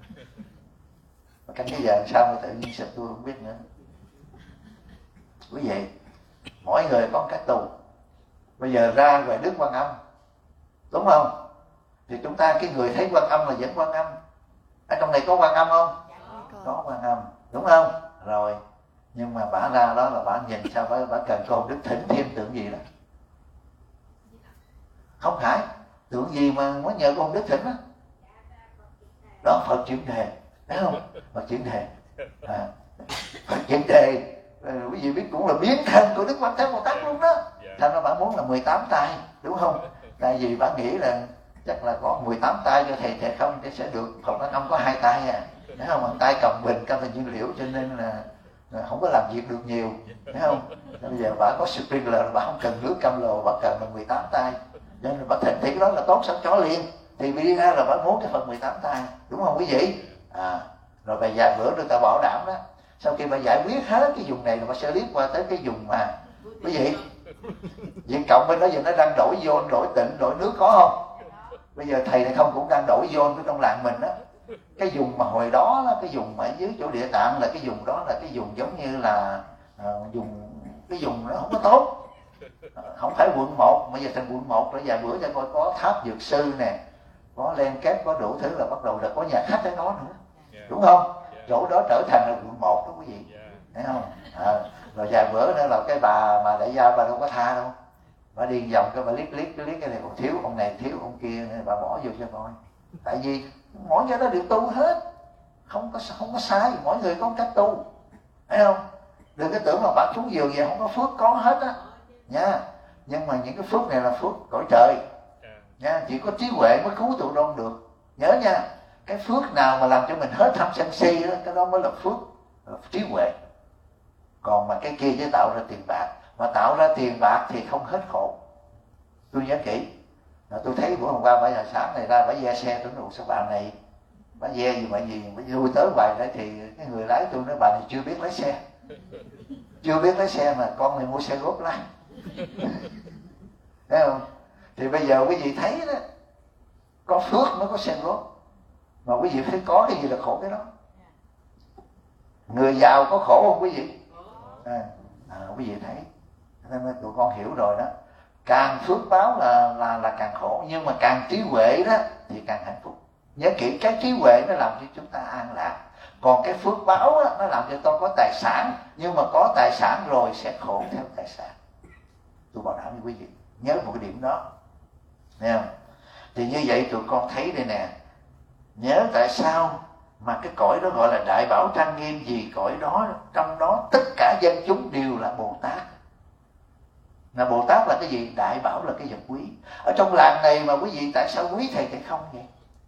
Canh cái giờ sao mà tự nhiên xịt tôi không biết nữa. Quý vị, mỗi người có cách tu. Bây giờ ra về Đức Quan Âm, đúng không? Thì chúng ta cái người thấy Quan Âm là vẫn Quan Âm. Ở trong này có Quan Âm không? Có Quan Âm, đúng không? Rồi, nhưng mà bả ra đó là bả nhìn sao bả cần con Đức thỉnh thêm tượng gì đó. Không phải, tượng gì mà muốn nhờ con Đức thỉnh đó. Đó Phật chuyển đề, thấy không? Phật chuyển đề. Phật chuyển đề, quý vị biết cũng là biến thân của Đức Quan Thế Bồ Tát luôn đó. Thành ra bà muốn là 18 tay, đúng không? Tại vì bà nghĩ là chắc là có 18 tay cho thầy không thì sẽ được. Phật Quan Âm có 2 tay à, thấy không? Một tay cầm bình, cầm thành nhiên liệu, cho nên là không có làm việc được nhiều, thấy không? Bây giờ bà có sprinkler, bà không cần nước cam lồ, bà cần là 18 tay. Cho nên bà thỉnh thì cái đó là tốt sẵn chó liền. Thì vì ra là bà muốn cái Phật 18 tay, đúng không quý vị? Rồi bà vài bữa người ta bảo đảm đó, sau khi bà giải quyết hết cái vùng này rồi bà sẽ liếc qua tới cái vùng mà quý vị Viện Cộng bên đó giờ nó đang đổi ion, đổi tịnh, đổi nước có không? Bây giờ thầy này không cũng đang đổi ion của trong làng mình đó. Cái vùng mà hồi đó, cái vùng ở dưới chỗ Địa Tạng là cái vùng đó là cái vùng giống như là cái vùng nó không có tốt. Không phải quận 1, bây giờ thành quận 1 rồi. Vài bữa cho coi có tháp dược sư nè, có len kép, có đủ thứ, là bắt đầu là có nhà khách ở đó nữa, đúng không? Chỗ đó trở thành là quận 1 đó quý vị, thấy không? Rồi vài bữa nữa là cái bà mà đại gia bà đâu có tha đâu, bà đi vòng cái bà liếc cái này còn thiếu, ông này thiếu, ông kia, nên bà bỏ vô cho coi. Tại vì mỗi cái đó đều tu hết, không có sai, mỗi người có cách tu, thấy không? Đừng có tưởng là bạn xuống giường về không có phước, có hết á nha. Nhưng mà những cái phước này là phước cõi trời nha, chỉ có trí huệ mới cứu tụi con được, nhớ nha. Cái phước nào mà làm cho mình hết tham sân si đó, cái đó mới là phước, là trí huệ. Còn mà cái kia chỉ tạo ra tiền bạc, mà tạo ra tiền bạc thì không hết khổ. Tôi nhớ kỹ, tôi thấy bữa hôm qua 7 giờ sáng này ra bả ve xe, tôi nói sao bà này bả ve gì mà vui tới bài đấy, thì cái người lái tôi nói bà này chưa biết lái xe, chưa biết lái xe mà con này mua xe gốt lái. Thấy không? Thì bây giờ quý vị thấy đó, có phước mới có xe gốt, mà quý vị phải có cái gì là khổ cái đó. Người giàu có khổ không quý vị? Quý vị thấy, nên tụi con hiểu rồi đó. Càng phước báo là càng khổ, nhưng mà càng trí huệ đó thì càng hạnh phúc. Nhớ kỹ, cái trí huệ nó làm cho chúng ta an lạc, còn cái phước báo đó, nó làm cho tôi có tài sản, nhưng mà có tài sản rồi sẽ khổ theo tài sản. Tôi bảo đảm với quý vị, nhớ một cái điểm đó, nghe không? Thì như vậy tụi con thấy đây nè, nhớ tại sao mà cái cõi đó gọi là đại bảo trang nghiêm, vì cõi đó trong đó tất cả dân chúng đều là Bồ Tát. Là Bồ Tát là cái gì? Đại bảo là cái vật quý. Ở trong làng này mà quý vị tại sao quý thầy Tệ Không vậy?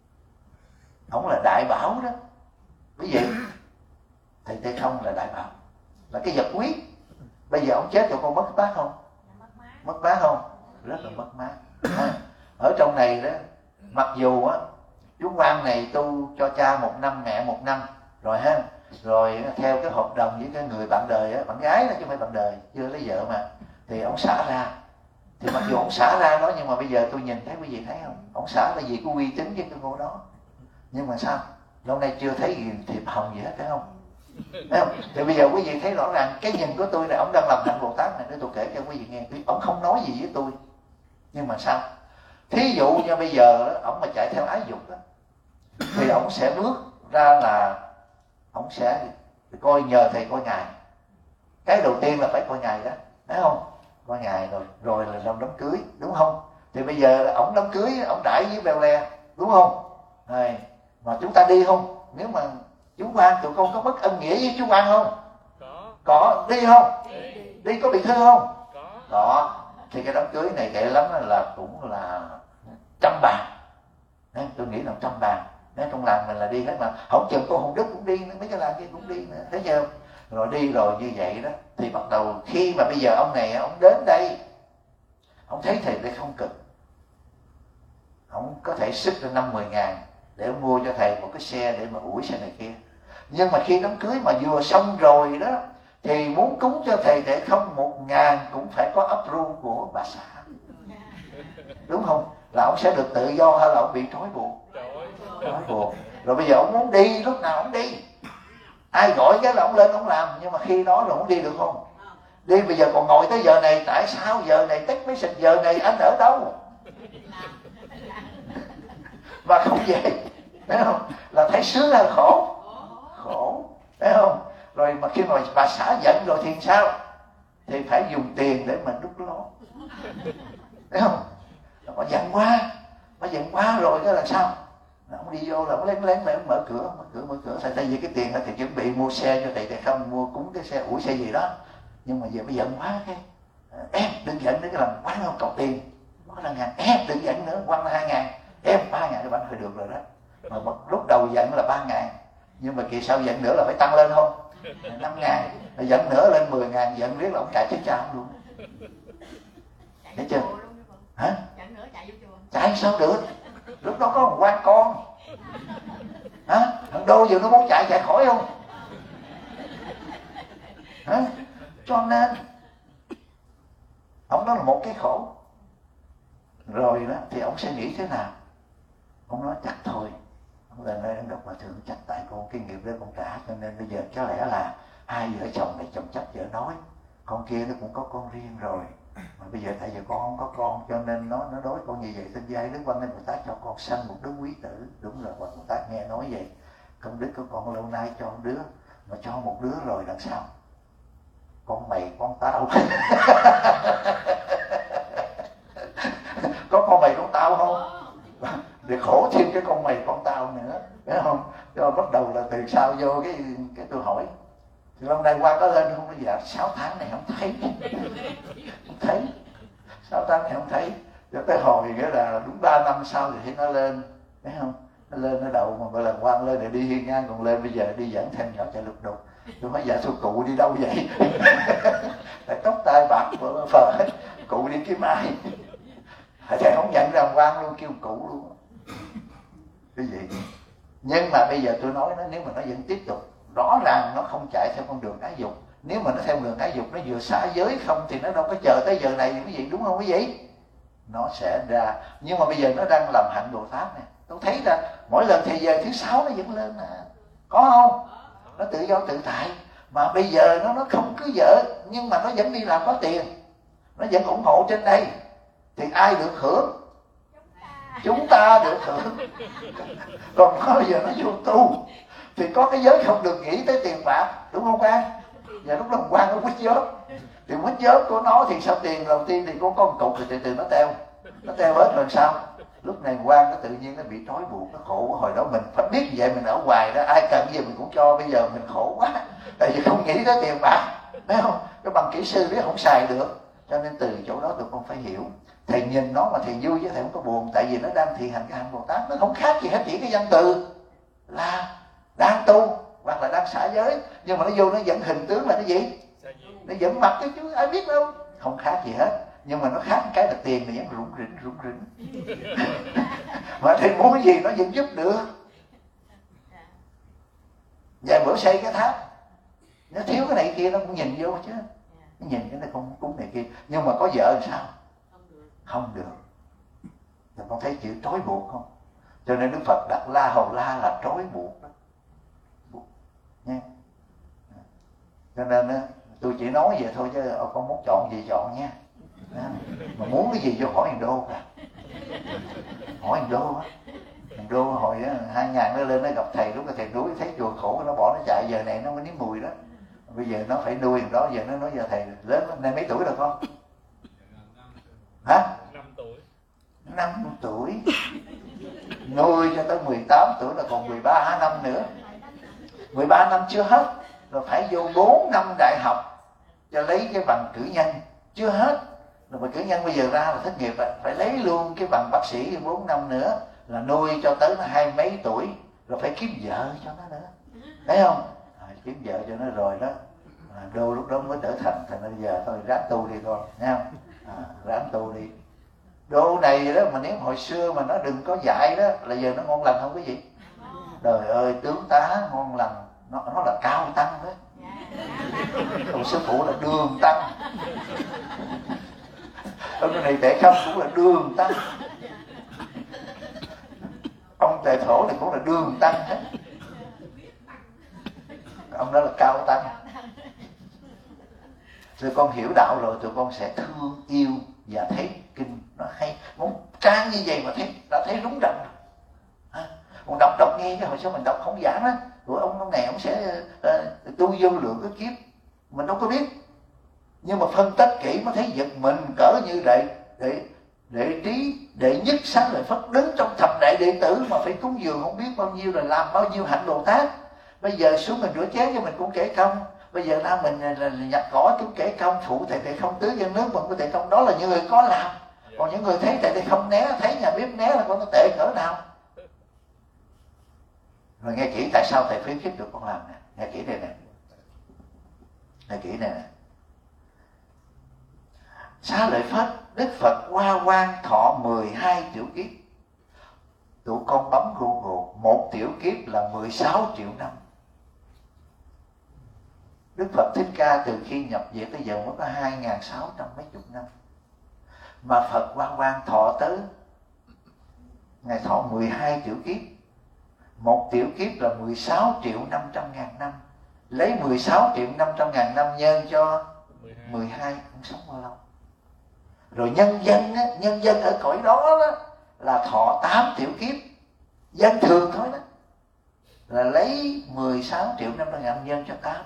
Ông là đại bảo đó quý vị. Thầy Tệ Không là đại bảo, là cái vật quý. Bây giờ ông chết tụi con mất mát không? Mất mát không? Rất là mất mát. Ở trong này đó, mặc dù á chú Quang này tu cho cha 1 năm, mẹ 1 năm rồi ha, rồi theo cái hợp đồng với cái người bạn đời á, bạn gái đó chứ không phải bạn đời, chưa lấy vợ mà, thì ông xả ra. Thì mặc dù ông xả ra đó, nhưng mà bây giờ tôi nhìn thấy, quý vị thấy không, ông xả là vì có uy tín với cái cô đó. Nhưng mà sao lâu nay chưa thấy gì thiệp hồng gì hết, thấy không? Thấy không? Thì bây giờ quý vị thấy rõ ràng cái nhìn của tôi là ông đang làm hạnh Bồ Tát này, để tôi kể cho quý vị nghe. Ông không nói gì với tôi, nhưng mà sao? Thí dụ như bây giờ ông mà chạy theo ái dục đó, thì ông sẽ bước ra là ông sẽ coi, nhờ thầy coi ngài. Cái đầu tiên là phải coi ngài đó, thấy không? Coi ngài rồi là làm đám cưới, đúng không? Thì bây giờ ông đám cưới, ông đãi với bèo le, đúng không? Này, mà chúng ta đi không? Nếu mà chú Quang, tụi con có bất ân nghĩa với chú Quang không? Có. Đi không? Đi có bị thương không? Có. Thì cái đám cưới này kệ lắm là cũng là 100 bàn. Nên tôi nghĩ là 100 bàn. Nên trong làng mình là đi hết mà. Không chừng cô Hồng Đức cũng đi, mấy cái làng kia cũng đi nữa, thấy chưa? Rồi đi rồi như vậy đó, thì bắt đầu khi mà bây giờ ông này ông đến đây, ông thấy thầy đây không cực, ông có thể sức ra 5-10 ngàn để ông mua cho thầy một cái xe để mà ủi xe này kia. Nhưng mà khi đám cưới mà vừa xong rồi đó, thì muốn cúng cho thầy Tệ Không 1.000 cũng phải có approve của bà xã, đúng không? Là ông sẽ được tự do hay là ông bị trói buộc? Trói buộc. Rồi bây giờ ông muốn đi lúc nào ông đi, ai gọi cái là ông lên ông làm. Nhưng mà khi đó rồi ông đi được không? Đi bây giờ còn ngồi tới giờ này, tại sao giờ này text message giờ này anh ở đâu mà không về, thấy không? Là thấy sướng hay khổ? Khổ, thấy không? Rồi mà khi mà bà xã giận rồi thì sao? Thì phải dùng tiền để mà đút lót, thấy không? Bà giận quá rồi cái là sao? Ông đi vô là ông lén lại ông mở cửa. Tại vì cái tiền thì chuẩn bị mua xe cho thầy Tệ Không, mua cúng cái xe ủi xe gì đó. Nhưng mà giờ bây giận quá cái em đừng giận nữa, cái làm quán không cọc tiền nó là ngàn, em đừng giận nữa, quăng là 2.000, em 3.000 các bạn hơi được rồi đó. Mà lúc đầu giận là 3.000, nhưng mà kỳ sau giận nữa là phải tăng lên không? 5.000, rồi giận nữa lên 10.000, giận riết là ông chạy chết cha luôn. Thấy chưa? Hả? Chạy sao được? Lúc đó có một quan con. Hả? Thằng Đô giờ nó muốn chạy khỏi không? Hả? Cho nên ông nói là một cái khổ. Rồi đó thì ông sẽ nghĩ thế nào? Ông nói chắc thôi, ông lên đây ông đọc Hòa Thượng, chắc tại con cái nghiệp đó con trả, cho nên bây giờ có lẽ là hai vợ chồng này chồng trách vợ nói, con kia nó cũng có con riêng rồi, Mà bây giờ tại vì con không có con cho nên nó đối con như vậy. Xin giai Đức Quan Thế Bồ Tát cho con sanh một đứa quý tử. Đúng rồi, Bồ Tát nghe nói vậy. Công đức của con lâu nay cho một đứa, mà cho một đứa rồi làm sao? Con mày con tao. Có con mày con tao không? Để khổ thêm cái con mày con tao nữa, biết không? Cho bắt đầu là từ sau vô cái tôi hỏi thì hôm nay qua có lên không? Bây giờ 6 tháng này không thấy, không thấy 6 tháng này không thấy. Cho tới hồi nghĩa là đúng 3 năm sau thì thấy nó lên, thấy không? Nó lên nó đậu mà gọi là Quan lên để đi hiên ngang, còn lên bây giờ đi dẫn thêm nhỏ chạy lục đục. Tôi nói dạ thưa cụ đi đâu vậy? Tại tóc tai bạc phờ hết, cụ đi kiếm ai? Thầy không nhận ra Quan luôn, kêu cụ luôn. Cái gì? Nhưng mà bây giờ tôi nói nó, nếu mà nó vẫn tiếp tục, rõ ràng nó không chạy theo con đường ái dục. Nếu mà nó theo đường ái dục, nó vừa xả giới không thì nó đâu có chờ tới giờ này quý vị, đúng không quý vị? Nó sẽ ra. Nhưng mà bây giờ nó đang làm hạnh Bồ Tát nè. Tôi thấy là mỗi lần thầy về thứ 6 nó vẫn lên nè, có không? Nó tự do tự tại. Mà bây giờ nó không cưới vợ, nhưng mà nó vẫn đi làm có tiền, nó vẫn ủng hộ trên đây. Thì ai được hưởng? Chúng ta được hưởng. Còn có giờ nó vô tu thì có cái giới không được nghĩ tới tiền bạc, đúng không Quan? Và lúc đó Quan nó quýt vớt, thì quýt vớt của nó thì sau tiền đầu tiên thì có con cục thì từ nó teo hết rồi sao? Lúc này Quan nó tự nhiên nó bị trói buộc, nó khổ. Hồi đó mình phải biết vậy, mình ở hoài đó, ai cần gì mình cũng cho. Bây giờ mình khổ quá, tại vì không nghĩ tới tiền bạc, thấy không? Cái bằng kỹ sư biết không xài được. Cho nên từ chỗ đó tụi con phải hiểu. Thầy nhìn nó mà thầy vui chứ thầy không có buồn, tại vì nó đang thi hành cái hạnh Bồ Tát. Nó không khác gì hết, chỉ cái văn từ là đang tu hoặc là đang xả giới, nhưng mà nó vô nó vẫn hình tướng là cái gì? Nó vẫn mặc cái chứ ai biết đâu. Không khác gì hết. Nhưng mà nó khác cái là tiền này vẫn rủng rỉnh. Mà thầy muốn cái gì nó vẫn giúp được. Vài bữa xây cái tháp, nó thiếu cái này kia nó cũng nhìn vô chứ. Nó nhìn cái này không cúng này kia. Nhưng mà có vợ thì sao? Không được. Rồi con thấy chữ trói buộc không? Cho nên Đức Phật đặt La Hầu La là trói buộc đó. Nha. Cho nên tôi chỉ nói vậy thôi chứ con muốn chọn gì chọn nha. Mà muốn cái gì vô hỏi thằng Đô cả. Hỏi thằng Đô á. Thằng Đô hồi 2000 nó lên nó gặp thầy, lúc thầy nuôi thấy chùa khổ nó bỏ nó chạy, giờ này nó mới nếm mùi đó. Bây giờ nó phải nuôi thằng đó, giờ nó nói giờ thầy lớn nay mấy tuổi rồi con? Hả? 5 tuổi. Nuôi cho tới 18 tuổi là còn 13 năm nữa. 13 năm chưa hết, rồi phải vô 4 năm đại học cho lấy cái bằng cử nhân. Chưa hết. Rồi mà cử nhân bây giờ ra là thất nghiệp rồi, phải lấy luôn cái bằng bác sĩ 4 năm nữa, là nuôi cho tới nó 20 mấy tuổi, rồi phải kiếm vợ cho nó nữa. Thấy không? Kiếm vợ cho nó rồi đó. Đô lúc đó mới trở thành bây giờ thôi ráng tu đi con, nghe không? Ráng tu đi. Đô này đó mà nếu hồi xưa mà nó đừng có dạy đó là giờ nó ngon lành không quý vị? Trời ơi, tướng tá ngon lành, nó là cao tăng đó. Còn sư phụ là đường tăng. Ông này Tệ Khâm cũng là đường tăng. Ông Tệ Thổ này cũng là đường tăng hết. Ông đó là cao tăng. Rồi con hiểu đạo rồi, tụi con sẽ thương yêu và thấy kinh nó hay. Một trang như vậy mà đã thấy đúng rộng. Còn đọc nghe chứ hồi xưa mình đọc không giảng á, rồi ông này ông sẽ tu vô lượng cái kiếp mình đâu có biết. Nhưng mà phân tích kỹ mới thấy giật mình cỡ như đệ trí đệ nhất sáng lợi Phất đứng trong thập đại đệ tử mà phải cúng dường không biết bao nhiêu, là làm bao nhiêu hạnh Bồ Tát. Bây giờ xuống mình rửa chén cho mình cũng kể công. Bây giờ ra mình nhặt cỏ cũng kể công, phụ thầy không tưới dân nước mình cũng kể công. Đó là những người có làm. Còn những người thấy thầy không né, thấy nhà bếp né là con nó tệ cỡ nào. Rồi nghe kỹ tại sao thầy khuyến khích được con làm nè. Nghe kỹ đây nè. Nghe kỹ này nè. Xá lợi Phất, Đức Phật Hoa Quang thọ 12 triệu kiếp. Tụi con bấm Google, 1 tiểu kiếp là 16 triệu năm. Đức Phật Thích Ca từ khi nhập về tới giờ mới có 2.600 mấy chục năm. Mà Phật Hoa Quang thọ tới, Ngài thọ 12 triệu kiếp. 1 tiểu kiếp là 16 triệu 500 ngàn năm. Lấy 16 triệu 500 ngàn năm nhân cho 12 cũng sống bao lâu? Rồi nhân dân ở cõi đó, là thọ 8 triệu kiếp, dân thường thôi đó, là lấy 16.500.000 nhân cho 8.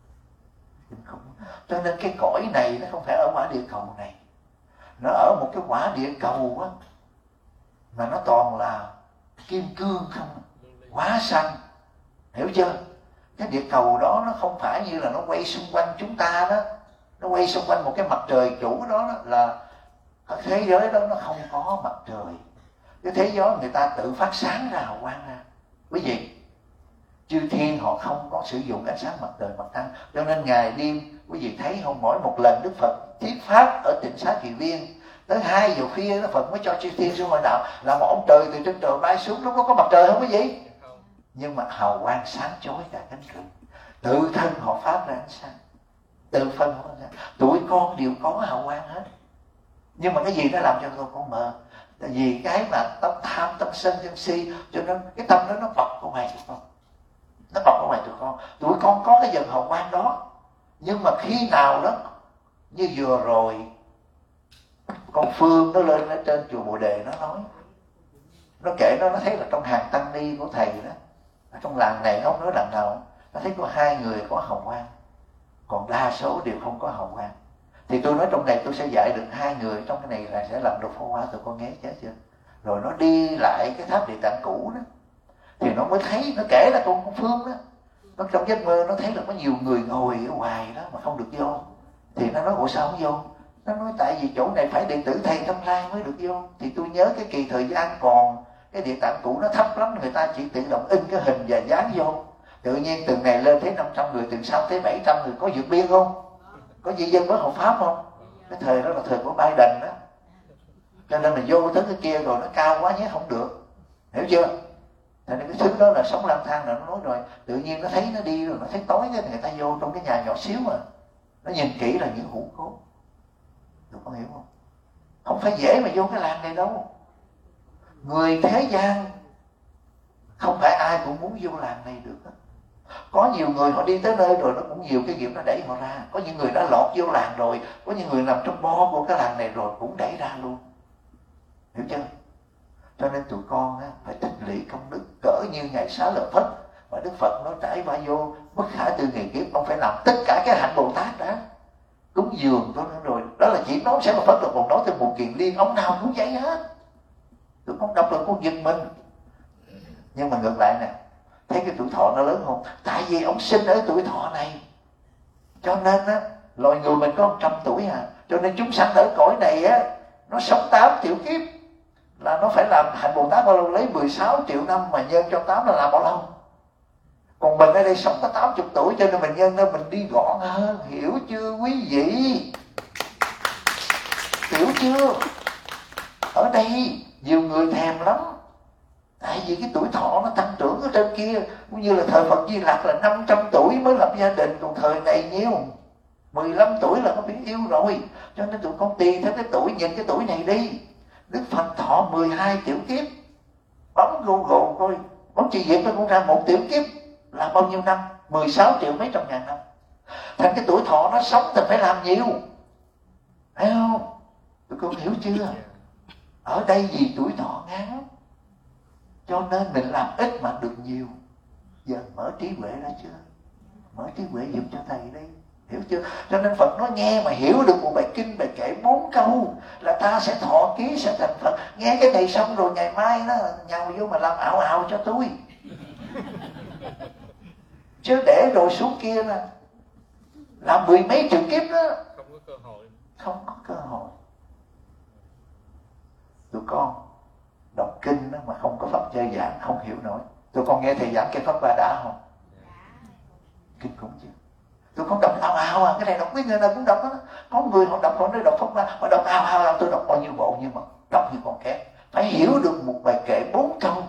Cho nên cái cõi này nó không phải ở quả địa cầu này, nó ở một cái quả địa cầu á, mà nó toàn là kim cương không, hóa xanh, hiểu chưa? Cái địa cầu đó nó không phải như là nó quay xung quanh chúng ta đó, nó quay xung quanh một cái mặt trời chủ đó, là cái thế giới đó nó không có mặt trời. Cái thế giới người ta tự phát sáng ra hào quang ra. Quý vị, chư thiên họ không có sử dụng ánh sáng mặt trời mặt trăng, cho nên ngày đêm quý vị thấy không, mỗi một lần Đức Phật thuyết pháp ở Tịnh Xá Kỳ Viên tới 2 giờ khuya, Đức Phật mới cho chư thiên xuống hội đạo, là một ông trời từ trên trời bay xuống. Lúc đó có mặt trời không quý vị? Nhưng mà hào quang sáng chói cả cánh rừng, tự thân họ phát ra ánh sáng, tự phân họ ra. Tụi con đều có hào quang hết, nhưng mà cái gì nó làm cho tụi con mờ? Tại vì cái mà tâm tham, tâm sân, tâm si, cho nên cái tâm đó nó bọc ở ngoài tụi con, nó bọc ở ngoài tụi con. Tụi con có cái dần hào quang đó, nhưng mà khi nào đó, như vừa rồi con Phương nó lên ở trên chùa Bồ Đề, nó nói, nó kể nó thấy là trong hàng tăng ni của thầy đó, ở trong làng này ông nói lần nào nó thấy có 2 người có hào quang, còn đa số đều không có hào quang. Thì tôi nói trong này tôi sẽ dạy được 2 người trong cái này là sẽ làm được Pháp Hoa, tụi con nghe chết chưa? Rồi nó đi lại cái tháp Địa Tạng cũ đó, thì nó mới thấy, nó kể là con Phương đó, nó trong giấc mơ nó thấy là có nhiều người ngồi ở ngoài đó mà không được vô. Thì nó nói ủa sao không vô? Nó nói tại vì chỗ này phải đệ tử thầy Tâm Lai mới được vô. Thì tôi nhớ cái kỳ thời gian còn cái Địa Tạng cũ nó thấp lắm, người ta chỉ tự động in cái hình và dán vô. Tự nhiên từ ngày lên thấy 500 người, từ sau thấy 700 người. Có vượt biên không? Có di dân bất hợp pháp không? Cái thời đó là thời của Biden đó, cho nên là vô tới cái kia rồi nó cao quá nhé không được, hiểu chưa? Thế nên cái thứ đó là sống lang thang, là nó nói rồi tự nhiên nó thấy nó đi rồi nó thấy tối, cái người ta vô trong cái nhà nhỏ xíu mà nó nhìn kỹ là những hũ cốt. Tụi con hiểu không? Không phải dễ mà vô cái làng này đâu. Người thế gian không phải ai cũng muốn vô làng này được. Có nhiều người họ đi tới nơi rồi nó cũng nhiều cái nghiệp nó đẩy họ ra. Có những người đã lọt vô làng rồi, có những người nằm trong bo của cái làng này rồi cũng đẩy ra luôn, hiểu chưa? Cho nên tụi con phải tích lũy công đức cỡ như ngày Xá Lợi Phất mà Đức Phật nó trải qua vô bất khả tư nghì kiếp. Ông phải làm tất cả cái hạnh Bồ Tát đó, cúng dường đó rồi. Đó là chỉ nói sẽ mà Phật được, còn nói từ một kiền liên ông nào cũng vậy hết. Tụi con đọc rồi con giật mình. Nhưng mà ngược lại nè, thấy cái tuổi thọ nó lớn không? Tại vì ông sinh ở tuổi thọ này, cho nên á, loài người mình có 100 tuổi à, cho nên chúng sanh ở cõi này á, nó sống 8 triệu kiếp, là nó phải làm hạnh Bồ Tát bao lâu? Lấy 16 triệu năm mà nhân cho 8 là làm bao lâu? Còn mình ở đây sống có 80 tuổi, cho nên mình nhân ra mình đi gọn hơn, hiểu chưa quý vị? Hiểu chưa? Ở đây nhiều người thèm lắm, tại vì cái tuổi thọ nó tăng trưởng ở trên kia. Cũng như là thời Phật Di Lặc là 500 tuổi mới lập gia đình, còn thời này nhiêu? 15 tuổi là có biết yêu rồi. Cho nên tụi con tùy theo cái tuổi, nhìn cái tuổi này đi. Đức Phật thọ 12 triệu kiếp. Bấm Google coi, bấm chữ Việt nó cũng ra 1 triệu kiếp là bao nhiêu năm? 16 triệu mấy trăm ngàn năm. Thành cái tuổi thọ nó sống thì phải làm nhiều, thấy không? Tụi con hiểu chưa? Ở đây vì tuổi thọ ngắn, cho nên mình làm ít mà được nhiều. Giờ mở trí huệ ra chưa? Mở trí huệ giúp cho thầy đi, hiểu chưa? Cho nên Phật nói nghe mà hiểu được một bài kinh, bài kệ 4 câu là ta sẽ thọ ký, sẽ thành Phật. Nghe cái này xong rồi ngày mai nó nhào vô mà làm ảo ảo cho tôi. Chứ để rồi xuống kia là làm 10 mấy triệu kiếp đó, không có cơ hội. Không có cơ hội. Tụi con đọc kinh đó mà không có pháp chơi giảng không hiểu nổi. Tụi con nghe thầy giảng cái pháp Ba đã không? Kinh cũng chứ. Tụi con đọc ào ào à, cái này đọc mấy người nào cũng đọc đó. Có người họ đọc, họ nói đọc pháp Ba, họ đọc ào ào làm tôi đọc bao nhiêu bộ, nhưng mà đọc như con kém. Phải hiểu được một bài kệ 4 câu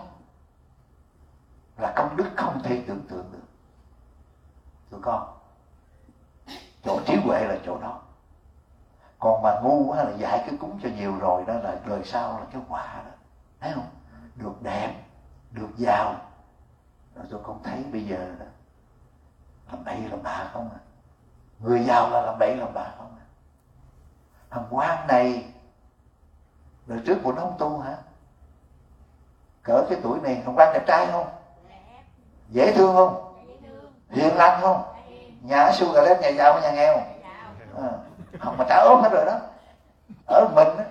là công đức không thể tưởng tượng được. Tụi con, chỗ trí huệ là chỗ đó. Còn mà ngu là dạy cái cúng cho nhiều rồi đó, là đời sau là cái quả đó, thấy không? Được đẹp, được giàu. Rồi tôi con thấy bây giờ đó, làm bậy làm bạ không à. Người giàu là làm bậy làm bạ không à. Thằng quan này Đời trước của nó không tu hả? Cỡ cái tuổi này không quan đẹp trai không? Dễ thương không? Hiền lành không? Nhà sugar lên, nhà giàu nhà nghèo? Không, mà trả ốm hết rồi đó. Ở mình đó.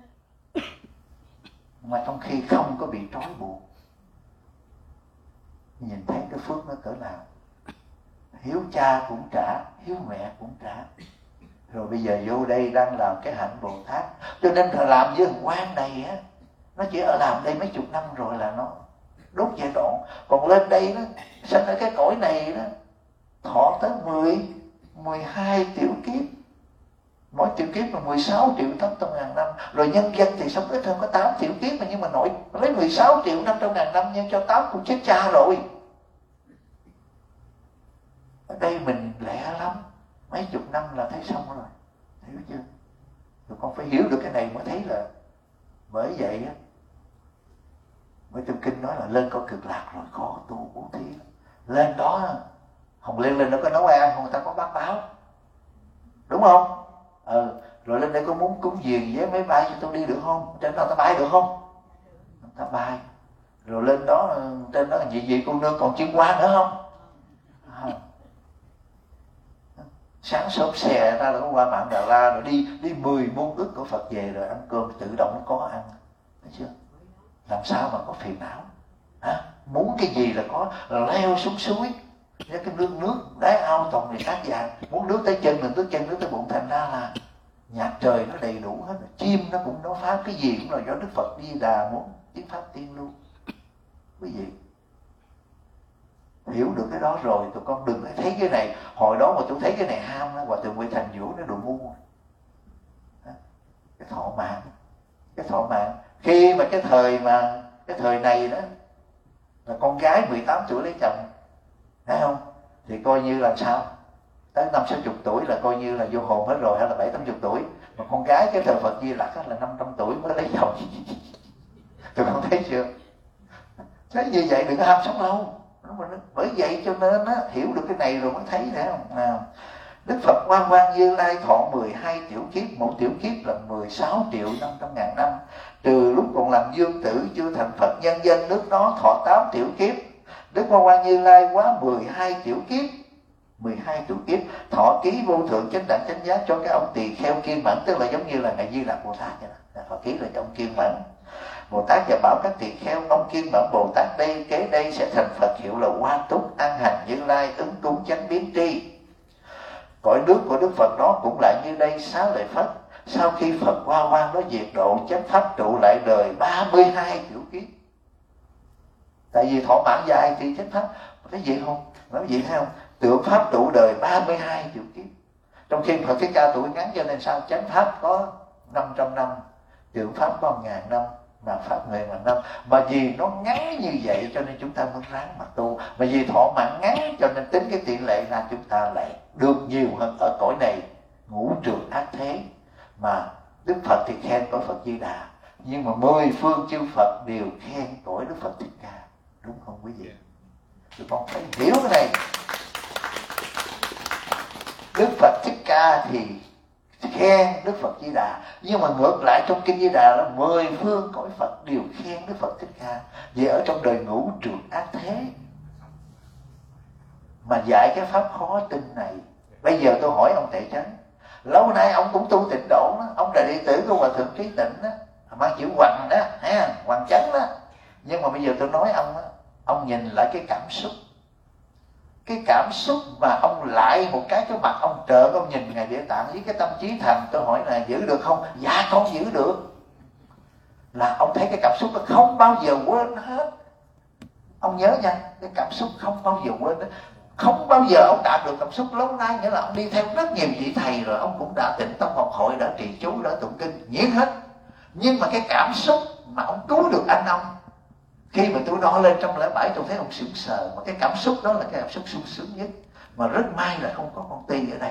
Mà trong khi không có bị trói buộc, nhìn thấy cái phước nó cỡ nào. Hiếu cha cũng trả, hiếu mẹ cũng trả. Rồi bây giờ vô đây đang làm cái hạnh Bồ Tát. Cho nên là làm với thằng quan này á, nó chỉ ở làm đây mấy chục năm rồi là nó đốt giai đoạn. Còn lên đây đó, sinh ở cái cõi này đó, thọ tới 12 triệu kiếp. Mỗi triệu kiếp là 16 triệu 800 ngàn năm. Rồi nhân dân thì sống ít hơn có 8 triệu kiếp mà, nhưng mà nội lấy 16 triệu 500 ngàn năm nhân cho 8 cũng chết cha rồi. Ở đây mình lẹ lắm, mấy chục năm là thấy xong rồi, hiểu chưa? Rồi con phải hiểu được cái này mới thấy là, bởi vậy á, mới trong kinh nói là lên có Cực Lạc rồi khó tu bố thí. Lên đó Hồng Liên lên nó có nấu ăn không, người ta có bát báo, đúng không? Rồi lên đây có muốn cúng dường vé máy bay cho tôi đi được không? Trên đó ta bay được không? Ta bay. Rồi lên đó trên đó là gì cô nương còn chuyên qua nữa không? Sáng sớm xè ra là có qua mạng Đà La rồi đi 10 môn ước của Phật về rồi ăn cơm tự động nó có ăn, thấy chưa? Làm sao mà có phiền não? Muốn cái gì là có, là leo xuống suối, cái nước đáy ao toàn người cát vàng, muốn nước tới chân là tới chân, nước tới bụng, thành ra là nhạc trời nó đầy đủ hết, chim nó cũng nói pháp, cái gì cũng là do Đức Phật Di Đà muốn tiếng pháp tiên luôn. Quý vị hiểu được cái đó rồi, tụi con đừng thấy cái này. Hồi đó mà tôi thấy cái này ham đó, Hòa Thượng Nguyễn Thành Vũ nó đồ ngu. Cái thọ mạng khi mà cái thời này đó là con gái 18 tuổi lấy chồng, thấy không? Thì coi như là sao? Tới 50-60 tuổi là coi như là vô hồn hết rồi, hay là 70-80 tuổi. Mà con gái cái thời Phật Di Lặc là 500 tuổi mới lấy chồng. Tụi con thấy chưa? Thế như vậy đừng có ham sống lâu. Bởi vậy cho nên á, hiểu được cái này rồi mới thấy, thấy không? Đức Phật Quan Quan Như Lai thọ 12 triệu kiếp, một tiểu kiếp là 16 triệu 500 ngàn năm. Trừ lúc còn làm dương tử chưa thành Phật, nhân dân nước đó thọ 8 triệu kiếp. Đức Quan Quan Như Lai quá 12 triệu kiếp, 12 triệu kiếp thọ ký vô thượng chánh đẳng chánh giác cho cái ông tỳ kheo Kiên Mẫn, tức là giống như là ngài Di Lặc Bồ Tát vậy đó. Thọ ký là cho ông Kiên Mẫn. Bồ Tát và bảo các tỳ kheo, ông Kiên Mẫn Bồ Tát đây kế đây sẽ thành Phật, hiệu là Hoa Túc, an hành Như Lai, ứng cúng chánh biến tri. Cõi nước của Đức Phật đó cũng lại như đây, Xá Lợi Phất. Sau khi Phật Hoa Quang đó diệt độ, chánh pháp trụ lại đời 32 triệu kiếp. Tại vì thọ mạng dài thì chánh pháp, thấy gì không? Nói gì thấy không? Tượng pháp trụ đời 32 triệu kiếp. Trong khi Phật Thích Ca tuổi ngắn cho nên sao? Chánh pháp có 500 năm, tượng pháp có 1000 năm, mà pháp 1000 năm. Mà vì nó ngắn như vậy cho nên chúng ta mới ráng mà tu. Mà vì thọ mạng ngắn cho nên tính cái tỷ lệ là chúng ta lại được nhiều hơn ở cõi này, ngũ trường ác thế. Mà Đức Phật thì khen cõi Phật Di Đà, nhưng mà 10 phương chư Phật đều khen cõi Đức Phật Thích Ca, đúng không quý vị? Tụi con phải hiểu cái này. Đức Phật Thích Ca thì khen Đức Phật Di Đà, nhưng mà ngược lại trong kinh Di Đà là 10 phương cõi Phật đều khen Đức Phật Thích Ca. Vì ở trong đời ngũ trường ác thế mà dạy cái pháp khó tin này. Bây giờ tôi hỏi ông Tệ Chánh, lâu nay ông cũng tu tịnh độ đó, ông là đệ tử của Hòa Thượng Trí Tịnh đó, mang chữ Hoằng đó, Hoằng Chánh đó. Nhưng mà bây giờ tôi nói ông đó, ông nhìn lại cái cảm xúc mà ông lại một cái mặt ông trợn, ông nhìn Ngài Địa Tạng với cái tâm trí thành. Tôi hỏi là giữ được không? Dạ con giữ được. Là ông thấy cái cảm xúc nó không bao giờ quên hết. Ông nhớ nha, cái cảm xúc không bao giờ quên đó. Không bao giờ ông đạt được cảm xúc lâu nay, nghĩa là ông đi theo rất nhiều vị thầy rồi, ông cũng đã tịnh tông học hội, đã trì chú, đã tụng kinh, nhiễn hết. Nhưng mà cái cảm xúc mà ông cứu được anh ông, khi mà tôi đo lên trong lễ bãi tôi thấy ông sững sờ, mà cái cảm xúc đó là cái cảm xúc sung sướng nhất. Mà rất may là không có con Ti ở đây.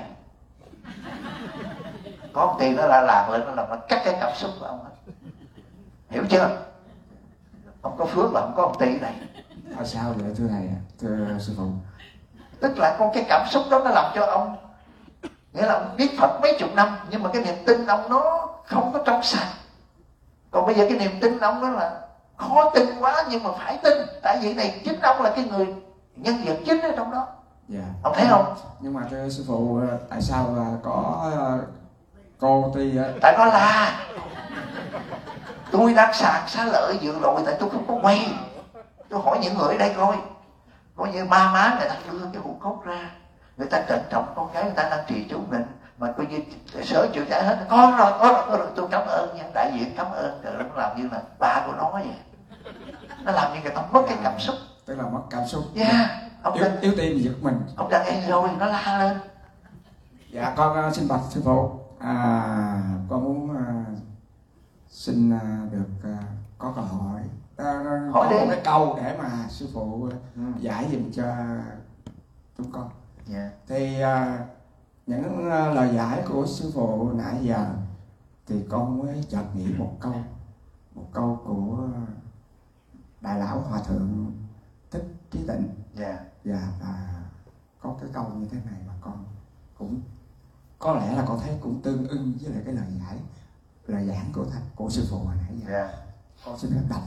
Có con Ti nó la làng lên, nó làm nó cắt cái cảm xúc của ông hết. Hiểu chưa? Ông có phước là không có con Ti ở đây. Tại sao vậy thưa thầy, thưa sư phụ? Tức là con cái cảm xúc đó nó làm cho ông, nghĩa là ông biết Phật mấy chục năm nhưng mà cái niềm tin ông nó không có trong sạch. Còn bây giờ cái niềm tin ông đó là khó tin quá, nhưng mà phải tin, tại vì này chính ông là cái người nhân vật chính ở trong đó. Ông thấy không? Nhưng mà thưa sư phụ, tại sao có cô thì tại nó la. Tôi đang sạc xá lợi vừa rồi, tại tôi không có quay. Tôi hỏi những người ở đây coi như ba má người ta đưa cái hũ cốt ra, người ta trân trọng con gái người ta đang trì chú mình, mà coi như sở chữa cháy hết. Có rồi, tôi cảm ơn nha, đại diện cảm ơn. Rồi nó làm như là ba của nó vậy, nó làm như người ta mất cái cảm xúc. Tức là mất cảm xúc. Ông yếu tim giật mình. Ông đang enjoy, nó la lên. Dạ con xin bạch sư phụ, con muốn xin được có câu hỏi. Có một cái câu để mà sư phụ giải dùm cho chúng con. Thì những lời giải của sư phụ nãy giờ thì con mới chợt nghĩ một câu của đại lão hòa thượng Thích Trí Tịnh. Và có cái câu như thế này mà con cũng có lẽ là con thấy cũng tương ưng với lại cái lời giảng của sư phụ hồi nãy giờ. Con xin phép đọc.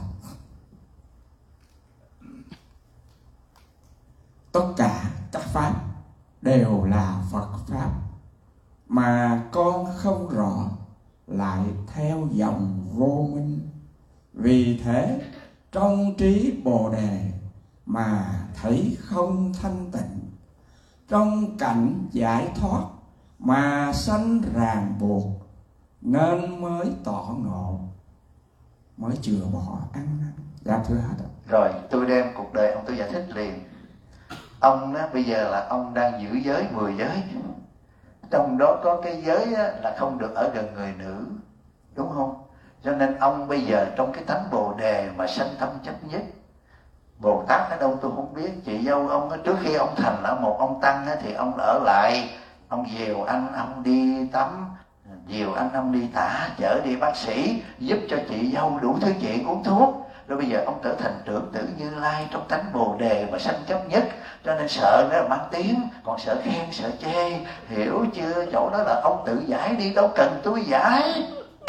Tất cả các pháp đều là Phật pháp, mà con không rõ lại theo dòng vô minh. Vì thế trong trí Bồ Đề mà thấy không thanh tịnh, trong cảnh giải thoát mà sanh ràng buộc, nên mới tỏ ngộ, mới chừa bỏ ăn năn. Dạ thưa hết. Rồi tôi đem cuộc đời ông tôi giải thích liền. Ông á, bây giờ là ông đang giữ giới 10 giới, trong đó có cái giới á, là không được ở gần người nữ, đúng không? Cho nên ông bây giờ trong cái tánh Bồ Đề mà sanh tâm chấp nhất. Bồ Tát ở đâu tôi không biết. Chị dâu ông á, trước khi ông thành ở một ông tăng á, thì ông ở lại, ông dìu anh ông đi tắm, dìu anh ông đi tả, chở đi bác sĩ, giúp cho chị dâu đủ thứ chuyện, uống thuốc. Rồi bây giờ ông trở thành trưởng tử Như Lai trong tánh Bồ Đề mà sanh chấp nhất, cho nên sợ nó là mang tiếng, còn sợ khen sợ chê, hiểu chưa? Chỗ đó là ông tự giải đi, đâu cần tôi giải.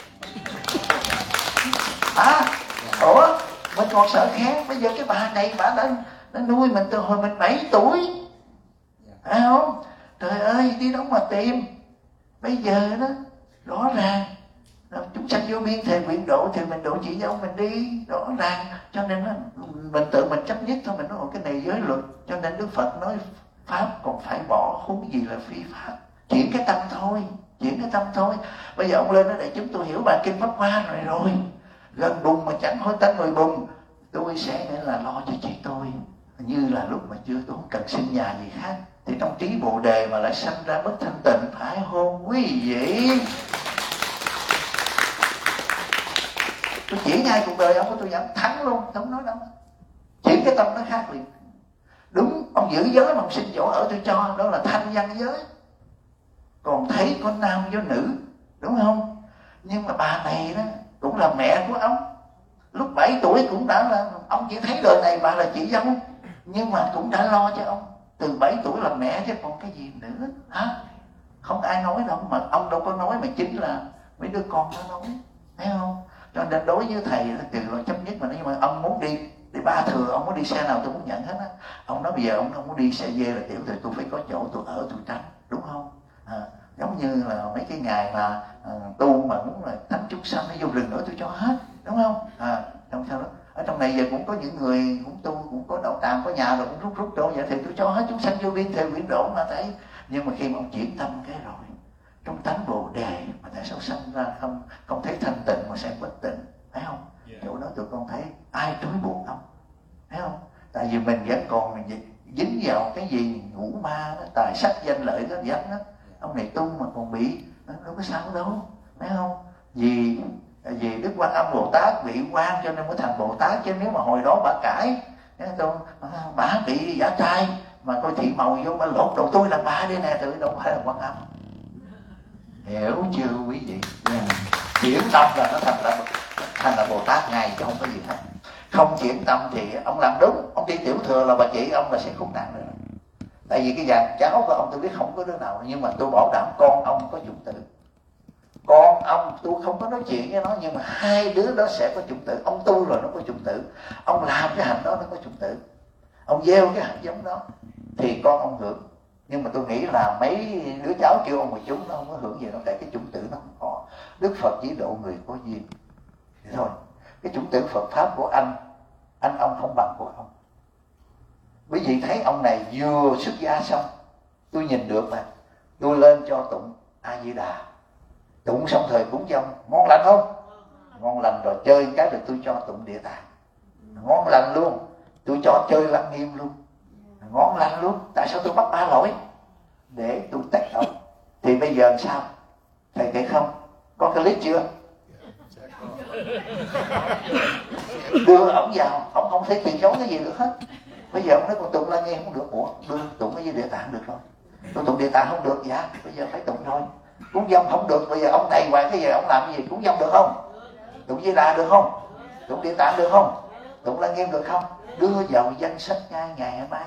Ủa mình còn sợ khen. Bây giờ cái bà này bà đã nuôi mình từ hồi mình 7 tuổi, phải không? Trời ơi, đi đâu mà tìm. Bây giờ đó rõ ràng chúng sanh vô biên thề nguyện độ, thì mình độ chị dâu mình đi, rõ ràng. Cho nên mình tự mình chấp nhất thôi. Mình nói cái này giới luật, cho nên Đức Phật nói pháp còn phải bỏ, huống gì là phi pháp. Chuyển cái tâm thôi. Bây giờ ông lên đó để chúng tôi hiểu bài kinh Pháp Hoa rồi. Gần bùn mà chẳng hối tánh người bùn. Tôi sẽ nghĩa là lo cho chị tôi, như là lúc mà chưa tôi không cần xin nhà gì khác. Thì trong trí Bồ Đề mà lại sanh ra bất thanh tịnh, phải không quý vị? Tôi chỉ ngay cuộc đời ông của tôi dám thắng luôn, không nói đâu. Chỉ cái tâm nó khác liền. Đúng, ông giữ giới mà ông xin chỗ ở tôi cho, đó là thanh văn giới. Còn thấy có nam với nữ, đúng không? Nhưng mà bà này đó cũng là mẹ của ông. Lúc 7 tuổi cũng đã là, ông chỉ thấy đời này bà là chị dâu, nhưng mà cũng đã lo cho ông. Từ 7 tuổi là mẹ chứ còn cái gì nữa hả? Không ai nói đâu, mà ông đâu có nói, mà chính là mấy đứa con nó nói, thấy không? Cho nên đối với thầy là từ lo chấp nhất mà. Nhưng mà ông muốn đi Ba Thừa, ông muốn đi xe nào tôi cũng nhận hết á. Ông nói bây giờ ông không muốn đi xe dê là tiểu thì tôi phải có chỗ tôi ở tôi tránh, đúng không? Giống như là mấy cái ngày mà tu mà muốn là tánh chúng sanh nó vô rừng nữa tôi cho hết, đúng không? Trong sao đó ở trong này giờ cũng có những người cũng tu, cũng có đạo tràng, có nhà rồi cũng rút chỗ vậy, thì tôi cho hết chúng sanh vô biên thề nguyện độ mà thấy. Nhưng mà khi mà ông chuyển tâm cái rồi, trong tánh Bồ Đề mà tại sao sanh ra không thấy thanh tịnh mà sẽ bất tịnh, thấy không? Chỗ đó tụi con thấy ai trói buộc ông, thấy không? Tại vì mình vẫn còn dính vào cái gì ngũ ma đó, tài sắc danh lợi đó, danh đó. Ông này tu mà còn bị đâu có sao đâu, thấy không? Vì Đức Quan Âm Bồ Tát bị quan cho nên mới thành Bồ Tát, chứ nếu mà hồi đó bà cãi, bà bị giả trai mà coi thị màu vô mà lột đầu tôi là bà đây nè, tự đâu phải là Quan Âm. Hiểu chưa quý vị? Chuyển tâm là nó thành là Bồ Tát ngay, chứ không có gì hết. Không chuyển tâm thì ông làm đúng, ông đi tiểu thừa là bà chỉ ông là sẽ khốn nạn rồi. Tại vì cái dàn cháu của ông tôi biết không có đứa nào, nhưng mà tôi bảo đảm con ông có dụng tử. Còn ông tôi không có nói chuyện với nó, nhưng mà hai đứa đó sẽ có chủng tử. Ông tu rồi nó có chủng tử, ông làm cái hạnh đó nó có chủng tử, ông gieo cái hạnh giống đó thì con ông hưởng. Nhưng mà tôi nghĩ là mấy đứa cháu kêu ông mà chúng nó không có hưởng gì đâu, tại cái chủng tử nó không có. Đức Phật chỉ độ người có duyên thì thôi. Cái chủng tử Phật pháp của anh ông không bằng của ông. Quý vị thấy ông này vừa xuất gia xong, tôi nhìn được mà, tôi lên cho tụng A Di Đà, tụng xong thời cúng dông, ngon lành không? Ngon lành rồi chơi cái rồi tôi cho tụng Địa Tạng, ngon lành luôn. Tôi cho chơi Lăng Nghiêm luôn, ngon lành luôn. Tại sao tôi bắt 3 lỗi? Để tôi tách ông. Thì bây giờ làm sao? Thầy thấy không? Có clip chưa? Đưa ổng vào, ổng không thấy từ chối cái gì được hết. Bây giờ ông nói con tụng Lăng Nghiêm không được. Ủa, đưa tụng cái gì Địa Tạng được rồi. Tôi tụng Địa Tạng không được, dạ bây giờ phải tụng thôi. Cúng dông không được, bây giờ ông này ngoài cái gì ông làm cái gì? Cúng dông được không? Tụng Di Đà được không? Tụng Địa Tạng được không? Tụng Lăng Nghiêm được không? Đưa vào danh sách ngay ngày mai.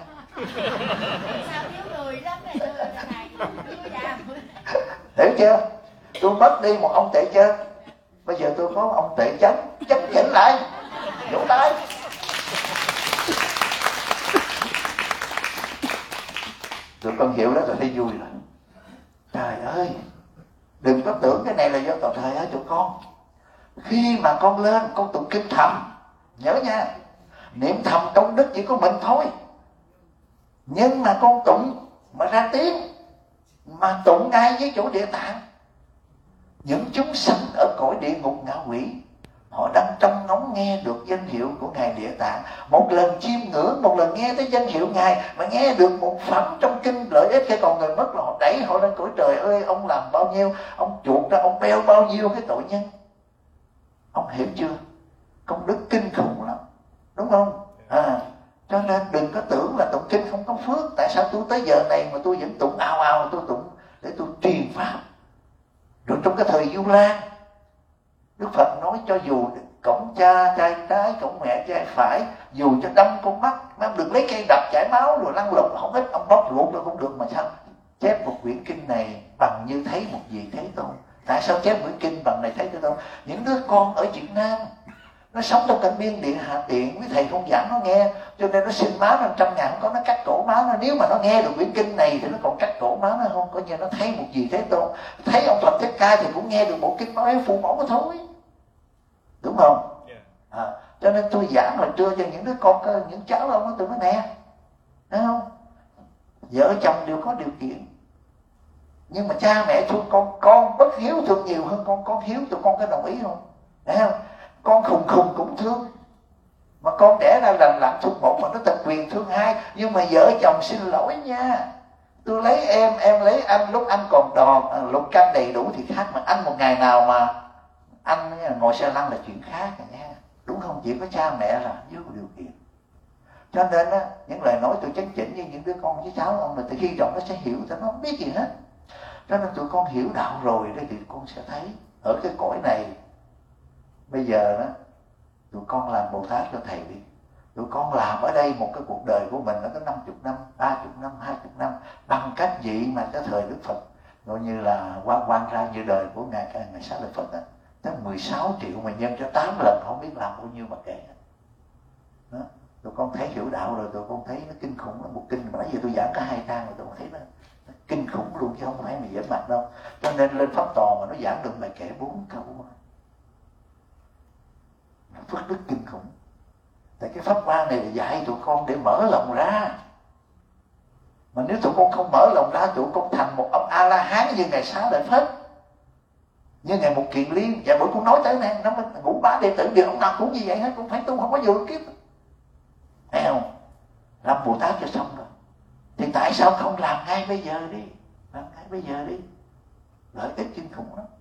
Hiểu chưa? Tôi mất đi một ông tệ chân, bây giờ tôi có ông tệ chánh chỉnh lại, vỗ tay. Tụi con hiểu đó rồi thấy vui rồi. Trời ơi, đừng có tưởng cái này là do tụi thầy ơi tụi con. Khi mà con lên con tụng kinh thầm, nhớ nha, niệm thầm công đức chỉ có mình thôi. Nhưng mà con tụng mà ra tiếng, mà tụng ngay với chỗ Địa Tạng, những chúng sanh ở cõi địa ngục ngạ quỷ, họ đang trông ngóng nghe được danh hiệu của Ngài Địa Tạng. Một lần chiêm ngưỡng, một lần nghe tới danh hiệu Ngài, mà nghe được một phẩm trong kinh lợi ích, cái còn người mất là họ đẩy họ lên cõi trời ơi. Ông làm bao nhiêu, ông chuộc ra, ông beo bao nhiêu cái tội nhân. Ông hiểu chưa? Công đức kinh khủng lắm, đúng không? Cho nên đừng có tưởng là tụng kinh không có phước. Tại sao tôi tới giờ này mà tôi vẫn tụng ào ào, tôi tụng để tôi truyền pháp. Rồi trong cái thời Du Lan, Đức Phật nói cho dù cổng cha trai trái, cổng mẹ trai phải, dù cho đâm con mắt, mà đừng lấy cây đập chảy máu rồi lăn lộn không hết, ông bóc ruột rồi không được. Mà sao chép một quyển kinh này bằng như thấy một vị Thế Tôn? Tại sao chép quyển kinh bằng này thấy Thế Tôn? Những đứa con ở Việt Nam nó sống trong cảnh biên địa hạ tiện, với thầy không giảng nó nghe, cho nên nó xin má nó 100 ngàn, không có nó cắt cổ má nó. Nếu mà nó nghe được quyển kinh này thì nó còn cắt cổ má nó không. Coi như nó thấy một vị Thế Tôn, thấy ông Phật Thích Ca thì cũng nghe được bộ kinh nói phụ mẫu nó thôi, đúng không? Cho nên tôi giảng là đưa cho những đứa con, những cháu ông nó tụi nó nè, thấy không? Vợ chồng đều có điều kiện, nhưng mà cha mẹ thương con bất hiếu thương nhiều hơn con hiếu. Tụi con có đồng ý không? Thấy không? Con khùng cũng thương, mà con đẻ ra lành lặn thương một, mà nó tận quyền thương hai. Nhưng mà vợ chồng xin lỗi nha, tôi lấy em lấy anh lúc anh còn đòn, lúc canh đầy đủ thì khác, mà anh một ngày nào mà anh ngồi xe lăn là chuyện khác rồi nha, đúng không? Chỉ có cha mẹ là dưới điều kiện. Cho nên á, những lời nói tôi chấn chỉnh với những đứa con với cháu ông là từ khi rộng nó sẽ hiểu, nó không biết gì hết. Cho nên tụi con hiểu đạo rồi đấy thì con sẽ thấy ở cái cõi này bây giờ đó, tụi con làm Bồ Tát cho thầy đi. Tụi con làm ở đây một cái cuộc đời của mình nó có 50 năm, 30 năm, 20 năm, bằng cách gì mà cái thời Đức Phật gọi như là quan ra như đời của ngài Xá Lợi Phật đó, tới 16 triệu mà nhân cho 8 lần không biết làm bao nhiêu mà kể. Đó. Tụi con thấy hiểu đạo rồi, tụi con thấy nó kinh khủng lắm. Một kinh mà nãy giờ tôi giảng có 2 trang rồi, tụi con thấy nó kinh khủng luôn chứ không phải mà dễ mặt đâu. Cho nên lên pháp tòa mà nó giảng được bài kể 4 câu phước đức kinh khủng. Tại cái pháp quan này là dạy tụi con để mở lòng ra. Mà nếu tụi con không mở lòng ra, tụi con thành một ông A-la-hán như ngài Xá Lợi Phất, như ngài Mục Kiền Liên. Và bữa con nói tới này, nó ngũ bá đệ tử đều ông nào cũng như vậy hết, cũng phải tu, không có vừa kiếp. Thấy không? Làm Bồ Tát cho xong rồi thì tại sao không làm ngay bây giờ đi? Làm ngay bây giờ đi, lợi ích kinh khủng lắm.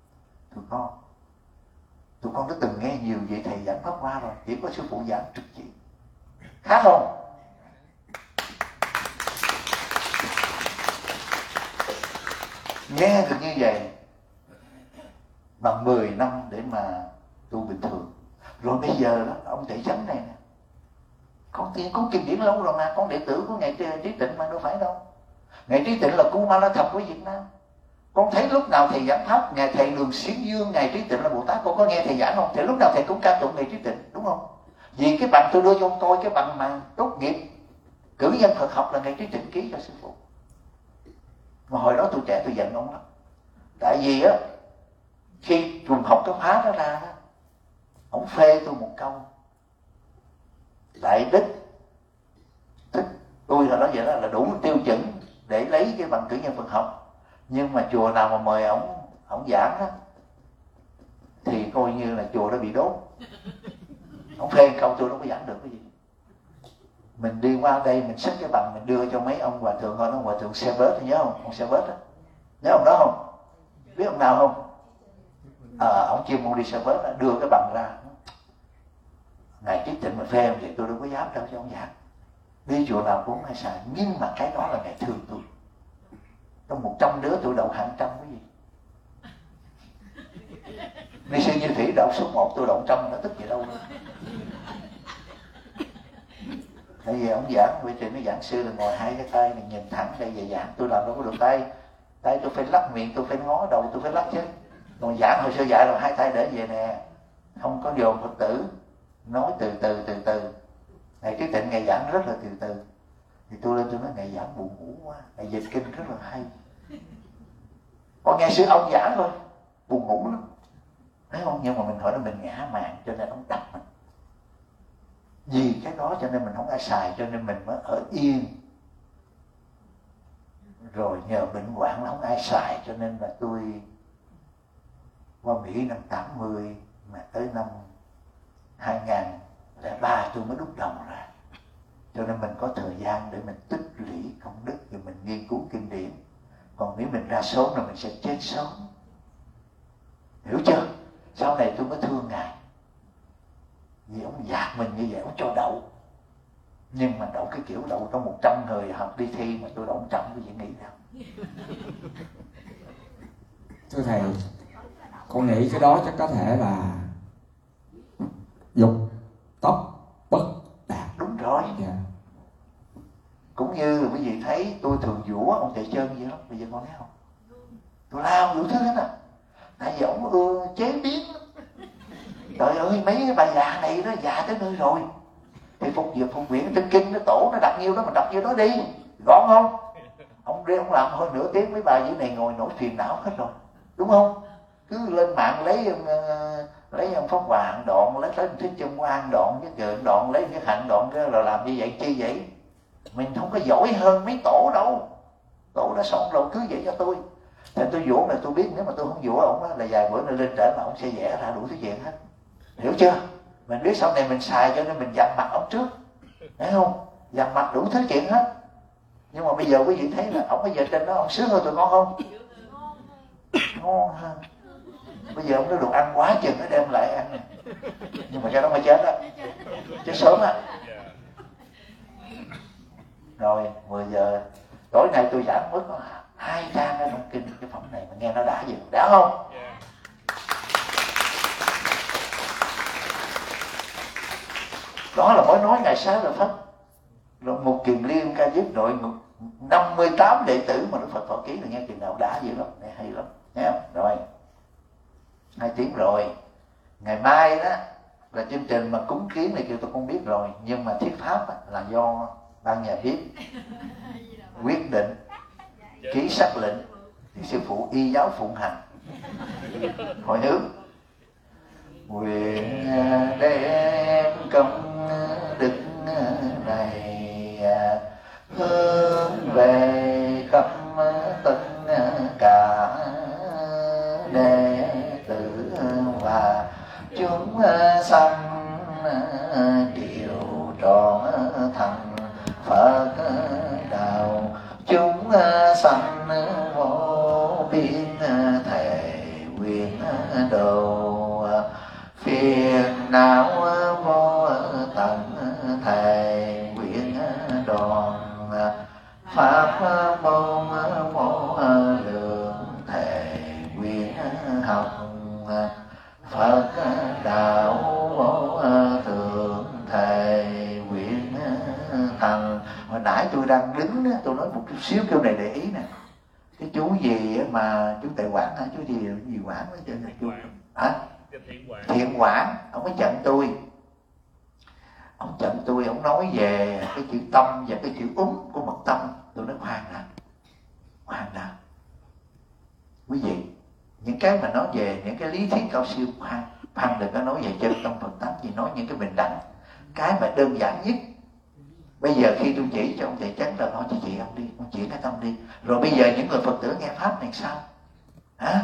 Tụi con đã từng nghe nhiều vị thầy giảng pháp hoa rồi, chỉ có sư phụ giảng trực chỉ. Khác không? Nghe được như vậy bằng 10 năm để mà tu bình thường. Rồi bây giờ đó, ông Tệ Chánh này nè, con tiên có kinh điển lâu rồi mà, con đệ tử của ngài Trí Tịnh mà đâu phải đâu. Ngài Trí Tịnh là Kumara Thập của Việt Nam. Con thấy lúc nào thầy giảng pháp, ngài thầy Đường Xuyến Dương, ngài Trí Tịnh là Bồ Tát, con có nghe thầy giảng không? Thì lúc nào thầy cũng ca tụng ngài Trí Tịnh, đúng không? Vì cái bằng tôi đưa cho ông coi, cái bằng mà tốt nghiệp cử nhân Phật học là ngài Trí Tịnh ký cho sư phụ. Mà hồi đó tôi trẻ tôi giận ông lắm. Tại vì á, khi trùng học cái khóa đó ra đó, ông phê tôi một câu: Đại Đức thích tôi là nói vậy đó, là đủ tiêu chuẩn để lấy cái bằng cử nhân Phật học. Nhưng mà chùa nào mà mời ông giảng đó thì coi như là chùa đã bị đốt. Ông phê câu tôi đâu có giảng được cái gì. Mình đi qua đây mình xách cái bằng mình đưa cho mấy ông hòa thượng, gọi nó hòa thượng xe bớt, nhớ không? Ông xe bớt đó, nhớ ông đó không? Biết ông nào không? Ông chuyên môn đi xe bớt đó, đưa cái bằng ra. Ngài Trí Tịnh mà phê thì tôi đâu có dám đâu cho ông giảng. Đi chùa nào cũng hay xài. Nhưng mà cái đó là ngài thương tôi. Trong 100 đứa tôi đậu hạng trăm cái gì. Ni sư Như Thủy đậu số 1, tôi đậu 100, nó tức gì đâu nữa. Tại vì ông giảng, vì trình nó giảng sư là ngồi hai cái tay này nhìn thẳng đây về giảng. Tôi làm đâu có được tay tôi phải lắc miệng, tôi phải ngó đầu, tôi phải lắc chứ. Còn giảng hồi xưa dạy là hai tay để về nè, không có dồn Phật tử, nói từ từ. Ngài Trí Tịnh ngài giảng rất là từ từ. Thì tôi lên tôi nói ngài giảng buồn ngủ quá, ngài dịch kinh rất là hay. Còn nghe sư ông giảng thôi, buồn ngủ lắm, thấy không? Nhưng mà mình hỏi là mình ngã mạn cho nên ông đập mình. Vì cái đó cho nên mình không ai xài, cho nên mình mới ở yên. Rồi nhờ bệnh hoạn không ai xài, cho nên là tôi qua Mỹ năm 80 mà tới năm 2003 tôi mới đúc đồng ra. Cho nên mình có thời gian để mình tích lũy công đức, rồi mình nghiên cứu kinh điển. Còn nếu mình ra sớm là mình sẽ chết sớm. Hiểu chưa? Sau này tôi mới thương ngài. Vì ông dạt mình như vậy, ông cho đậu. Nhưng mà đậu cái kiểu đậu trong 100 người học đi thi mà tôi đậu 100 tôi chỉ nghĩ đâu. Thưa thầy, con nghĩ cái đó chắc có thể là dục tốc bất đạt. Đúng rồi. Dạ. Cũng như là quý vị thấy tôi thường dũa ông Tề Chân vậy lắm. Bây giờ con thấy không? Tôi lao đủ thứ hết à. Tại vì ông ưa chế biến. Trời ơi, mấy cái bà già này nó già tới nơi rồi thì phục viện trên kinh nó tổ nó đặt nhiêu đó, mình đọc nhiêu đó đi, gọn không? Ông đi ông làm hơn nửa tiếng, mấy bà dưới này ngồi nổi phiền não hết rồi, đúng không? Cứ lên mạng lấy ông Pháp Hòa hàng đoạn, lấy Thích Chân Quan đoạn, cái Gượng đoạn, lấy cái Hạnh đoạn, cái là làm như vậy chi vậy? Mình không có giỏi hơn mấy tổ đâu, tổ đã soạn rồi, cứ vậy cho tôi. Thì tôi dỗ này tôi biết, nếu mà tôi không dỗ ông là vài bữa nữa lên trển là ông sẽ vẽ ra đủ thứ chuyện hết. Hiểu chưa? Mình biết sau này mình xài cho nên mình dằn mặt ông trước, thấy không? Dằn mặt đủ thứ chuyện hết. Nhưng mà bây giờ quý vị thấy là ông bây giờ trên đó ông sướng hơn tụi con không? Ngon ha. Bây giờ ông nó đồ ăn quá chừng nó đem lại ăn này. Nhưng mà cho nó mới chết đó, chết sớm á. Rồi 10 giờ tối nay tôi giảng mất 2 trang ở trong kinh cái phẩm này mà nghe nó đã gì, đã không? Đó là mới nói ngày sáng là Pháp. Rồi một Kiền Liên ca diếp nội 58 đệ tử mà Đức Phật Thọ ký là nghe chừng nào đã dữ lắm, nghe hay lắm, nghe không? Rồi 2 tiếng rồi. Ngày mai đó là chương trình mà cúng kiến này kêu tôi không biết rồi, nhưng mà thuyết pháp là do ban nhà viết quyết định ký sắc lệnh thì sư phụ y giáo phụng hành. Hồi hướng nguyện đem công đức này hướng về khắp tất cả đệ tử và chúng sanh đều trọn thành Phật đạo. Chúng sanh vô biên thể nguyện độ, phiền não vô tận thể nguyện đoàn, pháp môn vô lượng thể nguyện học, Phật đạo vô thượng thể nguyện thành. Hồi nãy tôi đang đứng đó, tôi nói một chút xíu câu này để ý nè. Cái chú gì mà chú Tệ Quảng hả? Chú gì Quảng mới chơi là chú hả? Thiện Quảng. Ông mới chặn tôi. Ông nói về cái chữ tâm và cái chữ của mật tâm. Tôi nói khoan đã. Quý vị, những cái mà nói về những cái lý thuyết cao siêu, khoan đừng có nói về chân tâm Phật tánh, chỉ nói những cái bình đẳng, cái mà đơn giản nhất. Bây giờ khi tôi chỉ cho ông thầy Chánh là nói cho chị ông đi, ông chỉ cái tâm đi. Rồi bây giờ những người Phật tử nghe pháp này sao? Hả?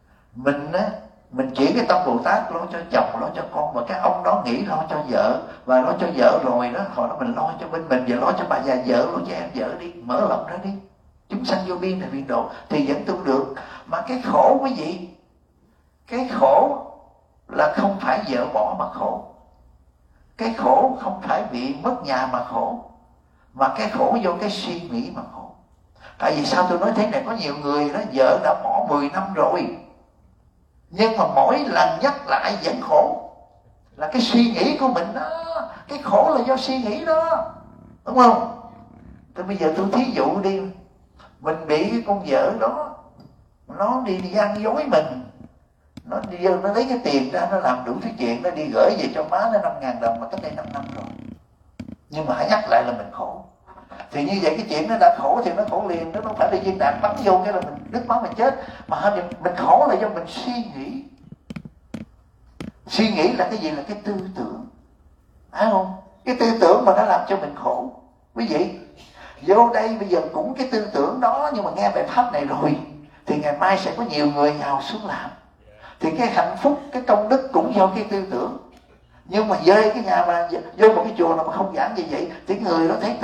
Mình chỉ cái tâm Bồ Tát lo cho chồng, lo cho con, và các ông đó nghĩ lo cho vợ, và lo cho vợ rồi đó, hồi đó mình lo cho bên mình, và lo cho bà già vợ, lo cho em vợ đi, mở rộng ra đi. Chúng sanh vô biên là biên độ thì vẫn tu được. Mà cái khổ quý vị, cái khổ là không phải vợ bỏ mà khổ, cái khổ không phải bị mất nhà mà khổ, mà cái khổ do cái suy nghĩ mà khổ. Tại vì sao tôi nói thế này? Có nhiều người đó vợ đã bỏ 10 năm rồi, nhưng mà mỗi lần nhắc lại vẫn khổ. Là cái suy nghĩ của mình đó, cái khổ là do suy nghĩ đó, đúng không? Thì bây giờ tôi thí dụ đi, mình bị cái con vợ đó, nó đi gian dối mình, nó lấy cái tiền ra, nó làm đủ thứ chuyện, nó đi gửi về cho má nó 5.000 đồng mà cách đây 5 năm rồi, nhưng mà hãy nhắc lại là mình khổ. Thì như vậy cái chuyện nó đã khổ thì nó khổ liền, nó không phải là viên đạn bắn vô cái là mình đứt máu mình chết, mà mình khổ là do mình suy nghĩ. Suy nghĩ là cái gì? Là cái tư tưởng, phải không? Cái tư tưởng mà nó làm cho mình khổ. Quý vị vô đây bây giờ cũng cái tư tưởng đó, nhưng mà nghe bài pháp này rồi thì ngày mai sẽ có nhiều người nhào xuống làm, thì cái hạnh phúc, cái công đức cũng do cái tư tưởng. Nhưng mà về cái nhà mà vô một cái chùa nào mà không giảng như vậy thì người đó thấy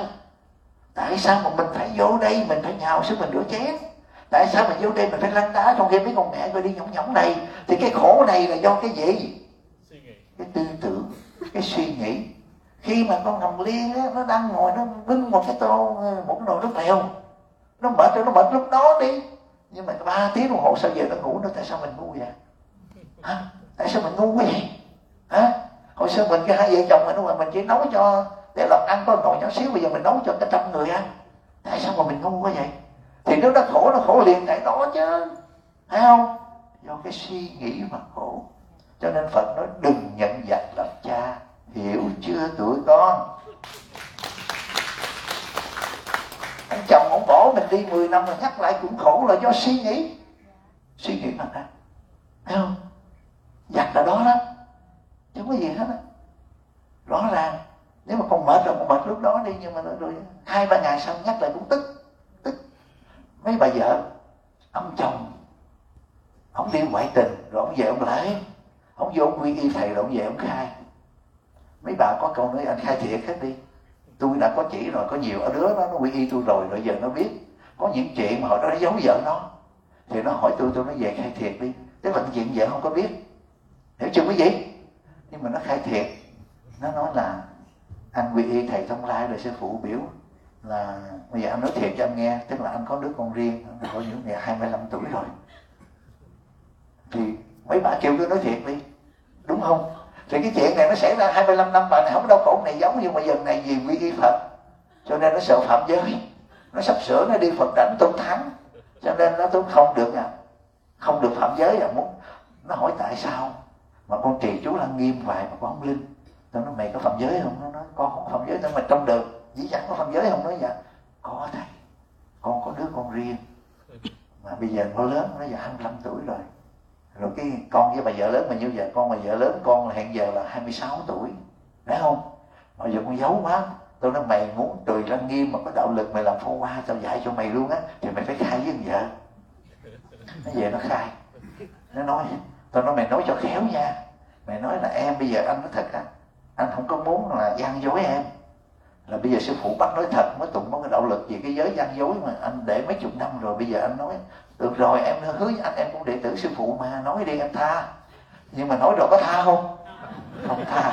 tại sao mà mình phải vô đây, mình phải nhào xuống mình rửa chén, tại sao mình vô đây mình phải lăn đá trong khi mấy con mẹ coi đi nhõng này. Thì cái khổ này là do cái gì? Cái tư tưởng, cái suy nghĩ. Khi mà con Hồng Liên á, nó đang ngồi nó bưng một cái nồi nước lèo, nó mệt rồi, nó mệt lúc đó đi, nhưng mà 3 tiếng đồng hồ sau giờ nó ngủ nữa. Tại sao mình ngu vậy? Hả? Tại sao mình ngu quá vậy? Hả? Hồi xưa mình cái hai vợ chồng mình chỉ nấu cho để lọt ăn có nồi nhỏ xíu, bây giờ mình nấu cho cả 100 người ăn. Tại sao mà mình ngu quá vậy? Thì nếu nó khổ liền tại đó chứ, phải không? Do cái suy nghĩ mà khổ. Cho nên Phật nói đừng nhận giặc làm cha, hiểu chưa tụi con? Anh chồng ông bỏ mình đi 10 năm rồi nhắc lại cũng khổ là do suy nghĩ mà ra, thấy không? Giặc là đó, chứ không có gì hết á. Rõ ràng nếu mà con mệt rồi, con mệt lúc đó đi, nhưng mà rồi 2-3 ngày sau nhắc lại cũng tức. Mấy bà vợ, ông chồng ông đi ngoại tình rồi ông về ông lại, ông vô ông quy y thầy rồi ông về ông khai. Mấy bà có câu nói anh khai thiệt hết đi, tôi đã có chỉ rồi, có nhiều ở đứa nó quy y tôi rồi giờ nó biết. Có những chuyện mà hồi đó nó giấu vợ nó, thì nó hỏi tôi nói về khai thiệt đi. Tức là chuyện vợ không có biết, hiểu chưa quý vị? Nhưng mà nó khai thiệt, nó nói là anh quy y thầy Thông Lai rồi sư phụ biểu là bây giờ anh nói thiệt cho anh nghe, tức là anh có đứa con riêng, có những ngày 25 tuổi rồi. Thì mấy bà kêu tôi nói thiệt đi, đúng không? Thì cái chuyện này nó xảy ra 25 năm, bà này không đau khổ này giống, nhưng mà giờ này vì quy y Phật cho nên nó sợ phạm giới, nó sắp sửa nó đi Phật đảnh tôn thắng, cho nên nó tôi không được phạm giới. Nó hỏi tại sao mà con trì chú Lăng Nghiêm hoài mà con không linh. Tôi nói mày có phạm giới không? Nó nói con không phạm giới. Tôi mà trong đời dĩ chẳng có phạm giới không? Nói dạ có thầy, con có đứa con riêng mà bây giờ nó lớn, nó giờ 25 tuổi rồi. Rồi cái con với bà vợ lớn mà như vậy, con bà vợ lớn con là hiện giờ là 26 tuổi, phải không? Bây giờ con giấu quá. Tôi nói mày muốn trì Lăng Nghiêm mà có đạo lực, mày làm phô hoa tao dạy cho mày luôn á, thì mày phải khai với vợ. Nó về nó khai, nó nói, tôi nói mày nói cho khéo nha, mày nói là em bây giờ anh nói thật á, anh không có muốn là gian dối em, là bây giờ sư phụ bắt nói thật mới tụng có cái đạo lực gì cái giới gian dối mà anh để mấy chục năm rồi. Bây giờ anh nói được rồi, em hứa với anh em cũng đệ tử sư phụ mà, nói đi anh tha. Nhưng mà nói rồi có tha không? Không tha.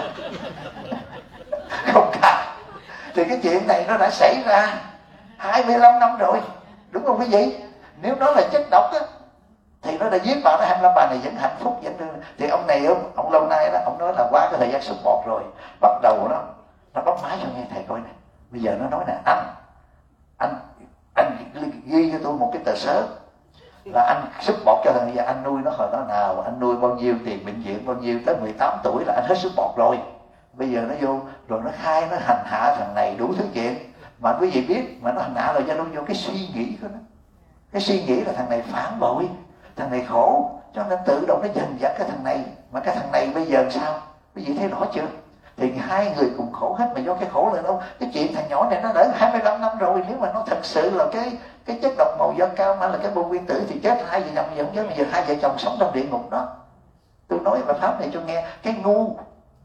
Không tha. Thì cái chuyện này nó đã xảy ra 25 năm rồi, đúng không quý vị? Nếu nó là chất độc á thì nó đã giết bà, nó 25 bà này vẫn hạnh phúc vẫn được. Thì ông này ông lâu nay đó, ông nói là qua cái thời gian sụp bọt rồi, bắt đầu nó bấm máy cho nghe thầy coi nè. Bây giờ nó nói nè, anh ghi cho tôi một cái tờ sớ là anh support cho thằng, anh nuôi nó hồi đó nào, anh nuôi bao nhiêu, tiền bệnh viện bao nhiêu, tới 18 tuổi là anh hết support rồi. Bây giờ nó vô rồi nó khai, nó hành hạ thằng này đủ thứ chuyện mà quý vị biết, mà nó hành hạ là do đâu? Do cái suy nghĩ của nó. Cái suy nghĩ là thằng này phản bội, thằng này khổ, cho nên tự động nó dần dắt cái thằng này. Mà cái thằng này bây giờ sao? Quý vị thấy rõ chưa? Thì hai người cùng khổ hết, mà do cái khổ là đâu? Cái chuyện thằng nhỏ này nó đỡ 25 năm rồi, nếu mà nó thật sự là cái chất độc màu da cao mà là cái bom nguyên tử thì chết hai vợ chồng vẫn chết. Bây giờ hai vợ chồng sống trong địa ngục đó. Tôi nói bài pháp này cho nghe, cái ngu,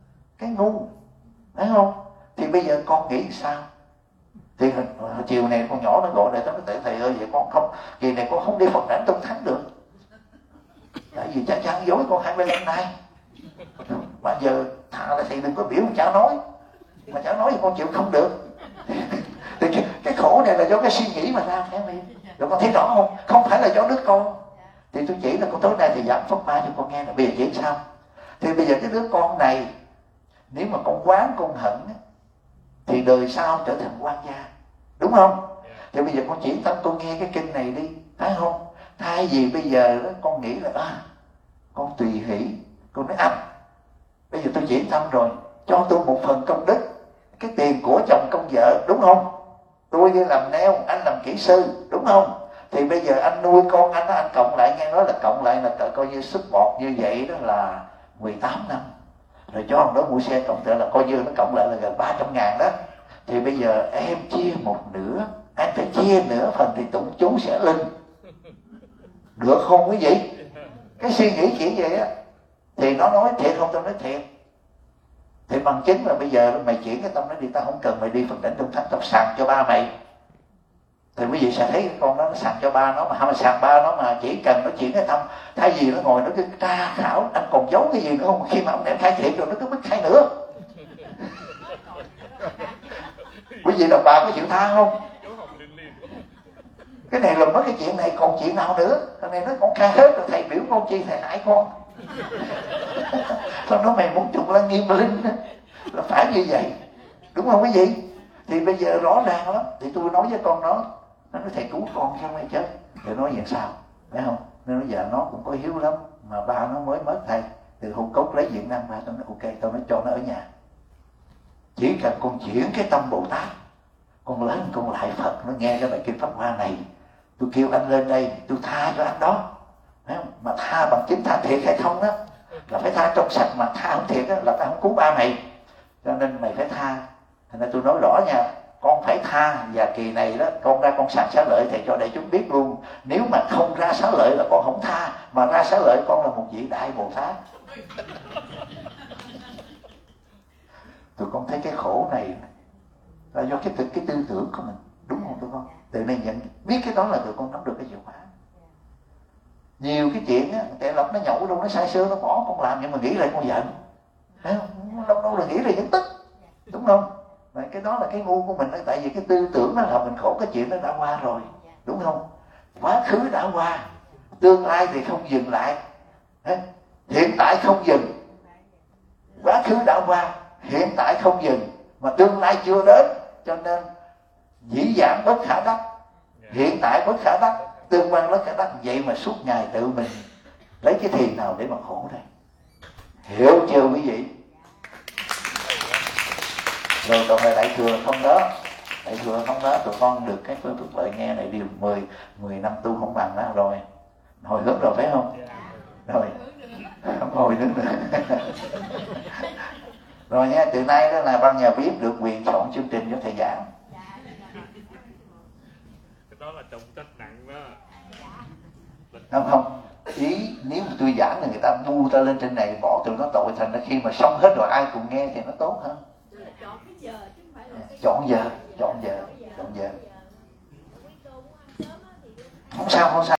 thấy không? Thì bây giờ con nghĩ sao? Thì chiều này con nhỏ nó gọi lại, nó thầy ơi, vậy con không, kỳ này con không đi Phật đản Tôn Thắng được, tại vì cha chắn dối con 25 nay. Mà giờ thà là thầy đừng có biểu cha nói, mà cha nói thì con chịu không được. Thì cái khổ này là do cái suy nghĩ mà ra, phải không em? Rồi con thấy rõ không? Không phải là do đứa con. Thì tôi chỉ là con tối nay thì giảng Pháp Ma cho con nghe là bây giờ chỉ sao? Thì bây giờ cái đứa con này, nếu mà con quán con hận thì đời sau trở thành quan gia, đúng không? Thì bây giờ con chỉ tâm con nghe cái kinh này đi, phải không? Thay vì bây giờ đó, con nghĩ là con tùy hỷ, con nói anh bây giờ tôi chỉ tâm rồi, cho tôi một phần công đức, cái tiền của chồng công vợ, đúng không? Tôi đi làm nail, anh làm kỹ sư, đúng không? Thì bây giờ anh nuôi con anh cộng lại, nghe nói là cộng lại là coi như support như vậy đó là 18 năm. Rồi cho ông đó mua xe cộng lại là coi như nó cộng lại là gần 300.000 đó. Thì bây giờ em chia một nửa, anh phải chia nửa phần thì tụng chú sẽ linh, được không quý vị? Cái suy nghĩ kiểu vậy á. Thì nó nói thiệt không? Tôi nói thiệt. Thì bằng chứng là bây giờ mày chuyển cái tâm nó đi, tao không cần mày đi Phật đản Tôn Thắng, tao sàng cho ba mày. Thì quý vị sẽ thấy cái con đó nó sàng cho ba nó, mà sàng ba nó mà chỉ cần nó chuyển cái tâm, thay vì nó ngồi nó cứ tra khảo anh còn giấu cái gì nữa không, khi mà ông đem khai thiện rồi nó cứ mất khai nữa. Quý vị đồng bà có chịu tha không? Cái này là mất cái chuyện này còn chuyện nào nữa. Thằng này nó con khai hết rồi, thầy biểu con chi thầy hại con. Sao nói mày muốn trục là nghiêm linh đó, là phải như vậy, đúng không quý vị? Thì bây giờ rõ ràng lắm. Thì tôi nói với con nó nói thầy cứu con chứ mày chết. Thì nói vậy sao, phải không? Nó nói dạ nó cũng có hiếu lắm, mà ba nó mới mất thầy, từ Hồng Cốc lấy Việt Nam. Ba tôi nói ok, tôi nói cho nó ở nhà, chỉ cần con chuyển cái tâm Bồ Tát, con lên con lại Phật, nó nghe cái bài kinh Pháp Hoa này, tôi kêu anh lên đây, tôi tha cho anh đó, phải không? Mà tha bằng chính tha thiệt hay không đó, là phải tha trong sạch, mà tha không thiệt đó, là tao không cứu ba mày, cho nên mày phải tha. Thành ra tôi nói rõ nha, con phải tha, và kỳ này đó con ra con sàng xá lợi, thầy cho đại chúng biết luôn, nếu mà không ra xá lợi là con không tha, mà ra xá lợi con là một vị đại Bồ Tát. Tụi con thấy cái khổ này là do cái tư tưởng của mình, đúng không tụi con? Từ này nhận biết cái đó là tụi con nắm được cái chìa khóa. Nhiều cái chuyện á, kẻ lộc nó nhậu đâu, nó sai sơ nó bỏ con làm, nhưng mà nghĩ lại con giận, thấy không? Đâu là nghĩ lại vẫn tức, đúng không? Mà cái đó là cái ngu của mình đó, tại vì cái tư tưởng nó làm mình khổ. Cái chuyện nó đã qua rồi, đúng không? Quá khứ đã qua, tương lai thì không dừng lại, hiện tại không dừng. Quá khứ đã qua, hiện tại không dừng, mà tương lai chưa đến, cho nên dĩ vãng bất khả đắc, hiện tại bất khả đắc, tương quan bất khả đắc. Vậy mà suốt ngày tự mình lấy cái thiền nào để mà khổ đây? Hiểu chưa quý vị? Rồi còn lại đại thừa không đó, đại thừa không đó, tụi con được cái phước lợi nghe này điều 10 năm tu không bằng đó rồi, hồi hướng rồi phải không? Rồi không hồi hướng nữa. Rồi nha, từ nay đó là ban nhà bếp được quyền chọn chương trình cho thầy giảng. Cái đó là trọng trách nặng đó. Không, ý nếu mà tôi giảng thì người ta bu ta lên trên này bỏ tụi nó tội, thành ra khi mà xong hết rồi ai cùng nghe thì nó tốt hơn. Chọn giờ. Không sao.